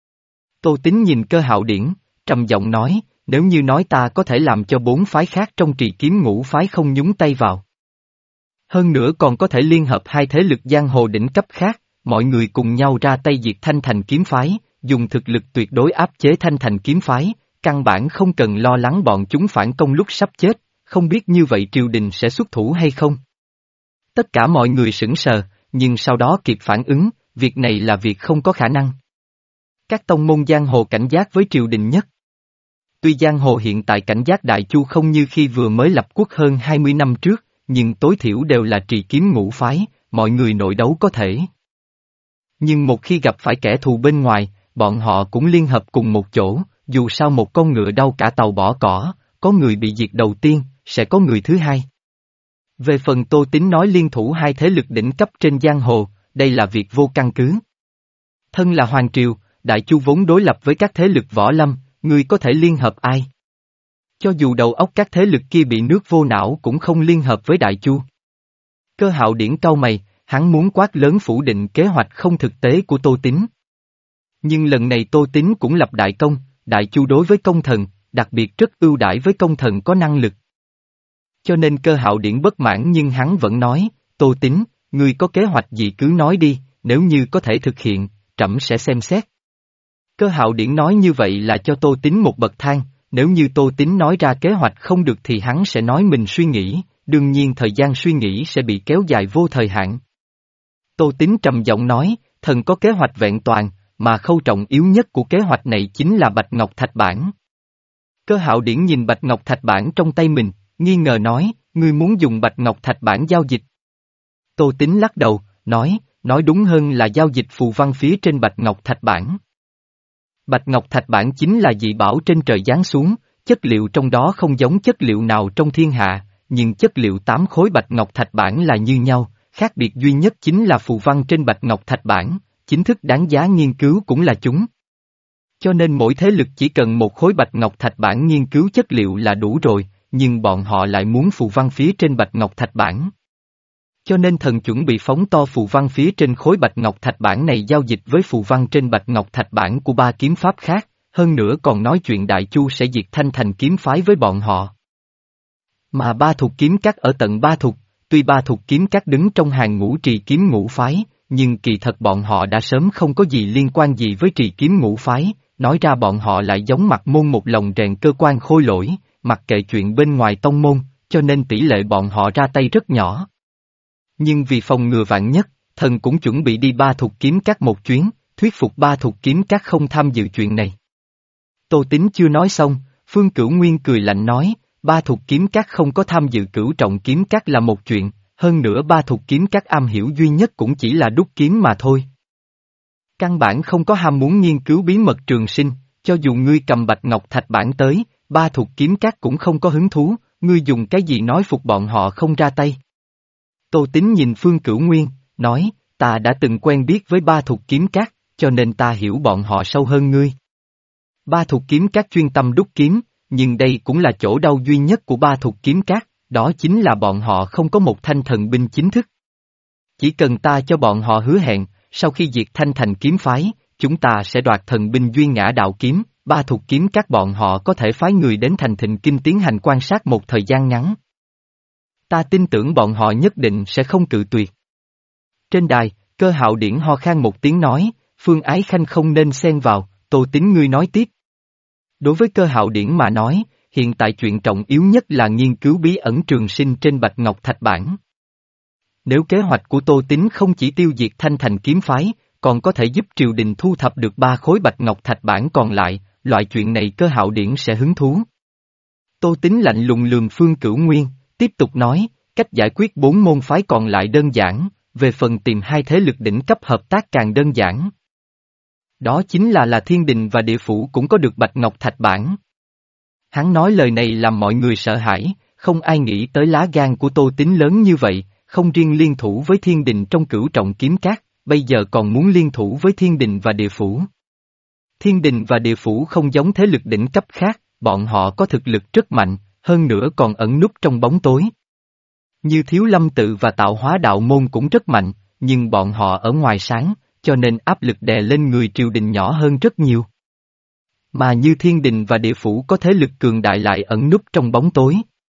Tô Tín nhìn Cơ Hạo Điển, trầm giọng nói, nếu như nói ta có thể làm cho bốn phái khác trong trì kiếm ngũ phái không nhúng tay vào. Hơn nữa còn có thể liên hợp hai thế lực giang hồ đỉnh cấp khác, mọi người cùng nhau ra tay diệt Thanh Thành kiếm phái, dùng thực lực tuyệt đối áp chế Thanh Thành kiếm phái, căn bản không cần lo lắng bọn chúng phản công lúc sắp chết, không biết như vậy triều đình sẽ xuất thủ hay không. Tất cả mọi người sững sờ, nhưng sau đó kịp phản ứng, việc này là việc không có khả năng. Các tông môn giang hồ cảnh giác với triều đình nhất. Tuy giang hồ hiện tại cảnh giác Đại Chu không như khi vừa mới lập quốc hơn hai mươi năm trước, nhưng tối thiểu đều là trì kiếm ngũ phái, mọi người nội đấu có thể. Nhưng một khi gặp phải kẻ thù bên ngoài, bọn họ cũng liên hợp cùng một chỗ, dù sao một con ngựa đau cả tàu bỏ cỏ, có người bị diệt đầu tiên, sẽ có người thứ hai. Về phần Tô Tín nói liên thủ hai thế lực đỉnh cấp trên giang hồ, đây là việc vô căn cứ. Thân là Hoàng Triều, Đại Chu vốn đối lập với các thế lực võ lâm, ngươi có thể liên hợp ai? Cho dù đầu óc các thế lực kia bị nước vô não cũng không liên hợp với Đại Chu. Cơ Hạo Điển cau mày, hắn muốn quát lớn phủ định kế hoạch không thực tế của Tô Tín. Nhưng lần này Tô Tín cũng lập đại công, Đại Chu đối với công thần, đặc biệt rất ưu đãi với công thần có năng lực. Cho nên Cơ Hạo Điển bất mãn nhưng hắn vẫn nói, Tô Tín, ngươi có kế hoạch gì cứ nói đi, nếu như có thể thực hiện, trẫm sẽ xem xét. Cơ Hạo Điển nói như vậy là cho Tô Tín một bậc thang, nếu như Tô Tín nói ra kế hoạch không được thì hắn sẽ nói mình suy nghĩ, đương nhiên thời gian suy nghĩ sẽ bị kéo dài vô thời hạn. Tô Tín trầm giọng nói, thần có kế hoạch vẹn toàn, mà khâu trọng yếu nhất của kế hoạch này chính là Bạch Ngọc Thạch Bản. Cơ Hạo Điển nhìn Bạch Ngọc Thạch Bản trong tay mình, nghi ngờ nói, ngươi muốn dùng Bạch Ngọc Thạch Bản giao dịch. Tô Tín lắc đầu, nói, nói đúng hơn là giao dịch phù văn phía trên Bạch Ngọc Thạch Bản. Bạch Ngọc Thạch Bản chính là dị bảo trên trời giáng xuống, chất liệu trong đó không giống chất liệu nào trong thiên hạ, nhưng chất liệu tám khối Bạch Ngọc Thạch Bản là như nhau, khác biệt duy nhất chính là phù văn trên Bạch Ngọc Thạch Bản, chính thức đáng giá nghiên cứu cũng là chúng. Cho nên mỗi thế lực chỉ cần một khối Bạch Ngọc Thạch Bản nghiên cứu chất liệu là đủ rồi, nhưng bọn họ lại muốn phù văn phía trên Bạch Ngọc Thạch Bản. Cho nên thần chuẩn bị phóng to phù văn phía trên khối Bạch Ngọc Thạch Bản này giao dịch với phù văn trên Bạch Ngọc Thạch Bản của ba kiếm pháp khác, hơn nữa còn nói chuyện Đại Chu sẽ diệt Thanh Thành kiếm phái với bọn họ. Mà Ba Thục kiếm các ở tận Ba Thục, tuy Ba Thục kiếm các đứng trong hàng ngũ trì kiếm ngũ phái, nhưng kỳ thật bọn họ đã sớm không có gì liên quan gì với trì kiếm ngũ phái, nói ra bọn họ lại giống mặt môn một lòng rèn cơ quan khôi lỗi, mặc kệ chuyện bên ngoài tông môn, cho nên tỷ lệ bọn họ ra tay rất nhỏ. Nhưng vì phòng ngừa vạn nhất, thần cũng chuẩn bị đi Ba Thục kiếm các một chuyến, thuyết phục Ba Thục kiếm các không tham dự chuyện này. Tô Tín chưa nói xong, Phương Cửu Nguyên cười lạnh nói, Ba Thục kiếm các không có tham dự Cửu Trọng kiếm các là một chuyện, hơn nữa Ba Thục kiếm các am hiểu duy nhất cũng chỉ là đúc kiếm mà thôi. Căn bản không có ham muốn nghiên cứu bí mật trường sinh, cho dù ngươi cầm Bạch Ngọc Thạch Bản tới, Ba Thục kiếm các cũng không có hứng thú, ngươi dùng cái gì nói phục bọn họ không ra tay. Tô Tín nhìn Phương Cửu Nguyên, nói, ta đã từng quen biết với Ba Thục kiếm các, cho nên ta hiểu bọn họ sâu hơn ngươi. Ba Thục kiếm các chuyên tâm đúc kiếm, nhưng đây cũng là chỗ đau duy nhất của Ba Thục kiếm các, đó chính là bọn họ không có một thanh thần binh chính thức. Chỉ cần ta cho bọn họ hứa hẹn, sau khi diệt Thanh Thành kiếm phái, chúng ta sẽ đoạt thần binh Duyên Ngã Đạo kiếm, Ba Thục kiếm các bọn họ có thể phái người đến Thành Thịnh Kinh tiến hành quan sát một thời gian ngắn. Ta tin tưởng bọn họ nhất định sẽ không cự tuyệt. Trên đài, Cơ Hạo Điển ho khan một tiếng nói, Phương Ái Khanh không nên xen vào, Tô Tín ngươi nói tiếp. Đối với Cơ Hạo Điển mà nói, hiện tại chuyện trọng yếu nhất là nghiên cứu bí ẩn trường sinh trên Bạch Ngọc Thạch Bản. Nếu kế hoạch của Tô Tín không chỉ tiêu diệt Thanh Thành kiếm phái, còn có thể giúp triều đình thu thập được ba khối Bạch Ngọc Thạch Bản còn lại, loại chuyện này Cơ Hạo Điển sẽ hứng thú. Tô Tín lạnh lùng lườm Phương Cửu Nguyên, tiếp tục nói, cách giải quyết bốn môn phái còn lại đơn giản, về phần tìm hai thế lực đỉnh cấp hợp tác càng đơn giản. Đó chính là là Thiên Đình và Địa Phủ cũng có được Bạch Ngọc Thạch Bản. Hắn nói lời này làm mọi người sợ hãi, không ai nghĩ tới lá gan của Tô Tín lớn như vậy, không riêng liên thủ với Thiên Đình trong Cửu Trọng kiếm các, bây giờ còn muốn liên thủ với Thiên Đình và Địa Phủ. Thiên Đình và Địa Phủ không giống thế lực đỉnh cấp khác, bọn họ có thực lực rất mạnh, hơn nữa còn ẩn núp trong bóng tối. Như Thiếu Lâm Tự và Tạo Hóa Đạo Môn cũng rất mạnh, nhưng bọn họ ở ngoài sáng, cho nên áp lực đè lên người triều đình nhỏ hơn rất nhiều. Mà như Thiên Đình và Địa Phủ có thế lực cường đại lại ẩn núp trong bóng tối.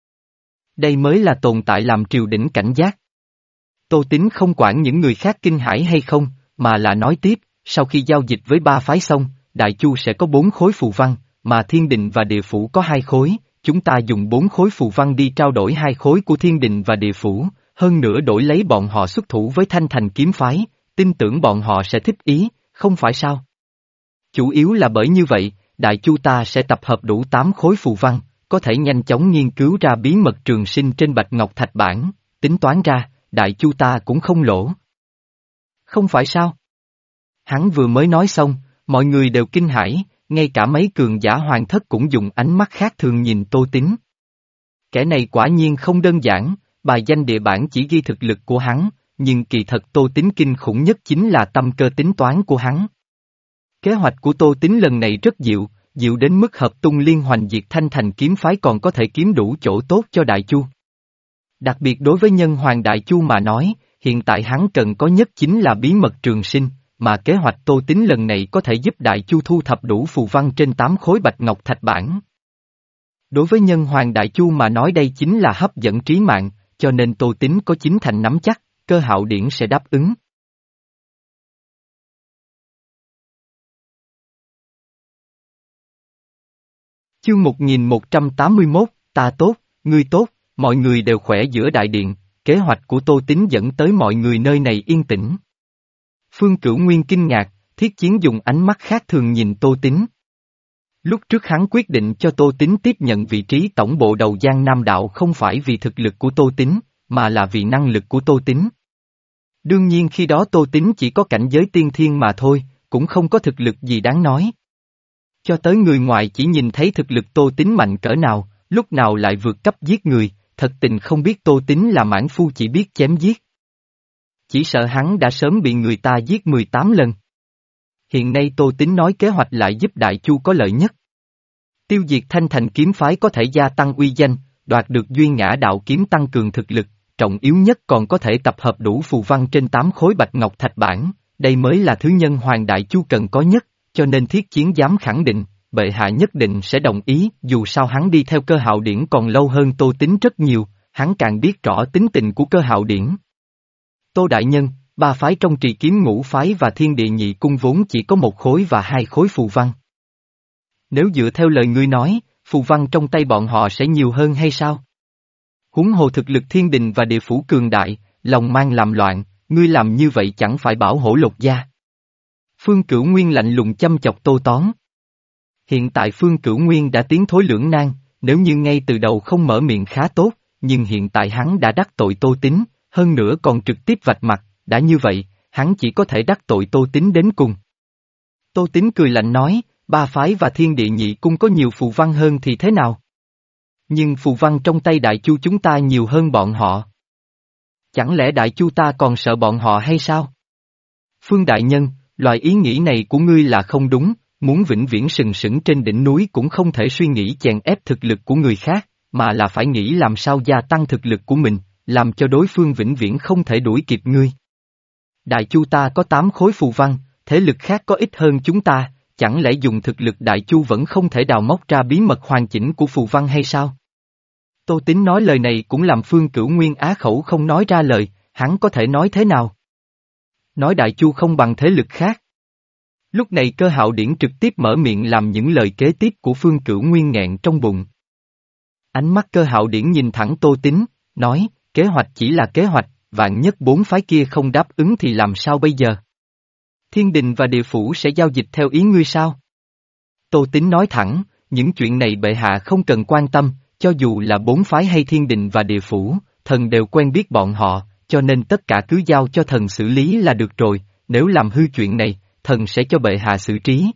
Đây mới là tồn tại làm triều đình cảnh giác. Tô Tín không quản những người khác kinh hãi hay không, mà là nói tiếp, sau khi giao dịch với ba phái xong, Đại Chu sẽ có bốn khối phù văn, mà Thiên Đình và Địa Phủ có hai khối, chúng ta dùng bốn khối phù văn đi trao đổi hai khối của Thiên Đình và Địa Phủ, hơn nữa đổi lấy bọn họ xuất thủ với Thanh Thành kiếm phái, tin tưởng bọn họ sẽ thích ý, không phải sao? Chủ yếu là bởi như vậy, Đại Chu ta sẽ tập hợp đủ tám khối phù văn, có thể nhanh chóng nghiên cứu ra bí mật trường sinh trên Bạch Ngọc Thạch Bản, tính toán ra, Đại Chu ta cũng không lỗ. Không phải sao? Hắn vừa mới nói xong, mọi người đều kinh hãi, ngay cả mấy cường giả hoàng thất cũng dùng ánh mắt khác thường nhìn Tô Tín. Kẻ này quả nhiên không đơn giản, bài danh địa bản chỉ ghi thực lực của hắn, nhưng kỳ thật Tô Tín kinh khủng nhất chính là tâm cơ tính toán của hắn. Kế hoạch của Tô Tín lần này rất diệu, diệu đến mức hợp tung liên hoành diệt Thanh Thành kiếm phái còn có thể kiếm đủ chỗ tốt cho Đại Chu. Đặc biệt đối với nhân hoàng Đại Chu mà nói, hiện tại hắn cần có nhất chính là bí mật trường sinh, mà kế hoạch Tô Tín lần này có thể giúp Đại Chu thu thập đủ phù văn trên tám khối bạch ngọc thạch bản. Đối với nhân hoàng Đại Chu mà nói đây chính là hấp dẫn trí mạng, cho nên Tô Tín có chín thành nắm chắc, Cơ Hạo Điển sẽ đáp ứng. Chương một nghìn một trăm tám mươi mốt, ta tốt, ngươi tốt, mọi người đều khỏe giữa đại điện, kế hoạch của Tô Tín dẫn tới mọi người nơi này yên tĩnh. Phương Cửu Nguyên kinh ngạc, Thiết Chiến dùng ánh mắt khác thường nhìn Tô Tín. Lúc trước hắn quyết định cho Tô Tín tiếp nhận vị trí tổng bộ đầu Giang Nam Đạo không phải vì thực lực của Tô Tín, mà là vì năng lực của Tô Tín. Đương nhiên khi đó Tô Tín chỉ có cảnh giới tiên thiên mà thôi, cũng không có thực lực gì đáng nói. Cho tới người ngoài chỉ nhìn thấy thực lực Tô Tín mạnh cỡ nào, lúc nào lại vượt cấp giết người, thật tình không biết Tô Tín là mãn phu chỉ biết chém giết. Chỉ sợ hắn đã sớm bị người ta giết mười tám lần. Hiện nay Tô Tín nói kế hoạch lại giúp Đại Chu có lợi nhất. Tiêu diệt Thanh Thành kiếm phái có thể gia tăng uy danh, đoạt được Duyên Ngã đạo kiếm tăng cường thực lực, trọng yếu nhất còn có thể tập hợp đủ phù văn trên tám khối bạch ngọc thạch bản, đây mới là thứ nhân hoàng Đại Chu cần có nhất, cho nên Thiết Chiến dám khẳng định, bệ hạ nhất định sẽ đồng ý, dù sao hắn đi theo Cơ Hạo Điển còn lâu hơn Tô Tín rất nhiều, hắn càng biết rõ tính tình của Cơ Hạo Điển. Tô Đại Nhân, ba phái trong Trì Kiếm Ngũ phái và Thiên Địa Nhị cung vốn chỉ có một khối và hai khối phù văn. Nếu dựa theo lời ngươi nói, phù văn trong tay bọn họ sẽ nhiều hơn hay sao? Huống hồ thực lực thiên đình và địa phủ cường đại, lòng mang làm loạn, ngươi làm như vậy chẳng phải bảo hổ lột da. Phương Cửu Nguyên lạnh lùng châm chọc Tô Tón. Hiện tại Phương Cửu Nguyên đã tiến thối lưỡng nan, nếu như ngay từ đầu không mở miệng khá tốt, nhưng hiện tại hắn đã đắc tội Tô Tín, hơn nữa còn trực tiếp vạch mặt, đã như vậy, hắn chỉ có thể đắc tội Tô Tín đến cùng. Tô Tín cười lạnh nói, ba phái và Thiên Địa Nhị cung có nhiều phù văn hơn thì thế nào? Nhưng phù văn trong tay Đại Chu chúng ta nhiều hơn bọn họ. Chẳng lẽ Đại Chu ta còn sợ bọn họ hay sao? Phương Đại Nhân, loại ý nghĩ này của ngươi là không đúng, muốn vĩnh viễn sừng sững trên đỉnh núi cũng không thể suy nghĩ chèn ép thực lực của người khác, mà là phải nghĩ làm sao gia tăng thực lực của mình, làm cho đối phương vĩnh viễn không thể đuổi kịp ngươi. Đại Chu ta có tám khối phù văn, thế lực khác có ít hơn chúng ta, chẳng lẽ dùng thực lực Đại Chu vẫn không thể đào móc ra bí mật hoàn chỉnh của phù văn hay sao? Tô Tín nói lời này cũng làm Phương Cửu Nguyên á khẩu không nói ra lời, hắn có thể nói thế nào? Nói Đại Chu không bằng thế lực khác. Lúc này Cơ Hạo Điển trực tiếp mở miệng làm những lời kế tiếp của Phương Cửu Nguyên nghẹn trong bụng. Ánh mắt Cơ Hạo Điển nhìn thẳng Tô Tín, nói, kế hoạch chỉ là kế hoạch, vạn nhất bốn phái kia không đáp ứng thì làm sao bây giờ? Thiên đình và địa phủ sẽ giao dịch theo ý ngươi sao? Tô Tín nói thẳng, những chuyện này bệ hạ không cần quan tâm, cho dù là bốn phái hay thiên đình và địa phủ, thần đều quen biết bọn họ, cho nên tất cả cứ giao cho thần xử lý là được rồi, nếu làm hư chuyện này, thần sẽ cho bệ hạ xử trí.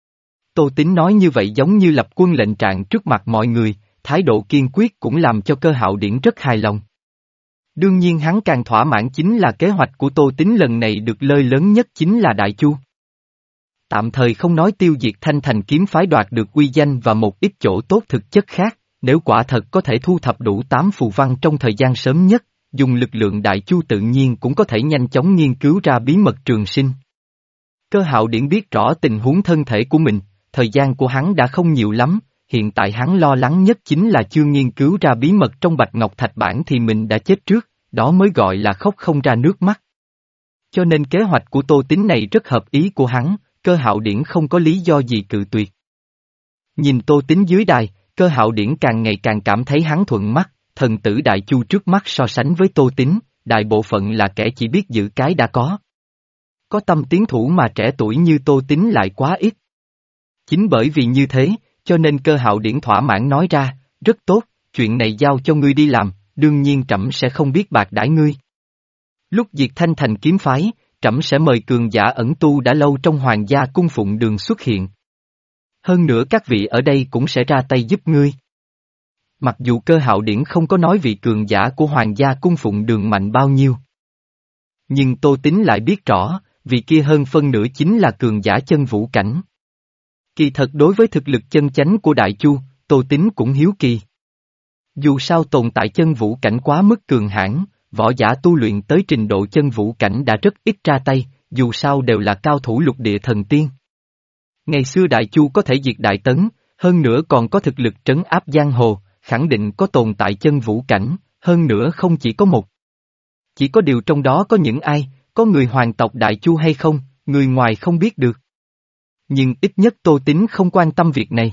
Tô Tín nói như vậy giống như lập quân lệnh trạng trước mặt mọi người, thái độ kiên quyết cũng làm cho Cơ Hạo Điển rất hài lòng. Đương nhiên hắn càng thỏa mãn chính là kế hoạch của Tô Tín lần này được lợi lớn nhất chính là Đại Chu. Tạm thời không nói tiêu diệt Thanh Thành kiếm phái đoạt được uy danh và một ít chỗ tốt thực chất khác, nếu quả thật có thể thu thập đủ tám phù văn trong thời gian sớm nhất, dùng lực lượng Đại Chu tự nhiên cũng có thể nhanh chóng nghiên cứu ra bí mật trường sinh. Cơ Hạo Điển biết rõ tình huống thân thể của mình, thời gian của hắn đã không nhiều lắm, hiện tại hắn lo lắng nhất chính là chưa nghiên cứu ra bí mật trong Bạch Ngọc Thạch Bản thì mình đã chết trước, đó mới gọi là khóc không ra nước mắt. Cho nên kế hoạch của Tô Tín này rất hợp ý của hắn, Cơ Hạo Điển không có lý do gì cự tuyệt. Nhìn Tô Tín dưới đài, Cơ Hạo Điển càng ngày càng cảm thấy hắn thuận mắt, thần tử Đại Chu trước mắt so sánh với Tô Tín, đại bộ phận là kẻ chỉ biết giữ cái đã có. Có tâm tiến thủ mà trẻ tuổi như Tô Tín lại quá ít. Chính bởi vì như thế, cho nên Cơ Hạo Điển thỏa mãn nói ra, rất tốt, chuyện này giao cho ngươi đi làm, đương nhiên trẫm sẽ không biết bạc đãi ngươi. Lúc diệt Thanh Thành kiếm phái, trẫm sẽ mời cường giả ẩn tu đã lâu trong Hoàng gia cung Phụng Đường xuất hiện. Hơn nữa các vị ở đây cũng sẽ ra tay giúp ngươi. Mặc dù Cơ Hạo Điển không có nói vị cường giả của Hoàng gia cung Phụng Đường mạnh bao nhiêu. Nhưng Tô Tín lại biết rõ, vì kia hơn phân nửa chính là cường giả chân vũ cảnh. Kỳ thật đối với thực lực chân chánh của Đại Chu, Tô Tín cũng hiếu kỳ. Dù sao tồn tại chân vũ cảnh quá mức cường hãn, võ giả tu luyện tới trình độ chân vũ cảnh đã rất ít ra tay, dù sao đều là cao thủ lục địa thần tiên. Ngày xưa Đại Chu có thể diệt Đại Tấn, hơn nữa còn có thực lực trấn áp giang hồ, khẳng định có tồn tại chân vũ cảnh, hơn nữa không chỉ có một. Chỉ có điều trong đó có những ai, có người hoàng tộc Đại Chu hay không, người ngoài không biết được. Nhưng ít nhất Tô Tín không quan tâm việc này.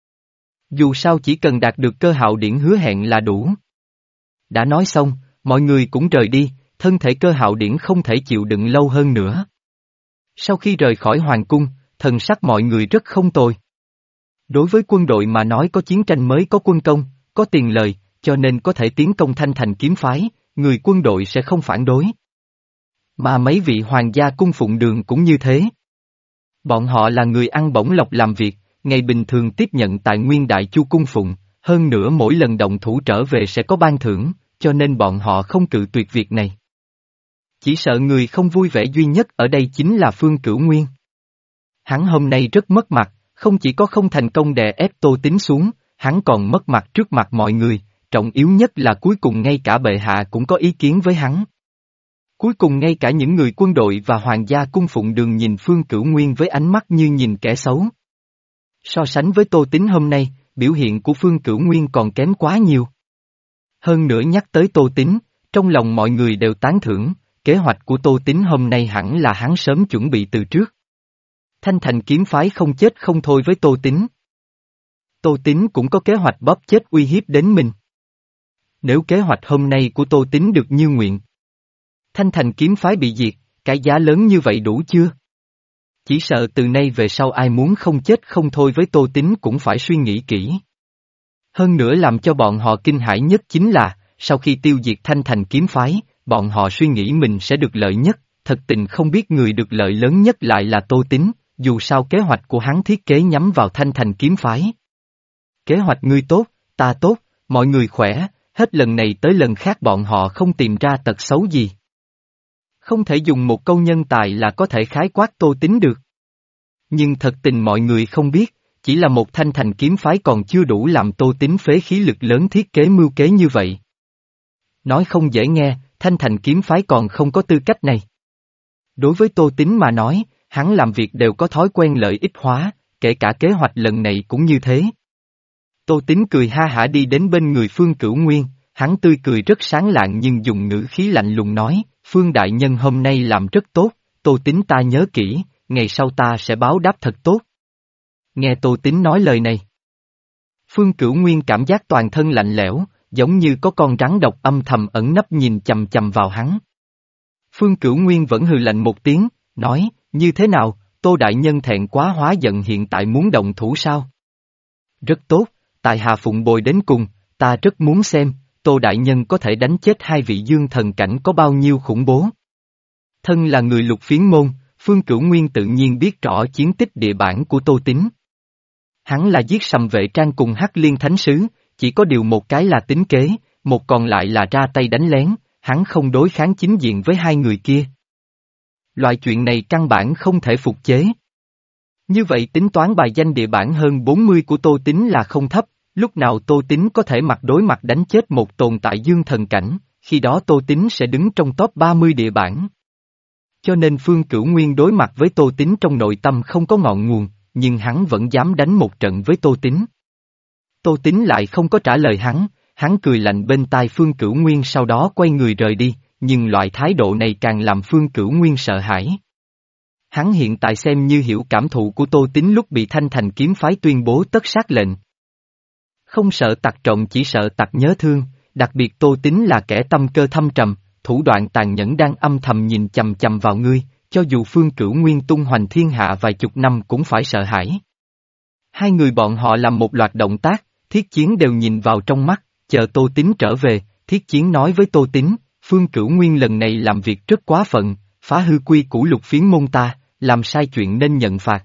Dù sao chỉ cần đạt được cơ hạo điển hứa hẹn là đủ. Đã nói xong, mọi người cũng rời đi, thân thể cơ hạo điển không thể chịu đựng lâu hơn nữa. Sau khi rời khỏi hoàng cung, thần sắc mọi người rất không tồi. Đối với quân đội mà nói có chiến tranh mới có quân công, có tiền lời, cho nên có thể tiến công Thanh Thành kiếm phái, người quân đội sẽ không phản đối. Mà mấy vị hoàng gia cung phụng đường cũng như thế. Bọn họ là người ăn bổng lộc làm việc, ngày bình thường tiếp nhận tài nguyên Đại Chu cung phụng, hơn nữa mỗi lần động thủ trở về sẽ có ban thưởng, cho nên bọn họ không cự tuyệt việc này. Chỉ sợ người không vui vẻ duy nhất ở đây chính là Phương Cửu Nguyên. Hắn hôm nay rất mất mặt, không chỉ có không thành công đè ép Tô Tín xuống, hắn còn mất mặt trước mặt mọi người, trọng yếu nhất là cuối cùng ngay cả bệ hạ cũng có ý kiến với hắn. Cuối cùng ngay cả những người quân đội và hoàng gia cung phụng đường nhìn Phương Cửu Nguyên với ánh mắt như nhìn kẻ xấu. So sánh với Tô Tín hôm nay, biểu hiện của Phương Cửu Nguyên còn kém quá nhiều. Hơn nữa nhắc tới Tô Tín, trong lòng mọi người đều tán thưởng, kế hoạch của Tô Tín hôm nay hẳn là hắn sớm chuẩn bị từ trước. Thanh Thành kiếm phái không chết không thôi với Tô Tín. Tô Tín cũng có kế hoạch bóp chết uy hiếp đến mình. Nếu kế hoạch hôm nay của Tô Tín được như nguyện, Thanh Thành kiếm phái bị diệt, cái giá lớn như vậy đủ chưa? Chỉ sợ từ nay về sau ai muốn không chết không thôi với Tô Tín cũng phải suy nghĩ kỹ. Hơn nữa làm cho bọn họ kinh hãi nhất chính là, sau khi tiêu diệt Thanh Thành kiếm phái, bọn họ suy nghĩ mình sẽ được lợi nhất, thật tình không biết người được lợi lớn nhất lại là Tô Tín, dù sao kế hoạch của hắn thiết kế nhắm vào Thanh Thành kiếm phái. Kế hoạch ngươi tốt, ta tốt, mọi người khỏe, hết lần này tới lần khác bọn họ không tìm ra tật xấu gì. Không thể dùng một câu nhân tài là có thể khái quát Tô Tín được. Nhưng thật tình mọi người không biết, chỉ là một Thanh Thành kiếm phái còn chưa đủ làm Tô Tín phế khí lực lớn thiết kế mưu kế như vậy. Nói không dễ nghe, Thanh Thành kiếm phái còn không có tư cách này. Đối với Tô Tín mà nói, hắn làm việc đều có thói quen lợi ích hóa, kể cả kế hoạch lần này cũng như thế. Tô Tín cười ha hả đi đến bên người Phương Cửu Nguyên, hắn tươi cười rất sáng lạng nhưng dùng ngữ khí lạnh lùng nói, Phương Đại Nhân hôm nay làm rất tốt, Tô Tín ta nhớ kỹ, ngày sau ta sẽ báo đáp thật tốt. Nghe Tô Tín nói lời này. Phương Cửu Nguyên cảm giác toàn thân lạnh lẽo, giống như có con rắn độc âm thầm ẩn nấp nhìn chầm chầm vào hắn. Phương Cửu Nguyên vẫn hừ lạnh một tiếng, nói, như thế nào, Tô Đại Nhân thẹn quá hóa giận hiện tại muốn động thủ sao? Rất tốt, tại hạ phụng bồi đến cùng, ta rất muốn xem, Tô Đại Nhân có thể đánh chết hai vị dương thần cảnh có bao nhiêu khủng bố. Thân là người lục phiến môn, Phương Cửu Nguyên tự nhiên biết rõ chiến tích địa bản của Tô Tín. Hắn là giết Sầm Vệ Trang cùng Hắc Liên Thánh Sứ, chỉ có điều một cái là tính kế, một còn lại là ra tay đánh lén, hắn không đối kháng chính diện với hai người kia. Loại chuyện này căn bản không thể phục chế. Như vậy tính toán bài danh địa bản hơn bốn mươi của Tô Tín là không thấp, lúc nào Tô Tín có thể mặt đối mặt đánh chết một tồn tại dương thần cảnh, khi đó Tô Tín sẽ đứng trong top ba mươi địa bản. Cho nên Phương Cửu Nguyên đối mặt với Tô Tín trong nội tâm không có ngọn nguồn, nhưng hắn vẫn dám đánh một trận với Tô Tín. Tô Tín lại không có trả lời hắn, hắn cười lạnh bên tai Phương Cửu Nguyên sau đó quay người rời đi, nhưng loại thái độ này càng làm Phương Cửu Nguyên sợ hãi. Hắn hiện tại xem như hiểu cảm thụ của Tô Tín lúc bị Thanh Thành kiếm phái tuyên bố tất sát lệnh. Không sợ tặc trộm chỉ sợ tặc nhớ thương, đặc biệt Tô Tín là kẻ tâm cơ thâm trầm, thủ đoạn tàn nhẫn đang âm thầm nhìn chằm chằm vào ngươi, cho dù Phương Cửu Nguyên tung hoành thiên hạ vài chục năm cũng phải sợ hãi. Hai người bọn họ làm một loạt động tác, Thiết Chiến đều nhìn vào trong mắt, chờ Tô Tín trở về, Thiết Chiến nói với Tô Tín, Phương Cửu Nguyên lần này làm việc rất quá phận, phá hư quy củ lục phiến môn ta, làm sai chuyện nên nhận phạt.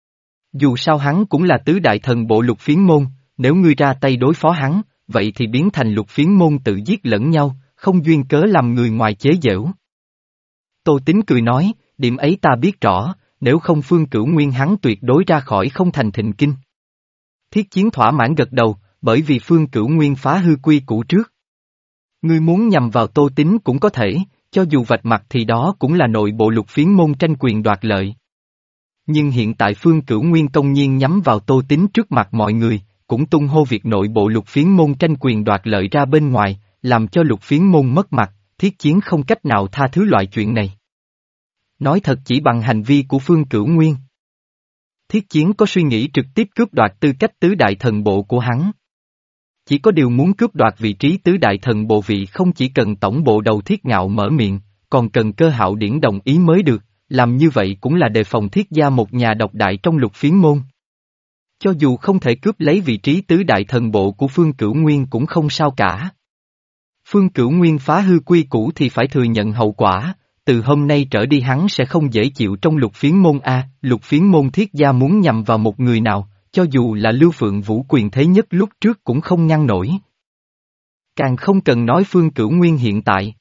Dù sao hắn cũng là tứ đại thần bộ lục phiến môn, nếu ngươi ra tay đối phó hắn, vậy thì biến thành lục phiến môn tự giết lẫn nhau, không duyên cớ làm người ngoài chế giễu. Tô Tính cười nói, điểm ấy ta biết rõ, nếu không Phương Cửu Nguyên hắn tuyệt đối ra khỏi không thành thịnh kinh. Thiết Chiến thỏa mãn gật đầu, bởi vì Phương Cửu Nguyên phá hư quy củ trước. Ngươi muốn nhằm vào Tô Tính cũng có thể, cho dù vạch mặt thì đó cũng là nội bộ Lục Phiến môn tranh quyền đoạt lợi. Nhưng hiện tại Phương Cửu Nguyên công nhiên nhắm vào Tô Tính trước mặt mọi người, cũng tung hô việc nội bộ Lục Phiến môn tranh quyền đoạt lợi ra bên ngoài, làm cho Lục Phiến môn mất mặt, Thiết Chiến không cách nào tha thứ loại chuyện này. Nói thật chỉ bằng hành vi của Phương Cửu Nguyên. Thiết Chiến có suy nghĩ trực tiếp cướp đoạt tư cách tứ đại thần bộ của hắn. Chỉ có điều muốn cướp đoạt vị trí tứ đại thần bộ vị không chỉ cần tổng bộ đầu Thiết Ngạo mở miệng, còn cần Cơ Hạo Điển đồng ý mới được, làm như vậy cũng là đề phòng Thiết gia một nhà độc đại trong Lục Phiến môn. Cho dù không thể cướp lấy vị trí tứ đại thần bộ của Phương Cửu Nguyên cũng không sao cả. Phương Cửu Nguyên phá hư quy củ thì phải thừa nhận hậu quả, từ hôm nay trở đi hắn sẽ không dễ chịu trong Lục Phiến môn A, Lục Phiến môn Thiết gia muốn nhằm vào một người nào, cho dù là Lưu Phượng Vũ quyền thế nhất lúc trước cũng không ngăn nổi. Càng không cần nói Phương Cửu Nguyên hiện tại.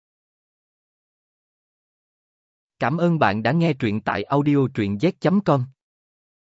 Cảm ơn bạn đã nghe truyện tại audio truyện z chấm com.